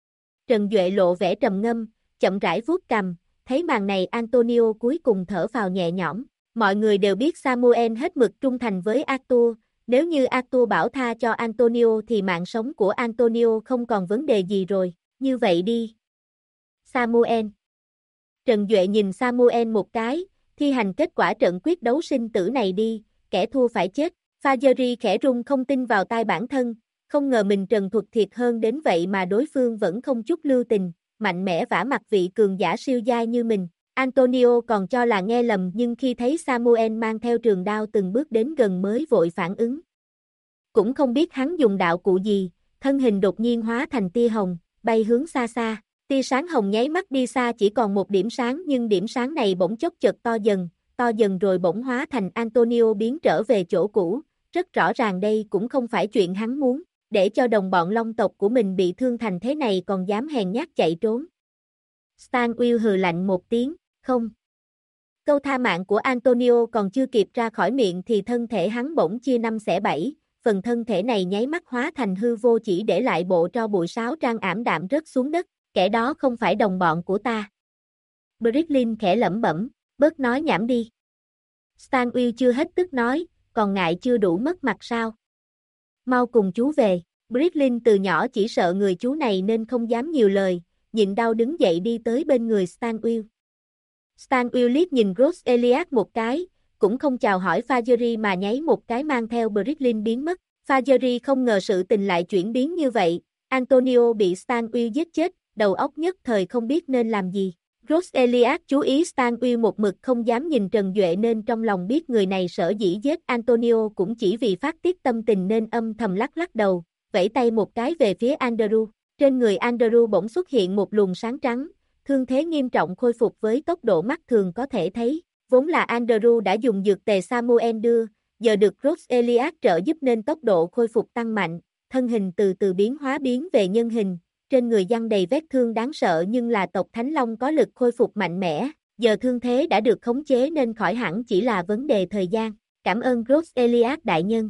Trần Duệ lộ vẻ trầm ngâm, chậm rãi vuốt cằm, thấy màn này Antonio cuối cùng thở phào nhẹ nhõm. Mọi người đều biết Samuel hết mực trung thành với Arthur, nếu như Arthur bảo tha cho Antonio thì mạng sống của Antonio không còn vấn đề gì rồi, như vậy đi. Samuel. Trần Duệ nhìn Samuel một cái, thi hành kết quả trận quyết đấu sinh tử này đi, kẻ thua phải chết. Fajiri khẽ run không tin vào tai bản thân, không ngờ mình trần thuật thiệt hơn đến vậy mà đối phương vẫn không chút lưu tình, mạnh mẽ vả mặt vị cường giả siêu giai như mình. Antonio còn cho là nghe lầm nhưng khi thấy Samuel mang theo trường đao từng bước đến gần mới vội phản ứng. Cũng không biết hắn dùng đạo cụ gì, thân hình đột nhiên hóa thành tia hồng, bay hướng xa xa. Tia sáng hồng nháy mắt đi xa chỉ còn một điểm sáng nhưng điểm sáng này bỗng chốc chợt to dần rồi bỗng hóa thành Antonio biến trở về chỗ cũ. Rất rõ ràng đây cũng không phải chuyện hắn muốn, để cho đồng bọn Long tộc của mình bị thương thành thế này còn dám hèn nhát chạy trốn. Stan Will hừ lạnh một tiếng, không. Câu tha mạng của Antonio còn chưa kịp ra khỏi miệng thì thân thể hắn bỗng chia 5 xẻ 7, phần thân thể này nháy mắt hóa thành hư vô chỉ để lại bộ tro bụi sáo trang ảm đạm rớt xuống đất, kẻ đó không phải đồng bọn của ta. Brooklyn khẽ lẩm bẩm, bớt nói nhảm đi. Stan Will chưa hết tức nói, còn ngại chưa đủ mất mặt sao? Mau cùng chú về. Brooklyn từ nhỏ chỉ sợ người chú này nên không dám nhiều lời, nhịn đau đứng dậy đi tới bên người Stan Will. Stan Will liếc nhìn Gross Elias một cái, cũng không chào hỏi Fajiri mà nháy một cái mang theo Brooklyn biến mất. Fajiri không ngờ sự tình lại chuyển biến như vậy, Antonio bị Stan Will giết chết, đầu óc nhất thời không biết nên làm gì. Gross Elias chú ý Stan Will một mực không dám nhìn Trần Duệ nên trong lòng biết người này sở dĩ giết Antonio cũng chỉ vì phát tiết tâm tình nên âm thầm lắc lắc đầu, vẫy tay một cái về phía Andrew. Trên người Andrew bỗng xuất hiện một luồng sáng trắng, thương thế nghiêm trọng khôi phục với tốc độ mắt thường có thể thấy. Vốn là Andrew đã dùng dược tề Samuel đưa, giờ được Gross Elias trợ giúp nên tốc độ khôi phục tăng mạnh, thân hình từ từ biến về nhân hình. Trên người giăng đầy vết thương đáng sợ nhưng là tộc Thánh Long có lực khôi phục mạnh mẽ, giờ thương thế đã được khống chế nên khỏi hẳn chỉ là vấn đề thời gian. Cảm ơn Rose Elias đại nhân.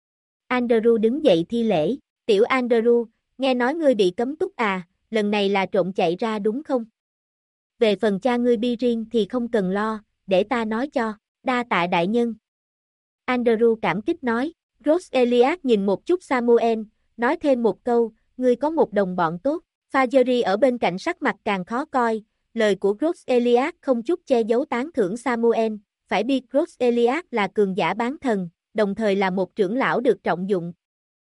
Andrew đứng dậy thi lễ, tiểu Andrew, nghe nói ngươi bị cấm túc à, lần này là trộm chạy ra đúng không? Về phần cha ngươi Birin thì không cần lo, để ta nói cho, đa tạ đại nhân. Andrew cảm kích nói, Rose Elias nhìn một chút Samuel, nói thêm một câu, ngươi có một đồng bọn tốt, Fajeri ở bên cạnh sắc mặt càng khó coi, lời của Rose Elias không chút che giấu tán thưởng Samuel, phải biết Rose Elias là cường giả bán thần, đồng thời là một trưởng lão được trọng dụng.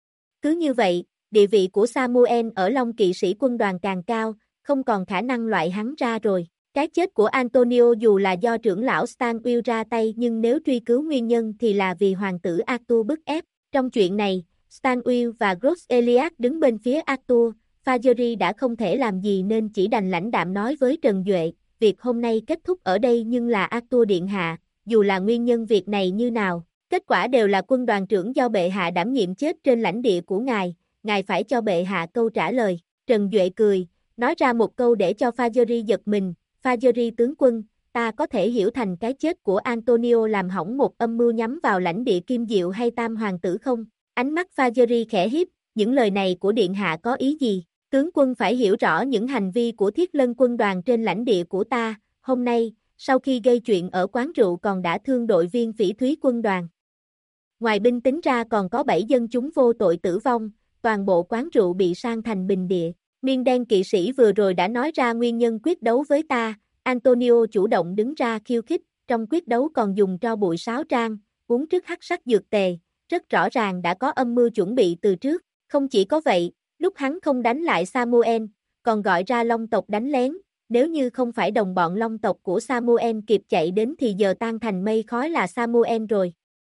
Cứ như vậy, địa vị của Samuel ở Long Kỵ sĩ quân đoàn càng cao, không còn khả năng loại hắn ra rồi. Cái chết của Antonio dù là do trưởng lão Stan Will ra tay nhưng nếu truy cứu nguyên nhân thì là vì hoàng tử Arthur bức ép. Trong chuyện này, Stan Will và Rose Elias đứng bên phía Arthur, Fajeri đã không thể làm gì nên chỉ đành lãnh đạm nói với Trần Duệ, việc hôm nay kết thúc ở đây nhưng là Arthur điện hạ, dù là nguyên nhân việc này như nào, kết quả đều là quân đoàn trưởng do bệ hạ đảm nhiệm chết trên lãnh địa của ngài phải cho bệ hạ câu trả lời. Trần Duệ cười, nói ra một câu để cho Fajeri giật mình, Fajeri tướng quân, ta có thể hiểu thành cái chết của Antonio làm hỏng một âm mưu nhắm vào lãnh địa Kim Diệu hay Tam Hoàng tử không? Ánh mắt Fajeri khẽ hiếp, những lời này của điện hạ có ý gì? Tướng quân phải hiểu rõ những hành vi của Thiết Lân quân đoàn trên lãnh địa của ta, hôm nay, sau khi gây chuyện ở quán rượu còn đã thương đội viên Phỉ Thúy quân đoàn. Ngoài binh tính ra còn có 7 dân chúng vô tội tử vong, toàn bộ quán rượu bị san thành bình địa. Miên đen kỵ sĩ vừa rồi đã nói ra nguyên nhân quyết đấu với ta, Antonio chủ động đứng ra khiêu khích, trong quyết đấu còn dùng tro bụi sáo trang, uống trước hắc sắc dược tề, rất rõ ràng đã có âm mưu chuẩn bị từ trước. Không chỉ có vậy, lúc hắn không đánh lại Samuel, còn gọi ra Long tộc đánh lén, nếu như không phải đồng bọn Long tộc của Samuel kịp chạy đến thì giờ tan thành mây khói là Samuel rồi.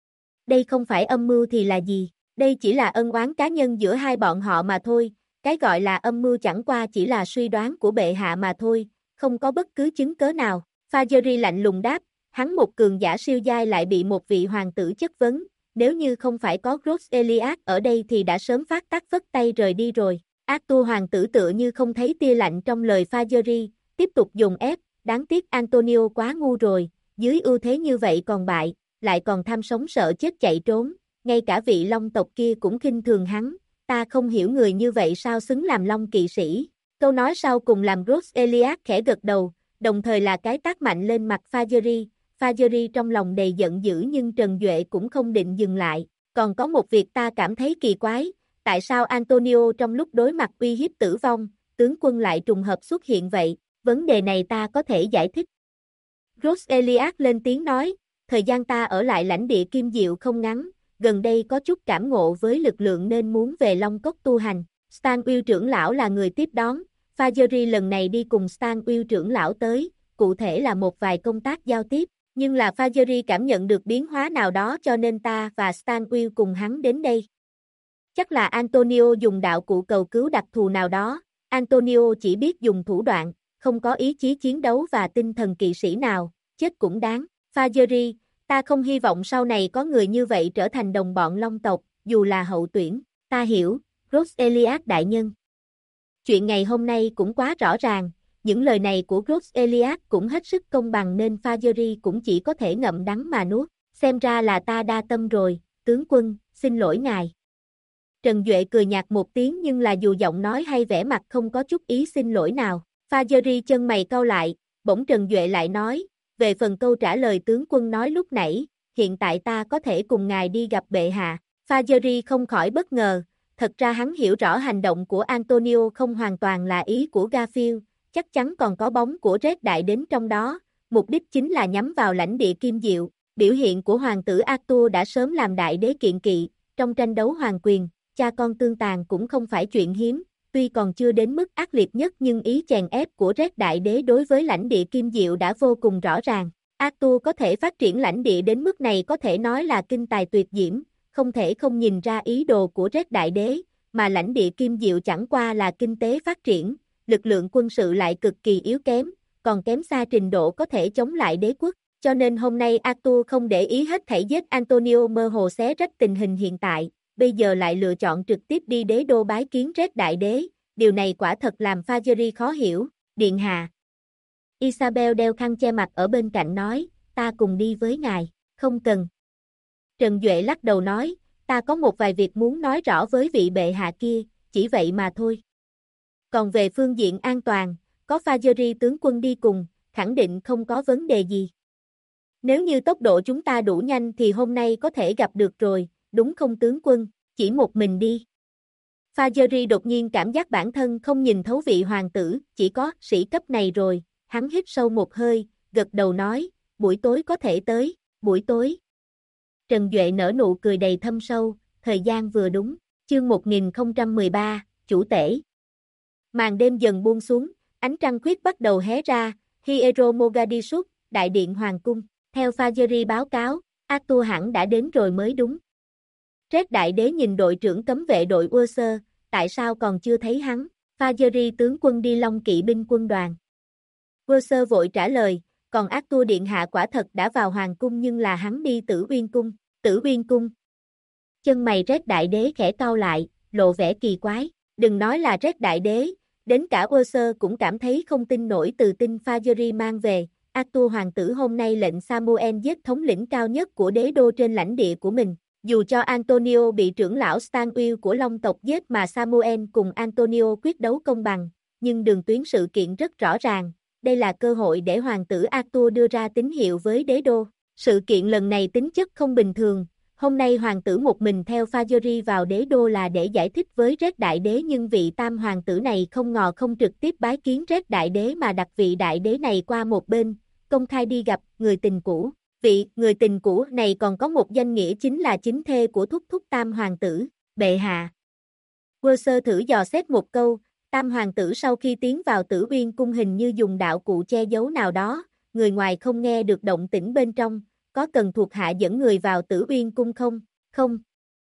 Đây không phải âm mưu thì là gì, đây chỉ là ân oán cá nhân giữa hai bọn họ mà thôi, cái gọi là âm mưu chẳng qua chỉ là suy đoán của bệ hạ mà thôi, không có bất cứ chứng cớ nào. Fajeri lạnh lùng đáp, hắn một cường giả siêu giai lại bị một vị hoàng tử chất vấn, nếu như không phải có Rose Elias ở đây thì đã sớm phát tác phất tay rời đi rồi. Arthur hoàng tử tựa như không thấy tia lạnh trong lời Fajeri, tiếp tục dùng ép, đáng tiếc Antonio quá ngu rồi, dưới ưu thế như vậy còn bại, lại còn tham sống sợ chết chạy trốn, ngay cả vị Long tộc kia cũng khinh thường hắn, ta không hiểu người như vậy sao xứng làm Long kỵ sĩ. Câu nói sau cùng làm Rose Elias khẽ gật đầu, đồng thời là cái tát mạnh lên mặt Fajeri. Fajeri trong lòng đầy giận dữ nhưng Trần Duệ cũng không định dừng lại, còn có một việc ta cảm thấy kỳ quái, tại sao Antonio trong lúc đối mặt uy hiếp tử vong, tướng quân lại trùng hợp xuất hiện vậy, vấn đề này ta có thể giải thích. Rose Elias lên tiếng nói, thời gian ta ở lại lãnh địa Kim Diệu không ngắn, gần đây có chút cảm ngộ với lực lượng nên muốn về Long Cốc tu hành. Stan Will trưởng lão là người tiếp đón, Fajeri lần này đi cùng Stan Will trưởng lão tới, cụ thể là một vài công tác giao tiếp, nhưng là Fajeri cảm nhận được biến hóa nào đó cho nên ta và Stan Will cùng hắn đến đây. Chắc là Antonio dùng đạo cụ cầu cứu đặc thù nào đó, Antonio chỉ biết dùng thủ đoạn, không có ý chí chiến đấu và tinh thần kỵ sĩ nào, chết cũng đáng. Fajeri, ta không hy vọng sau này có người như vậy trở thành đồng bọn Long tộc, dù là hậu tuyển, ta hiểu, Rose Elias đại nhân. Chuyện ngày hôm nay cũng quá rõ ràng, những lời này của Rose Elias cũng hết sức công bằng nên Fajeri cũng chỉ có thể ngậm đắng mà nuốt, xem ra là ta đa tâm rồi, tướng quân, xin lỗi ngài. Trần Duệ cười nhạt một tiếng nhưng là dù giọng nói hay vẻ mặt không có chút ý xin lỗi nào, Fajeri chân mày cau lại, bỗng Trần Duệ lại nói, về phần câu trả lời tướng quân nói lúc nãy, hiện tại ta có thể cùng ngài đi gặp bệ hạ. Fajeri không khỏi bất ngờ, thật ra hắn hiểu rõ hành động của Antonio không hoàn toàn là ý của Garfield, chắc chắn còn có bóng của Red Đại đến trong đó, mục đích chính là nhắm vào lãnh địa Kim Diệu. Biểu hiện của hoàng tử Arthur đã sớm làm đại đế kiện kỵ, trong tranh đấu hoàng quyền, cha con tương tàn cũng không phải chuyện hiếm, tuy còn chưa đến mức ác liệt nhất nhưng ý chèn ép của Red Đại Đế đối với lãnh địa Kim Diệu đã vô cùng rõ ràng. Arthur có thể phát triển lãnh địa đến mức này có thể nói là kinh tài tuyệt diễm, không thể không nhìn ra ý đồ của Red Đại Đế, mà lãnh địa Kim Diệu chẳng qua là kinh tế phát triển, lực lượng quân sự lại cực kỳ yếu kém, còn kém xa trình độ có thể chống lại đế quốc, cho nên hôm nay Arthur không để ý hết thảy giết Antonio mơ hồ xé rách tình hình hiện tại. Bây giờ lại lựa chọn trực tiếp đi đế đô bái kiến Red Đại Đế, điều này quả thật làm Fajeri khó hiểu, điện hạ. Isabel đeo khăn che mặt ở bên cạnh nói, ta cùng đi với ngài, không cần. Trần Duệ lắc đầu nói, ta có một vài việc muốn nói rõ với vị bệ hạ kia, chỉ vậy mà thôi. Còn về phương diện an toàn, có Fajri tướng quân đi cùng, khẳng định không có vấn đề gì. Nếu như tốc độ chúng ta đủ nhanh thì hôm nay có thể gặp được rồi, đúng không tướng quân, chỉ một mình đi. Fajri đột nhiên cảm giác bản thân không nhìn thấu vị hoàng tử, chỉ có sĩ cấp này rồi, hắn hít sâu một hơi, gật đầu nói, buổi tối có thể tới, buổi tối. Trần Duệ nở nụ cười đầy thâm sâu, thời gian vừa đúng, chương 1013, chủ tể. Màn đêm dần buông xuống, ánh trăng khuyết bắt đầu hé ra, Hiero Mogadishu, đại điện hoàng cung, theo Fajri báo cáo, Arthur hẳn đã đến rồi mới đúng. Red đại đế nhìn đội trưởng cấm vệ đội Ursa, tại sao còn chưa thấy hắn, Fajri tướng quân đi Long kỵ binh quân đoàn. Ursa vội trả lời, còn Arthur điện hạ quả thật đã vào hoàng cung nhưng là hắn đi Tử Uyên cung, Tử Uyên cung. Chân mày Red đại đế khẽ cau lại, lộ vẻ kỳ quái, đừng nói là Red đại đế, đến cả Ursa cũng cảm thấy không tin nổi từ tin Fajri mang về, Arthur hoàng tử hôm nay lệnh Samuel giết thống lĩnh cao nhất của đế đô trên lãnh địa của mình. Dù cho Antonio bị trưởng lão Stanwell của Long tộc giết mà Samuel cùng Antonio quyết đấu công bằng, nhưng đường tuyến sự kiện rất rõ ràng, đây là cơ hội để hoàng tử Arthur đưa ra tín hiệu với đế đô. Sự kiện lần này tính chất không bình thường, hôm nay hoàng tử một mình theo Fajri vào đế đô là để giải thích với Red đại đế nhưng vị tam hoàng tử này không ngờ không trực tiếp bái kiến Red đại đế mà đặt vị đại đế này qua một bên, công khai đi gặp người tình cũ. Vị người tình cũ này còn có một danh nghĩa chính là chính thê của thúc thúc tam hoàng tử, bệ hạ. Ursa thử dò xét một câu, tam hoàng tử sau khi tiến vào Tử Uyên cung hình như dùng đạo cụ che giấu nào đó, người ngoài không nghe được động tĩnh bên trong, có cần thuộc hạ dẫn người vào Tử Uyên cung không? Không.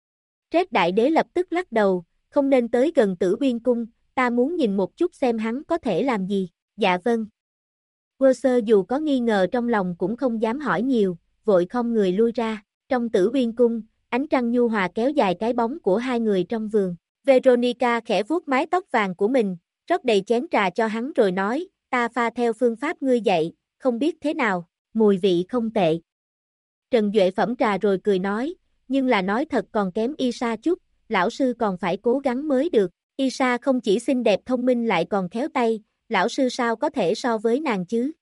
Red đại đế lập tức lắc đầu, không nên tới gần Tử Uyên cung, ta muốn nhìn một chút xem hắn có thể làm gì, dạ vâng. Ursa dù có nghi ngờ trong lòng cũng không dám hỏi nhiều, vội không người lui ra, trong Tử Uyên cung, ánh trăng nhu hòa kéo dài cái bóng của hai người trong vườn. Veronica khẽ vuốt mái tóc vàng của mình, rót đầy chén trà cho hắn rồi nói, ta pha theo phương pháp ngươi dạy, không biết thế nào, mùi vị không tệ. Trần Duệ phẩm trà rồi cười nói, nhưng là nói thật còn kém Isa chút, lão sư còn phải cố gắng mới được, Isa không chỉ xinh đẹp thông minh lại còn khéo tay, lão sư sao có thể so với nàng chứ?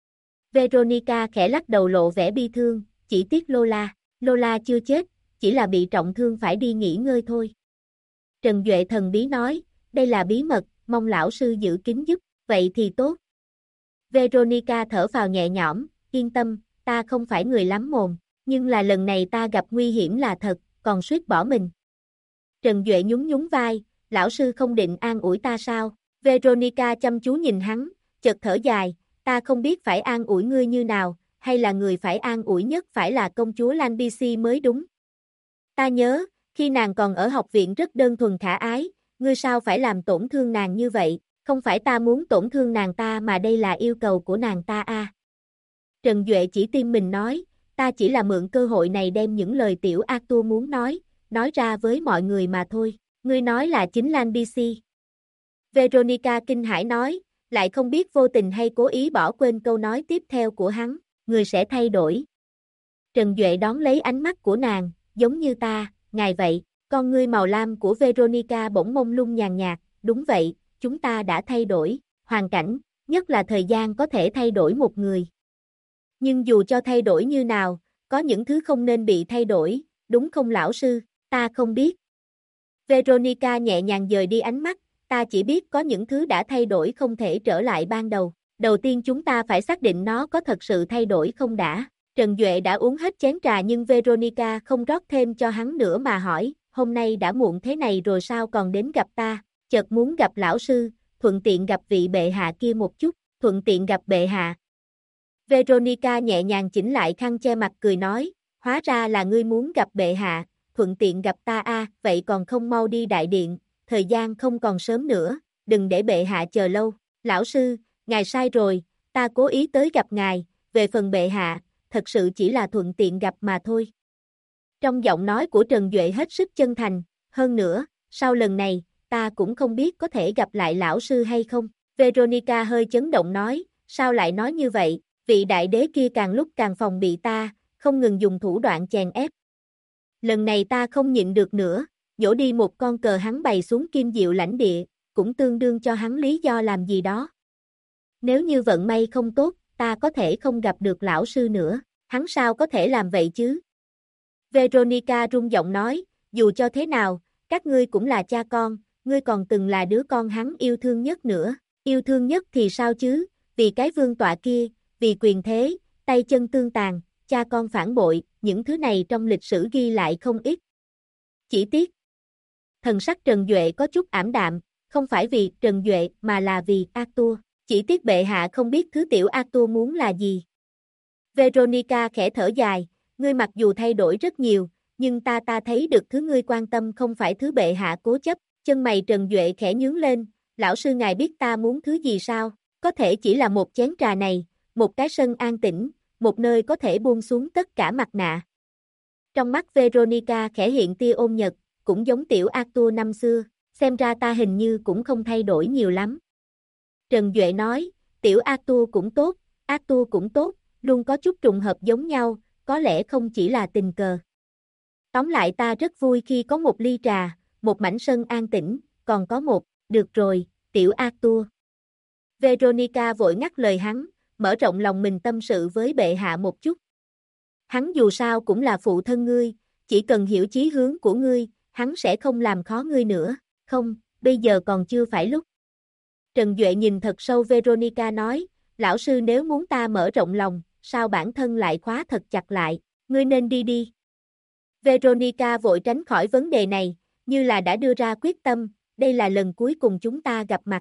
Veronica khẽ lắc đầu lộ vẻ bi thương, chỉ tiếc Lola, Lola chưa chết, chỉ là bị trọng thương phải đi nghỉ ngơi thôi. Trần Duệ thần bí nói, đây là bí mật, mong lão sư giữ kín giúp, vậy thì tốt. Veronica thở phào nhẹ nhõm, yên tâm, ta không phải người lắm mồm, nhưng là lần này ta gặp nguy hiểm là thật, còn suýt bỏ mình. Trần Duệ nhún nhún vai, lão sư không định an ủi ta sao? Veronica chăm chú nhìn hắn, chợt thở dài, ta không biết phải an ủi ngươi như nào, hay là người phải an ủi nhất phải là công chúa Lanbisi mới đúng. Ta nhớ, khi nàng còn ở học viện rất đơn thuần khả ái, ngươi sao phải làm tổn thương nàng như vậy, không phải ta muốn tổn thương nàng ta mà đây là yêu cầu của nàng ta a. Trần Duệ chỉ tim mình nói, ta chỉ là mượn cơ hội này đem những lời tiểu Arthur muốn nói ra với mọi người mà thôi, ngươi nói là chính Lanbisi. Veronica kinh hãi nói, lại không biết vô tình hay cố ý bỏ quên câu nói tiếp theo của hắn, người sẽ thay đổi. Trần Duệ đón lấy ánh mắt của nàng, giống như ta, ngài vậy, con ngươi màu lam của Veronica bỗng mông lung nhàn nhạt, đúng vậy, chúng ta đã thay đổi, hoàn cảnh, nhất là thời gian có thể thay đổi một người. Nhưng dù cho thay đổi như nào, có những thứ không nên bị thay đổi, đúng không lão sư, ta không biết. Veronica nhẹ nhàng dời đi ánh mắt, ta chỉ biết có những thứ đã thay đổi không thể trở lại ban đầu. Đầu tiên chúng ta phải xác định nó có thật sự thay đổi không đã. Trần Duệ đã uống hết chén trà nhưng Veronica không rót thêm cho hắn nữa mà hỏi, hôm nay đã muộn thế này rồi sao còn đến gặp ta, chợt muốn gặp lão sư, thuận tiện gặp vị bệ hạ kia một chút, thuận tiện gặp bệ hạ. Veronica nhẹ nhàng chỉnh lại khăn che mặt cười nói, hóa ra là ngươi muốn gặp bệ hạ, thuận tiện gặp ta a, vậy còn không mau đi đại điện, thời gian không còn sớm nữa, đừng để bệ hạ chờ lâu, lão sư, ngài sai rồi, ta cố ý tới gặp ngài, về phần bệ hạ, thật sự chỉ là thuận tiện gặp mà thôi. Trong giọng nói của Trần Duệ hết sức chân thành, hơn nữa, sau lần này, ta cũng không biết có thể gặp lại lão sư hay không. Veronica hơi chấn động nói, sao lại nói như vậy, vị đại đế kia càng lúc càng phòng bị ta, không ngừng dùng thủ đoạn chèn ép. Lần này ta không nhịn được nữa, nhổ đi một con cờ hắn bày xuống Kim Diệu lãnh địa, cũng tương đương cho hắn lý do làm gì đó. Nếu như vận may không tốt, ta có thể không gặp được lão sư nữa, hắn sao có thể làm vậy chứ? Veronica run giọng nói, dù cho thế nào, các ngươi cũng là cha con, ngươi còn từng là đứa con hắn yêu thương nhất nữa, yêu thương nhất thì sao chứ, vì cái vương tọa kia, vì quyền thế, tay chân tương tàn, cha con phản bội, những thứ này trong lịch sử ghi lại không ít. Chỉ tiếc, thần sắc Trần Duệ có chút ảm đạm, không phải vì Trần Duệ mà là vì Arthur, chỉ tiếc bệ hạ không biết thứ tiểu Arthur muốn là gì. Veronica khẽ thở dài, ngươi mặc dù thay đổi rất nhiều, nhưng ta thấy được thứ ngươi quan tâm không phải thứ bệ hạ cố chấp, chân mày Trần Duệ khẽ nhướng lên, lão sư ngài biết ta muốn thứ gì sao, có thể chỉ là một chén trà này, một cái sân an tĩnh, một nơi có thể buông xuống tất cả mặt nạ. Trong mắt Veronica khẽ hiện tia ôn nhật, cũng giống tiểu Arthur năm xưa, xem ra ta hình như cũng không thay đổi nhiều lắm. Trần Duệ nói, tiểu Arthur cũng tốt, luôn có chút trùng hợp giống nhau, có lẽ không chỉ là tình cờ. Tóm lại ta rất vui khi có một ly trà, một mảnh sân an tĩnh, còn có một, được rồi, tiểu Arthur. Veronica vội ngắt lời hắn, mở rộng lòng mình tâm sự với bệ hạ một chút. Hắn dù sao cũng là phụ thân ngươi, chỉ cần hiểu chí hướng của ngươi, hắn sẽ không làm khó ngươi nữa, không, bây giờ còn chưa phải lúc. Trần Duệ nhìn thật sâu Veronica nói, lão sư nếu muốn ta mở rộng lòng, sao bản thân lại khóa thật chặt lại, ngươi nên đi đi. Veronica vội tránh khỏi vấn đề này, như là đã đưa ra quyết tâm, đây là lần cuối cùng chúng ta gặp mặt.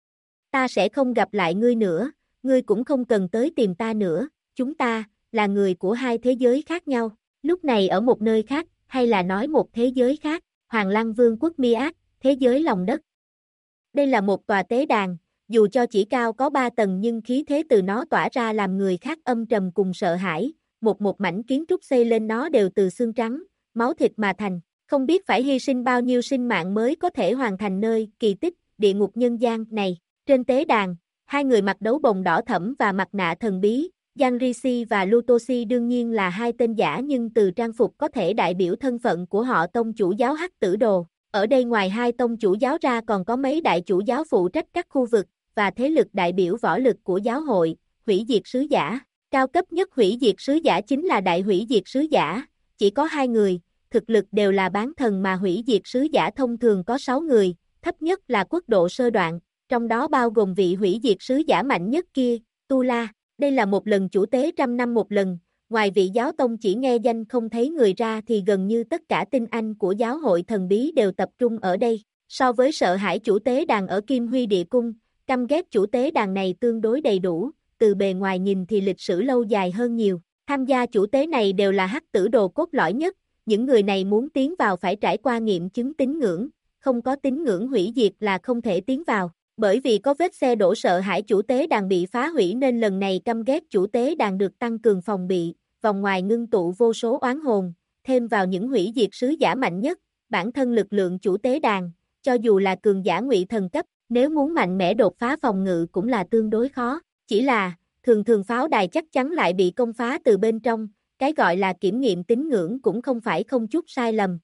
Ta sẽ không gặp lại ngươi nữa, ngươi cũng không cần tới tìm ta nữa, chúng ta, là người của hai thế giới khác nhau, lúc này ở một nơi khác, hay là nói một thế giới khác, Hoàng Lăng Vương quốc Miác, thế giới lòng đất. Đây là một tòa tế đàn, dù cho chỉ cao có 3 tầng nhưng khí thế từ nó tỏa ra làm người khác âm trầm cùng sợ hãi, một mảnh kiến trúc xây lên nó đều từ xương trắng, máu thịt mà thành, không biết phải hy sinh bao nhiêu sinh mạng mới có thể hoàn thành nơi kỳ tích, địa ngục nhân gian này. Trên tế đàn, hai người mặc đấu bồng đỏ thẫm và mặt nạ thần bí, Giang Risi và Lutosi đương nhiên là hai tên giả nhưng từ trang phục có thể đại biểu thân phận của họ tông chủ giáo Hắc Tử Đồ. Ở đây ngoài hai tông chủ giáo ra còn có mấy đại chủ giáo phụ trách các khu vực, và thế lực đại biểu võ lực của giáo hội, hủy diệt sứ giả. Cao cấp nhất hủy diệt sứ giả chính là đại hủy diệt sứ giả, chỉ có 2 người, thực lực đều là bán thần mà hủy diệt sứ giả thông thường có 6 người, thấp nhất là quốc độ sơ đoạn, trong đó bao gồm vị hủy diệt sứ giả mạnh nhất kia, Tula. Đây là một lần chủ tế 100 năm một lần, ngoài vị giáo tông chỉ nghe danh không thấy người ra thì gần như tất cả tinh anh của giáo hội thần bí đều tập trung ở đây. So với sợ hãi chủ tế đàn ở Kim Huy Địa Cung, căm ghét chủ tế đàn này tương đối đầy đủ, từ bề ngoài nhìn thì lịch sử lâu dài hơn nhiều. Tham gia chủ tế này đều là Hắc Tử Đồ cốt lõi nhất, những người này muốn tiến vào phải trải qua nghiệm chứng tín ngưỡng, không có tín ngưỡng hủy diệt là không thể tiến vào. Bởi vì có vết xe đổ sợ hãi chủ tế đàn bị phá hủy nên lần này căm ghét chủ tế đàn được tăng cường phòng bị, vòng ngoài ngưng tụ vô số oán hồn, thêm vào những hủy diệt sứ giả mạnh nhất, bản thân lực lượng chủ tế đàn, cho dù là cường giả ngụy thần cấp, nếu muốn mạnh mẽ đột phá phòng ngự cũng là tương đối khó, chỉ là, thường pháo đài chắc chắn lại bị công phá từ bên trong, cái gọi là kiểm nghiệm tín ngưỡng cũng không phải không chút sai lầm.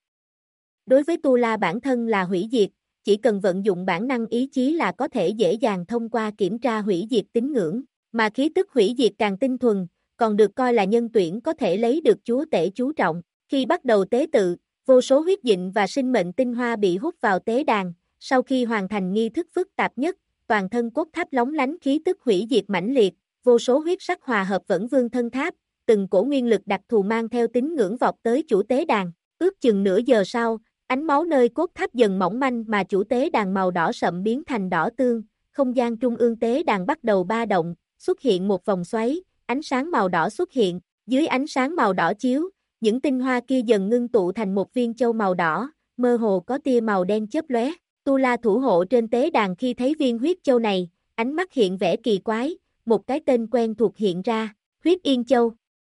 Đối với Tu La bản thân là hủy diệt, chỉ cần vận dụng bản năng ý chí là có thể dễ dàng thông qua kiểm tra hủy diệt tín ngưỡng, mà khí tức hủy diệt càng tinh thuần, còn được coi là nhân tuyển có thể lấy được chúa tể chú trọng. Khi bắt đầu tế tự, vô số huyết dịnh và sinh mệnh tinh hoa bị hút vào tế đàn, sau khi hoàn thành nghi thức phức tạp nhất, toàn thân cốt tháp lóng lánh khí tức hủy diệt mãnh liệt, vô số huyết sắc hòa hợp vẫn vương thân tháp, từng cổ nguyên lực đặc thù mang theo tín ngưỡng vọt tới chủ tế đàn, ước chừng nửa giờ sau, ánh máu nơi cốt tháp dần mỏng manh mà chủ tế đàn màu đỏ sậm biến thành đỏ tương, không gian trung ương tế đàn bắt đầu ba động, xuất hiện một vòng xoáy, ánh sáng màu đỏ xuất hiện, dưới ánh sáng màu đỏ chiếu, những tinh hoa kia dần ngưng tụ thành một viên châu màu đỏ, mơ hồ có tia màu đen chớp lóe. Tu La thủ hộ trên tế đàn khi thấy viên huyết châu này, ánh mắt hiện vẻ kỳ quái, một cái tên quen thuộc hiện ra, Huyết Yên Châu.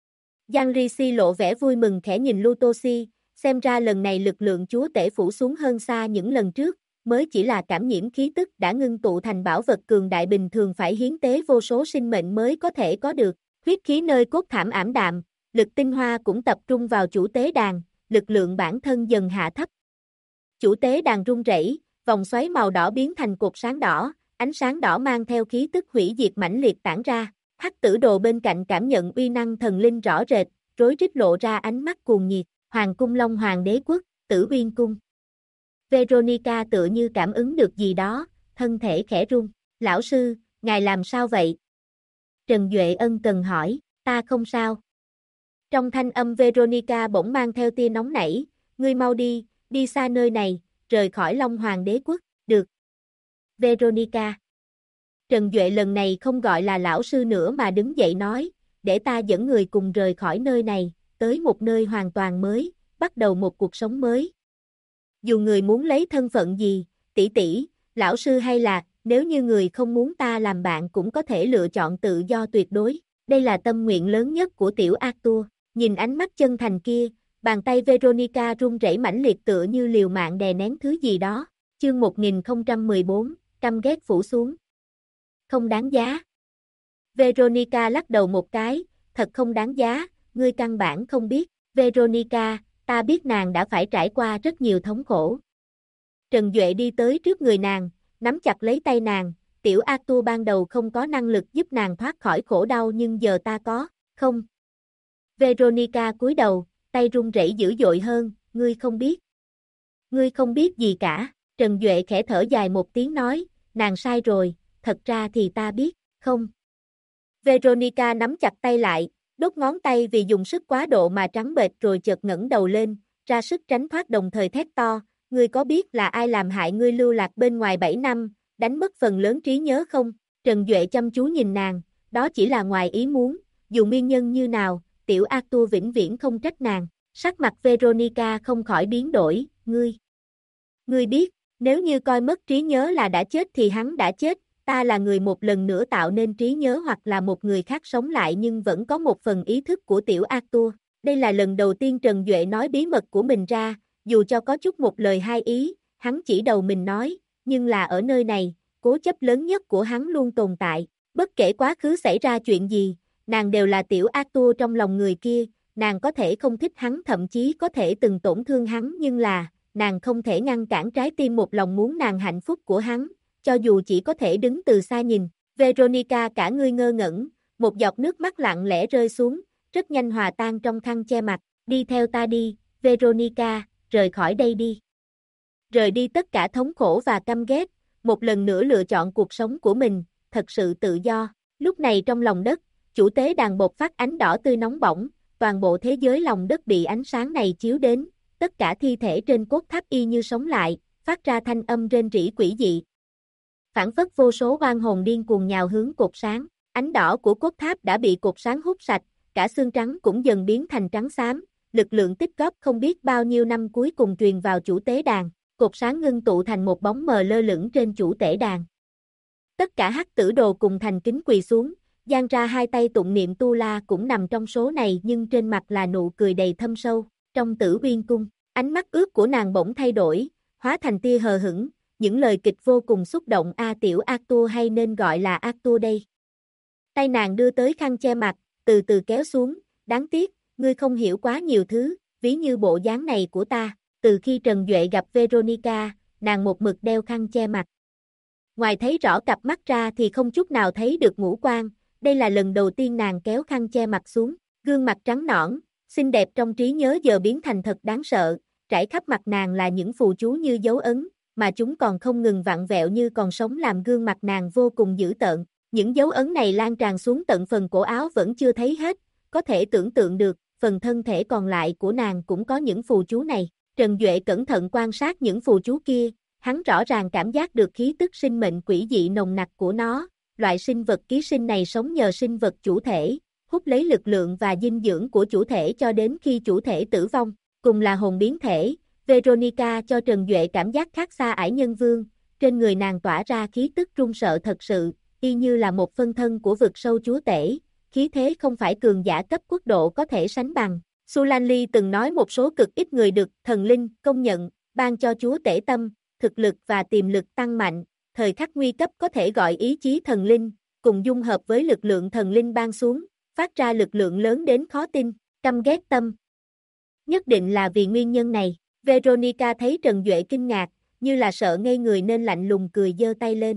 Giang Risi lộ vẻ vui mừng khẽ nhìn Lutosi, xem ra lần này lực lượng chúa tể phủ xuống hơn xa những lần trước, mới chỉ là cảm nhiễm khí tức đã ngưng tụ thành bảo vật cường đại bình thường phải hiến tế vô số sinh mệnh mới có thể có được, huyết khí nơi cốt thảm ảm đạm, lực tinh hoa cũng tập trung vào chủ tế đàn, lực lượng bản thân dần hạ thấp. Chủ tế đàn rung rẩy, vòng xoáy màu đỏ biến thành cột sáng đỏ, ánh sáng đỏ mang theo khí tức hủy diệt mãnh liệt tản ra. Hắc tử đồ bên cạnh cảm nhận uy năng thần linh rõ rệt, rối rít lộ ra ánh mắt cuồng nhiệt. Hoàng cung Long Hoàng đế quốc, Tử Uyên cung. Veronica tựa như cảm ứng được gì đó, thân thể khẽ run. Lão sư, ngài làm sao vậy? Trần Duệ ân cần hỏi, ta không sao. Trong thanh âm Veronica bỗng mang theo tia nóng nảy, ngươi mau đi, đi xa nơi này, rời khỏi Long Hoàng đế quốc, được. Veronica. Trần Duệ lần này không gọi là lão sư nữa mà đứng dậy nói, để ta dẫn người cùng rời khỏi nơi này, tới một nơi hoàn toàn mới, bắt đầu một cuộc sống mới. Dù người muốn lấy thân phận gì, tỷ tỷ, lão sư hay là, nếu như người không muốn ta làm bạn cũng có thể lựa chọn tự do tuyệt đối. Đây là tâm nguyện lớn nhất của tiểu Arthur. Nhìn ánh mắt chân thành kia, bàn tay Veronica run rẩy mãnh liệt tựa như liều mạng đè nén thứ gì đó. Chương 1014, căm ghét phủ xuống. Không đáng giá. Veronica lắc đầu một cái, thật không đáng giá, ngươi căn bản không biết. Veronica, ta biết nàng đã phải trải qua rất nhiều thống khổ. Trần Duệ đi tới trước người nàng, nắm chặt lấy tay nàng, tiểu Arthur ban đầu không có năng lực giúp nàng thoát khỏi khổ đau nhưng giờ ta có, không. Veronica cúi đầu, tay run rẩy dữ dội hơn, ngươi không biết. Ngươi không biết gì cả, Trần Duệ khẽ thở dài một tiếng nói, nàng sai rồi, thật ra thì ta biết, không. Veronica nắm chặt tay lại, đốt ngón tay vì dùng sức quá độ mà trắng bệch rồi chợt ngẩng đầu lên, ra sức tránh thoát đồng thời thét to, ngươi có biết là ai làm hại ngươi lưu lạc bên ngoài 7 năm, đánh mất phần lớn trí nhớ không? Trần Duệ chăm chú nhìn nàng, đó chỉ là ngoài ý muốn, dù nguyên nhân như nào, tiểu Arthur vĩnh viễn không trách nàng. Sắc mặt Veronica không khỏi biến đổi, ngươi biết, nếu như coi mất trí nhớ là đã chết thì hắn đã chết, ta là người một lần nữa tạo nên trí nhớ hoặc là một người khác sống lại nhưng vẫn có một phần ý thức của tiểu Arthur. Đây là lần đầu tiên Trần Duệ nói bí mật của mình ra, dù cho có chút một lời hai ý, hắn chỉ đầu mình nói, nhưng là ở nơi này, cố chấp lớn nhất của hắn luôn tồn tại. Bất kể quá khứ xảy ra chuyện gì, nàng đều là tiểu Arthur trong lòng người kia, nàng có thể không thích hắn thậm chí có thể từng tổn thương hắn nhưng là, nàng không thể ngăn cản trái tim một lòng muốn nàng hạnh phúc của hắn, cho dù chỉ có thể đứng từ xa nhìn. Veronica cả người ngơ ngẩn, một giọt nước mắt lặng lẽ rơi xuống, rất nhanh hòa tan trong khăn che mặt, đi theo ta đi, Veronica, rời khỏi đây đi. Rời đi tất cả thống khổ và căm ghét, một lần nữa lựa chọn cuộc sống của mình, thật sự tự do. Lúc này trong lòng đất, chủ tế đàn bộc phát ánh đỏ tươi nóng bỏng, toàn bộ thế giới lòng đất bị ánh sáng này chiếu đến, tất cả thi thể trên cốt tháp y như sống lại, phát ra thanh âm rên rỉ quỷ dị. Phản phất vô số oan hồn điên cuồng nhào hướng cột sáng, ánh đỏ của cốt tháp đã bị cột sáng hút sạch, cả xương trắng cũng dần biến thành trắng xám, lực lượng tích góp không biết bao nhiêu năm cuối cùng truyền vào chủ tế đàn, cột sáng ngưng tụ thành một bóng mờ lơ lửng trên chủ tế đàn. Tất cả hắc tử đồ cùng thành kính quỳ xuống, giang ra hai tay tụng niệm tu la cũng nằm trong số này nhưng trên mặt là nụ cười đầy thâm sâu. Trong Tử Uyên cung, ánh mắt ướt của nàng bỗng thay đổi, hóa thành tia hờ hững, những lời kịch vô cùng xúc động. Tiểu Arthur hay nên gọi là Arthur đây. Tay nàng đưa tới khăn che mặt, từ từ kéo xuống, đáng tiếc, ngươi không hiểu quá nhiều thứ, ví như bộ dáng này của ta. Từ khi Trần Duệ gặp Veronica, nàng một mực đeo khăn che mặt. Ngoài thấy rõ cặp mắt ra thì không chút nào thấy được ngũ quan, đây là lần đầu tiên nàng kéo khăn che mặt xuống, gương mặt trắng nõn, xinh đẹp trong trí nhớ giờ biến thành thật đáng sợ, trải khắp mặt nàng là những phù chú như dấu ấn, mà chúng còn không ngừng vặn vẹo như còn sống làm gương mặt nàng vô cùng dữ tợn. Những dấu ấn này lan tràn xuống tận phần cổ áo vẫn chưa thấy hết, có thể tưởng tượng được, phần thân thể còn lại của nàng cũng có những phù chú này. Trần Duệ cẩn thận quan sát những phù chú kia, hắn rõ ràng cảm giác được khí tức sinh mệnh quỷ dị nồng nặc của nó. Loại sinh vật ký sinh này sống nhờ sinh vật chủ thể, hút lấy lực lượng và dinh dưỡng của chủ thể cho đến khi chủ thể tử vong. Cùng là hồn biến thể, Veronica cho Trần Duệ cảm giác khác xa Ải Nhân Vương, trên người nàng tỏa ra khí tức run sợ thật sự, y như là một phân thân của vực sâu chúa tể, khí thế không phải cường giả cấp quốc độ có thể sánh bằng. Sulanli từng nói một số cực ít người được thần linh công nhận, ban cho chúa tể tâm, thực lực và tiềm lực tăng mạnh, thời khắc nguy cấp có thể gọi ý chí thần linh, cùng dung hợp với lực lượng thần linh ban xuống, phát ra lực lượng lớn đến khó tin, căm ghét tâm. Nhất định là vì nguyên nhân này. Veronica thấy Trần Duệ kinh ngạc, như là sợ ngây người nên lạnh lùng cười giơ tay lên.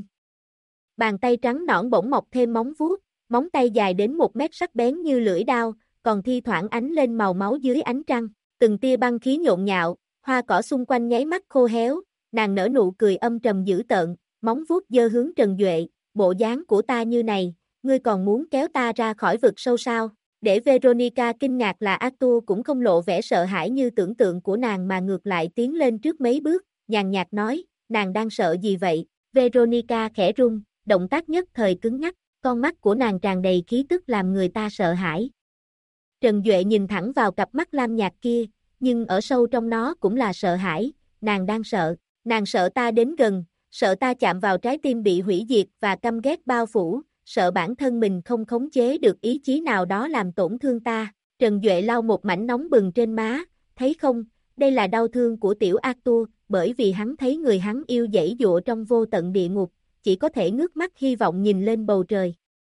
Bàn tay trắng nõn bỗng mọc thêm móng vuốt, móng tay dài đến 1 mét sắc bén như lưỡi dao, còn thi thoảng ánh lên màu máu dưới ánh trăng. Từng tia băng khí nhộn nhạo, hoa cỏ xung quanh nháy mắt khô héo, nàng nở nụ cười âm trầm dữ tợn, móng vuốt giơ hướng Trần Duệ, bộ dáng của ta như này, ngươi còn muốn kéo ta ra khỏi vực sâu sao? Để Veronica kinh ngạc là Arthur cũng không lộ vẻ sợ hãi như tưởng tượng của nàng mà ngược lại tiến lên trước mấy bước, nhàn nhạt nói, nàng đang sợ gì vậy? Veronica khẽ run, động tác nhất thời cứng nhắc, con mắt của nàng tràn đầy khí tức làm người ta sợ hãi. Trần Duệ nhìn thẳng vào cặp mắt lam nhạt kia, nhưng ở sâu trong nó cũng là sợ hãi, nàng đang sợ, nàng sợ ta đến gần, sợ ta chạm vào trái tim bị hủy diệt và căm ghét bao phủ, sợ bản thân mình không khống chế được ý chí nào đó làm tổn thương ta. Trần Duệ lau một mảnh nóng bừng trên má, thấy không, đây là đau thương của tiểu Arthur, bởi vì hắn thấy người hắn yêu giãy giụa trong vô tận địa ngục, chỉ có thể ngước mắt hy vọng nhìn lên bầu trời.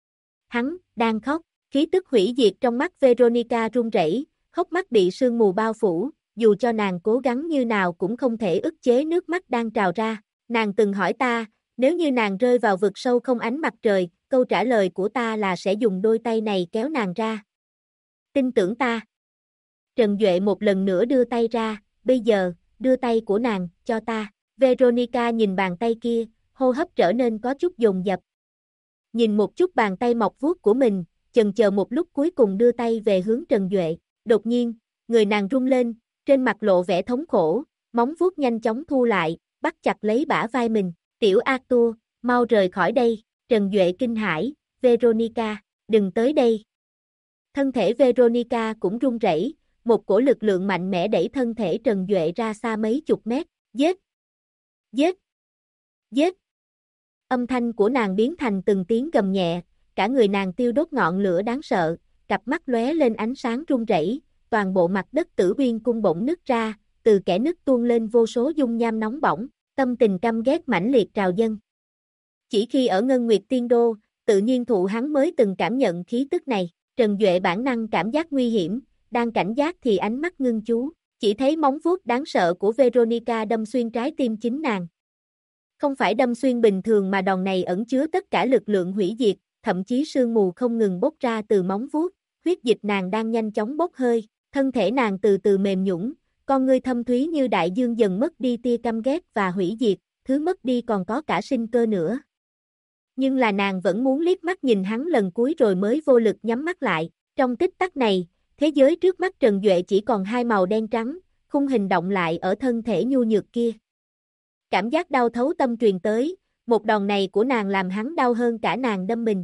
Hắn đang khóc, khí tức hủy diệt trong mắt Veronica run rẩy, hốc mắt bị sương mù bao phủ, dù cho nàng cố gắng như nào cũng không thể ức chế nước mắt đang trào ra. Nàng từng hỏi ta, nếu như nàng rơi vào vực sâu không ánh mặt trời, câu trả lời của ta là sẽ dùng đôi tay này kéo nàng ra. Tin tưởng ta. Trần Duệ một lần nữa đưa tay ra, bây giờ, đưa tay của nàng, cho ta. Veronica nhìn bàn tay kia, hô hấp trở nên có chút dồn dập. Nhìn một chút bàn tay mọc vuốt của mình, chần chờ một lúc cuối cùng đưa tay về hướng Trần Duệ. Đột nhiên, người nàng run lên, trên mặt lộ vẻ thống khổ, móng vuốt nhanh chóng thu lại, bắt chặt lấy bả vai mình. Tiểu Arthur, mau rời khỏi đây. Trần Duệ kinh hãi, Veronica, đừng tới đây. Thân thể Veronica cũng run rẩy, một cổ lực lượng mạnh mẽ đẩy thân thể Trần Duệ ra xa mấy chục mét. Giết! Giết! Giết! Âm thanh của nàng biến thành từng tiếng gầm nhẹ, cả người nàng tiêu đốt ngọn lửa đáng sợ, cặp mắt lóe lên ánh sáng run rẩy, toàn bộ mặt đất Tử Uyên cung bỗng nứt ra, từ kẽ nứt tuôn lên vô số dung nham nóng bỏng, tâm tình căm ghét mãnh liệt trào dâng. Chỉ khi ở Ngân Nguyệt Tiên Đô, tự nhiên thụ hắn mới từng cảm nhận khí tức này. Trần Duệ bản năng cảm giác nguy hiểm, đang cảnh giác thì ánh mắt ngưng chú, chỉ thấy móng vuốt đáng sợ của Veronica đâm xuyên trái tim chính nàng. Không phải đâm xuyên bình thường mà đòn này ẩn chứa tất cả lực lượng hủy diệt, thậm chí sương mù không ngừng bốc ra từ móng vuốt, huyết dịch nàng đang nhanh chóng bốc hơi, thân thể nàng từ từ mềm nhũn, con ngươi thâm thúy như đại dương dần mất đi tia căm ghét và hủy diệt, thứ mất đi còn có cả sinh cơ nữa. Nhưng là nàng vẫn muốn liếc mắt nhìn hắn lần cuối rồi mới vô lực nhắm mắt lại. Trong tích tắc này, thế giới trước mắt Trần Duệ chỉ còn hai màu đen trắng, khung hình động lại ở thân thể nhu nhược kia. Cảm giác đau thấu tâm truyền tới, một đòn này của nàng làm hắn đau hơn cả nàng đâm mình.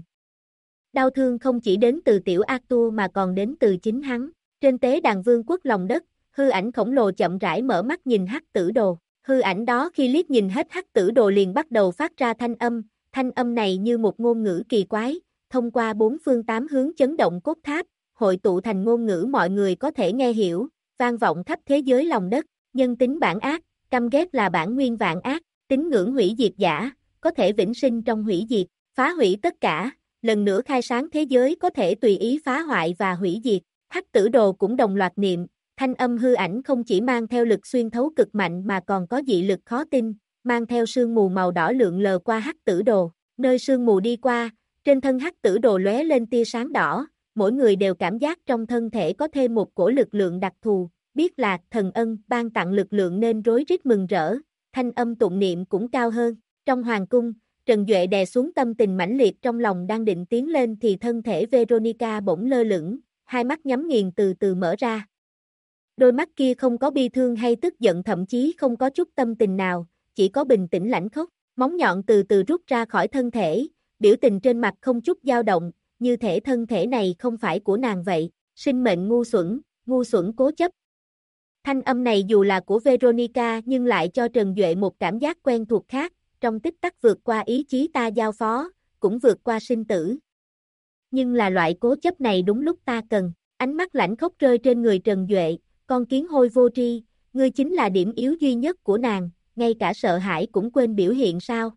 Đau thương không chỉ đến từ tiểu Arthur mà còn đến từ chính hắn. Trên tế đàn vương quốc lòng đất, hư ảnh khổng lồ chậm rãi mở mắt nhìn Hắc Tử Đồ. Hư ảnh đó khi liếc nhìn hết Hắc Tử Đồ liền bắt đầu phát ra thanh âm này như một ngôn ngữ kỳ quái, thông qua bốn phương tám hướng chấn động cốt tháp, hội tụ thành ngôn ngữ mọi người có thể nghe hiểu, vang vọng khắp thế giới lòng đất. Nhân tính bản ác, căm ghét là bản nguyên vạn ác, tín ngưỡng hủy diệt giả, có thể vĩnh sinh trong hủy diệt, phá hủy tất cả, lần nữa khai sáng thế giới có thể tùy ý phá hoại và hủy diệt. Hắc Tử Đồ cũng đồng loạt niệm, thanh âm hư ảnh không chỉ mang theo lực xuyên thấu cực mạnh mà còn có dị lực khó tin, mang theo sương mù màu đỏ lượn lờ qua Hắc Tử Đồ. Nơi sương mù đi qua, trên thân Hắc Tử Đồ lóe lên tia sáng đỏ, mỗi người đều cảm giác trong thân thể có thêm một cổ lực lượng đặc thù, biết là thần ân ban tặng lực lượng nên rối rít mừng rỡ, thanh âm tụng niệm cũng cao hơn. Trong hoàng cung, Trần Duệ đè xuống tâm tình mãnh liệt trong lòng đang định tiến lên thì thân thể Veronica bỗng lơ lửng, hai mắt nhắm nghiền từ từ mở ra. Đôi mắt kia không có bi thương hay tức giận, thậm chí không có chút tâm tình nào, chỉ có bình tĩnh lãnh khốc, móng nhọn từ từ rút ra khỏi thân thể, biểu tình trên mặt không chút dao động, như thể thân thể này không phải của nàng vậy. Sinh mệnh ngu xuẩn cố chấp. Thanh âm này dù là của Veronica nhưng lại cho Trần Duệ một cảm giác quen thuộc khác, trong tích tắc vượt qua ý chí ta giao phó, cũng vượt qua sinh tử. Nhưng là loại cố chấp này đúng lúc ta cần. Ánh mắt lãnh khốc rơi trên người Trần Duệ, con kiến hôi vô tri, ngươi chính là điểm yếu duy nhất của nàng, ngay cả sợ hãi cũng quên biểu hiện sao?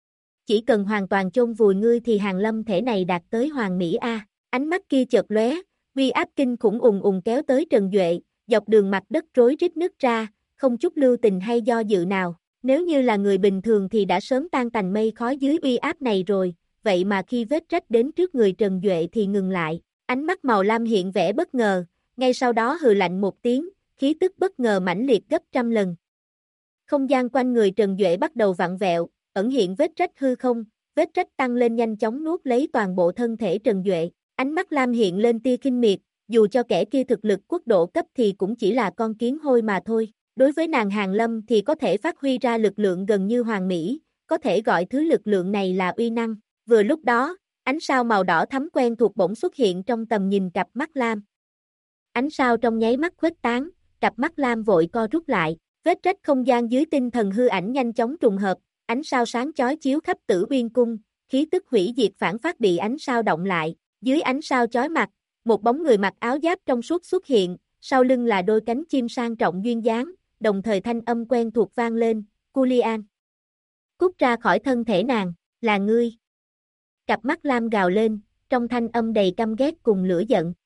Chỉ cần hoàn toàn chôn vùi ngươi thì hàng lâm thể này đạt tới hoàng mỹ a. Ánh mắt kia chợt lóe, uy áp kinh khủng ùng ùng kéo tới Trần Duệ, dọc đường mặt đất rối rít nứt ra, không chút lưu tình hay do dự nào. Nếu như là người bình thường thì đã sớm tan tành mây khói dưới uy áp này rồi, vậy mà khi vết rách đến trước người Trần Duệ thì ngừng lại. Ánh mắt màu lam hiện vẻ bất ngờ, ngay sau đó hừ lạnh một tiếng, khí tức bất ngờ mãnh liệt gấp trăm lần. Không gian quanh người Trần Duệ bắt đầu vặn vẹo, ẩn hiện vết rách hư không, vết rách tăng lên nhanh chóng nuốt lấy toàn bộ thân thể Trần Duệ. Ánh mắt lam hiện lên tia kinh miệt, dù cho kẻ kia thực lực quốc độ cấp thì cũng chỉ là con kiến hôi mà thôi. Đối với nàng Hàn Lâm thì có thể phát huy ra lực lượng gần như hoàn mỹ, có thể gọi thứ lực lượng này là uy năng. Vừa lúc đó, ánh sao màu đỏ thắm quen thuộc bỗng xuất hiện trong tầm nhìn cặp mắt lam. Ánh sao trong nháy mắt khuếch tán, cặp mắt lam vội co rút lại, vết rách không gian dưới tinh thần hư ảnh nhanh chóng trùng hợp, ánh sao sáng chói chiếu khắp Tử Uyên cung, khí tức hủy diệt phản phát bị ánh sao động lại, dưới ánh sao chói mặt, một bóng người mặc áo giáp trong suốt xuất hiện, sau lưng là đôi cánh chim sang trọng duyên dáng, đồng thời thanh âm quen thuộc vang lên, Culian. Cút ra khỏi thân thể nàng, là ngươi. Cặp mắt lam gào lên, trong thanh âm đầy căm ghét cùng lửa giận.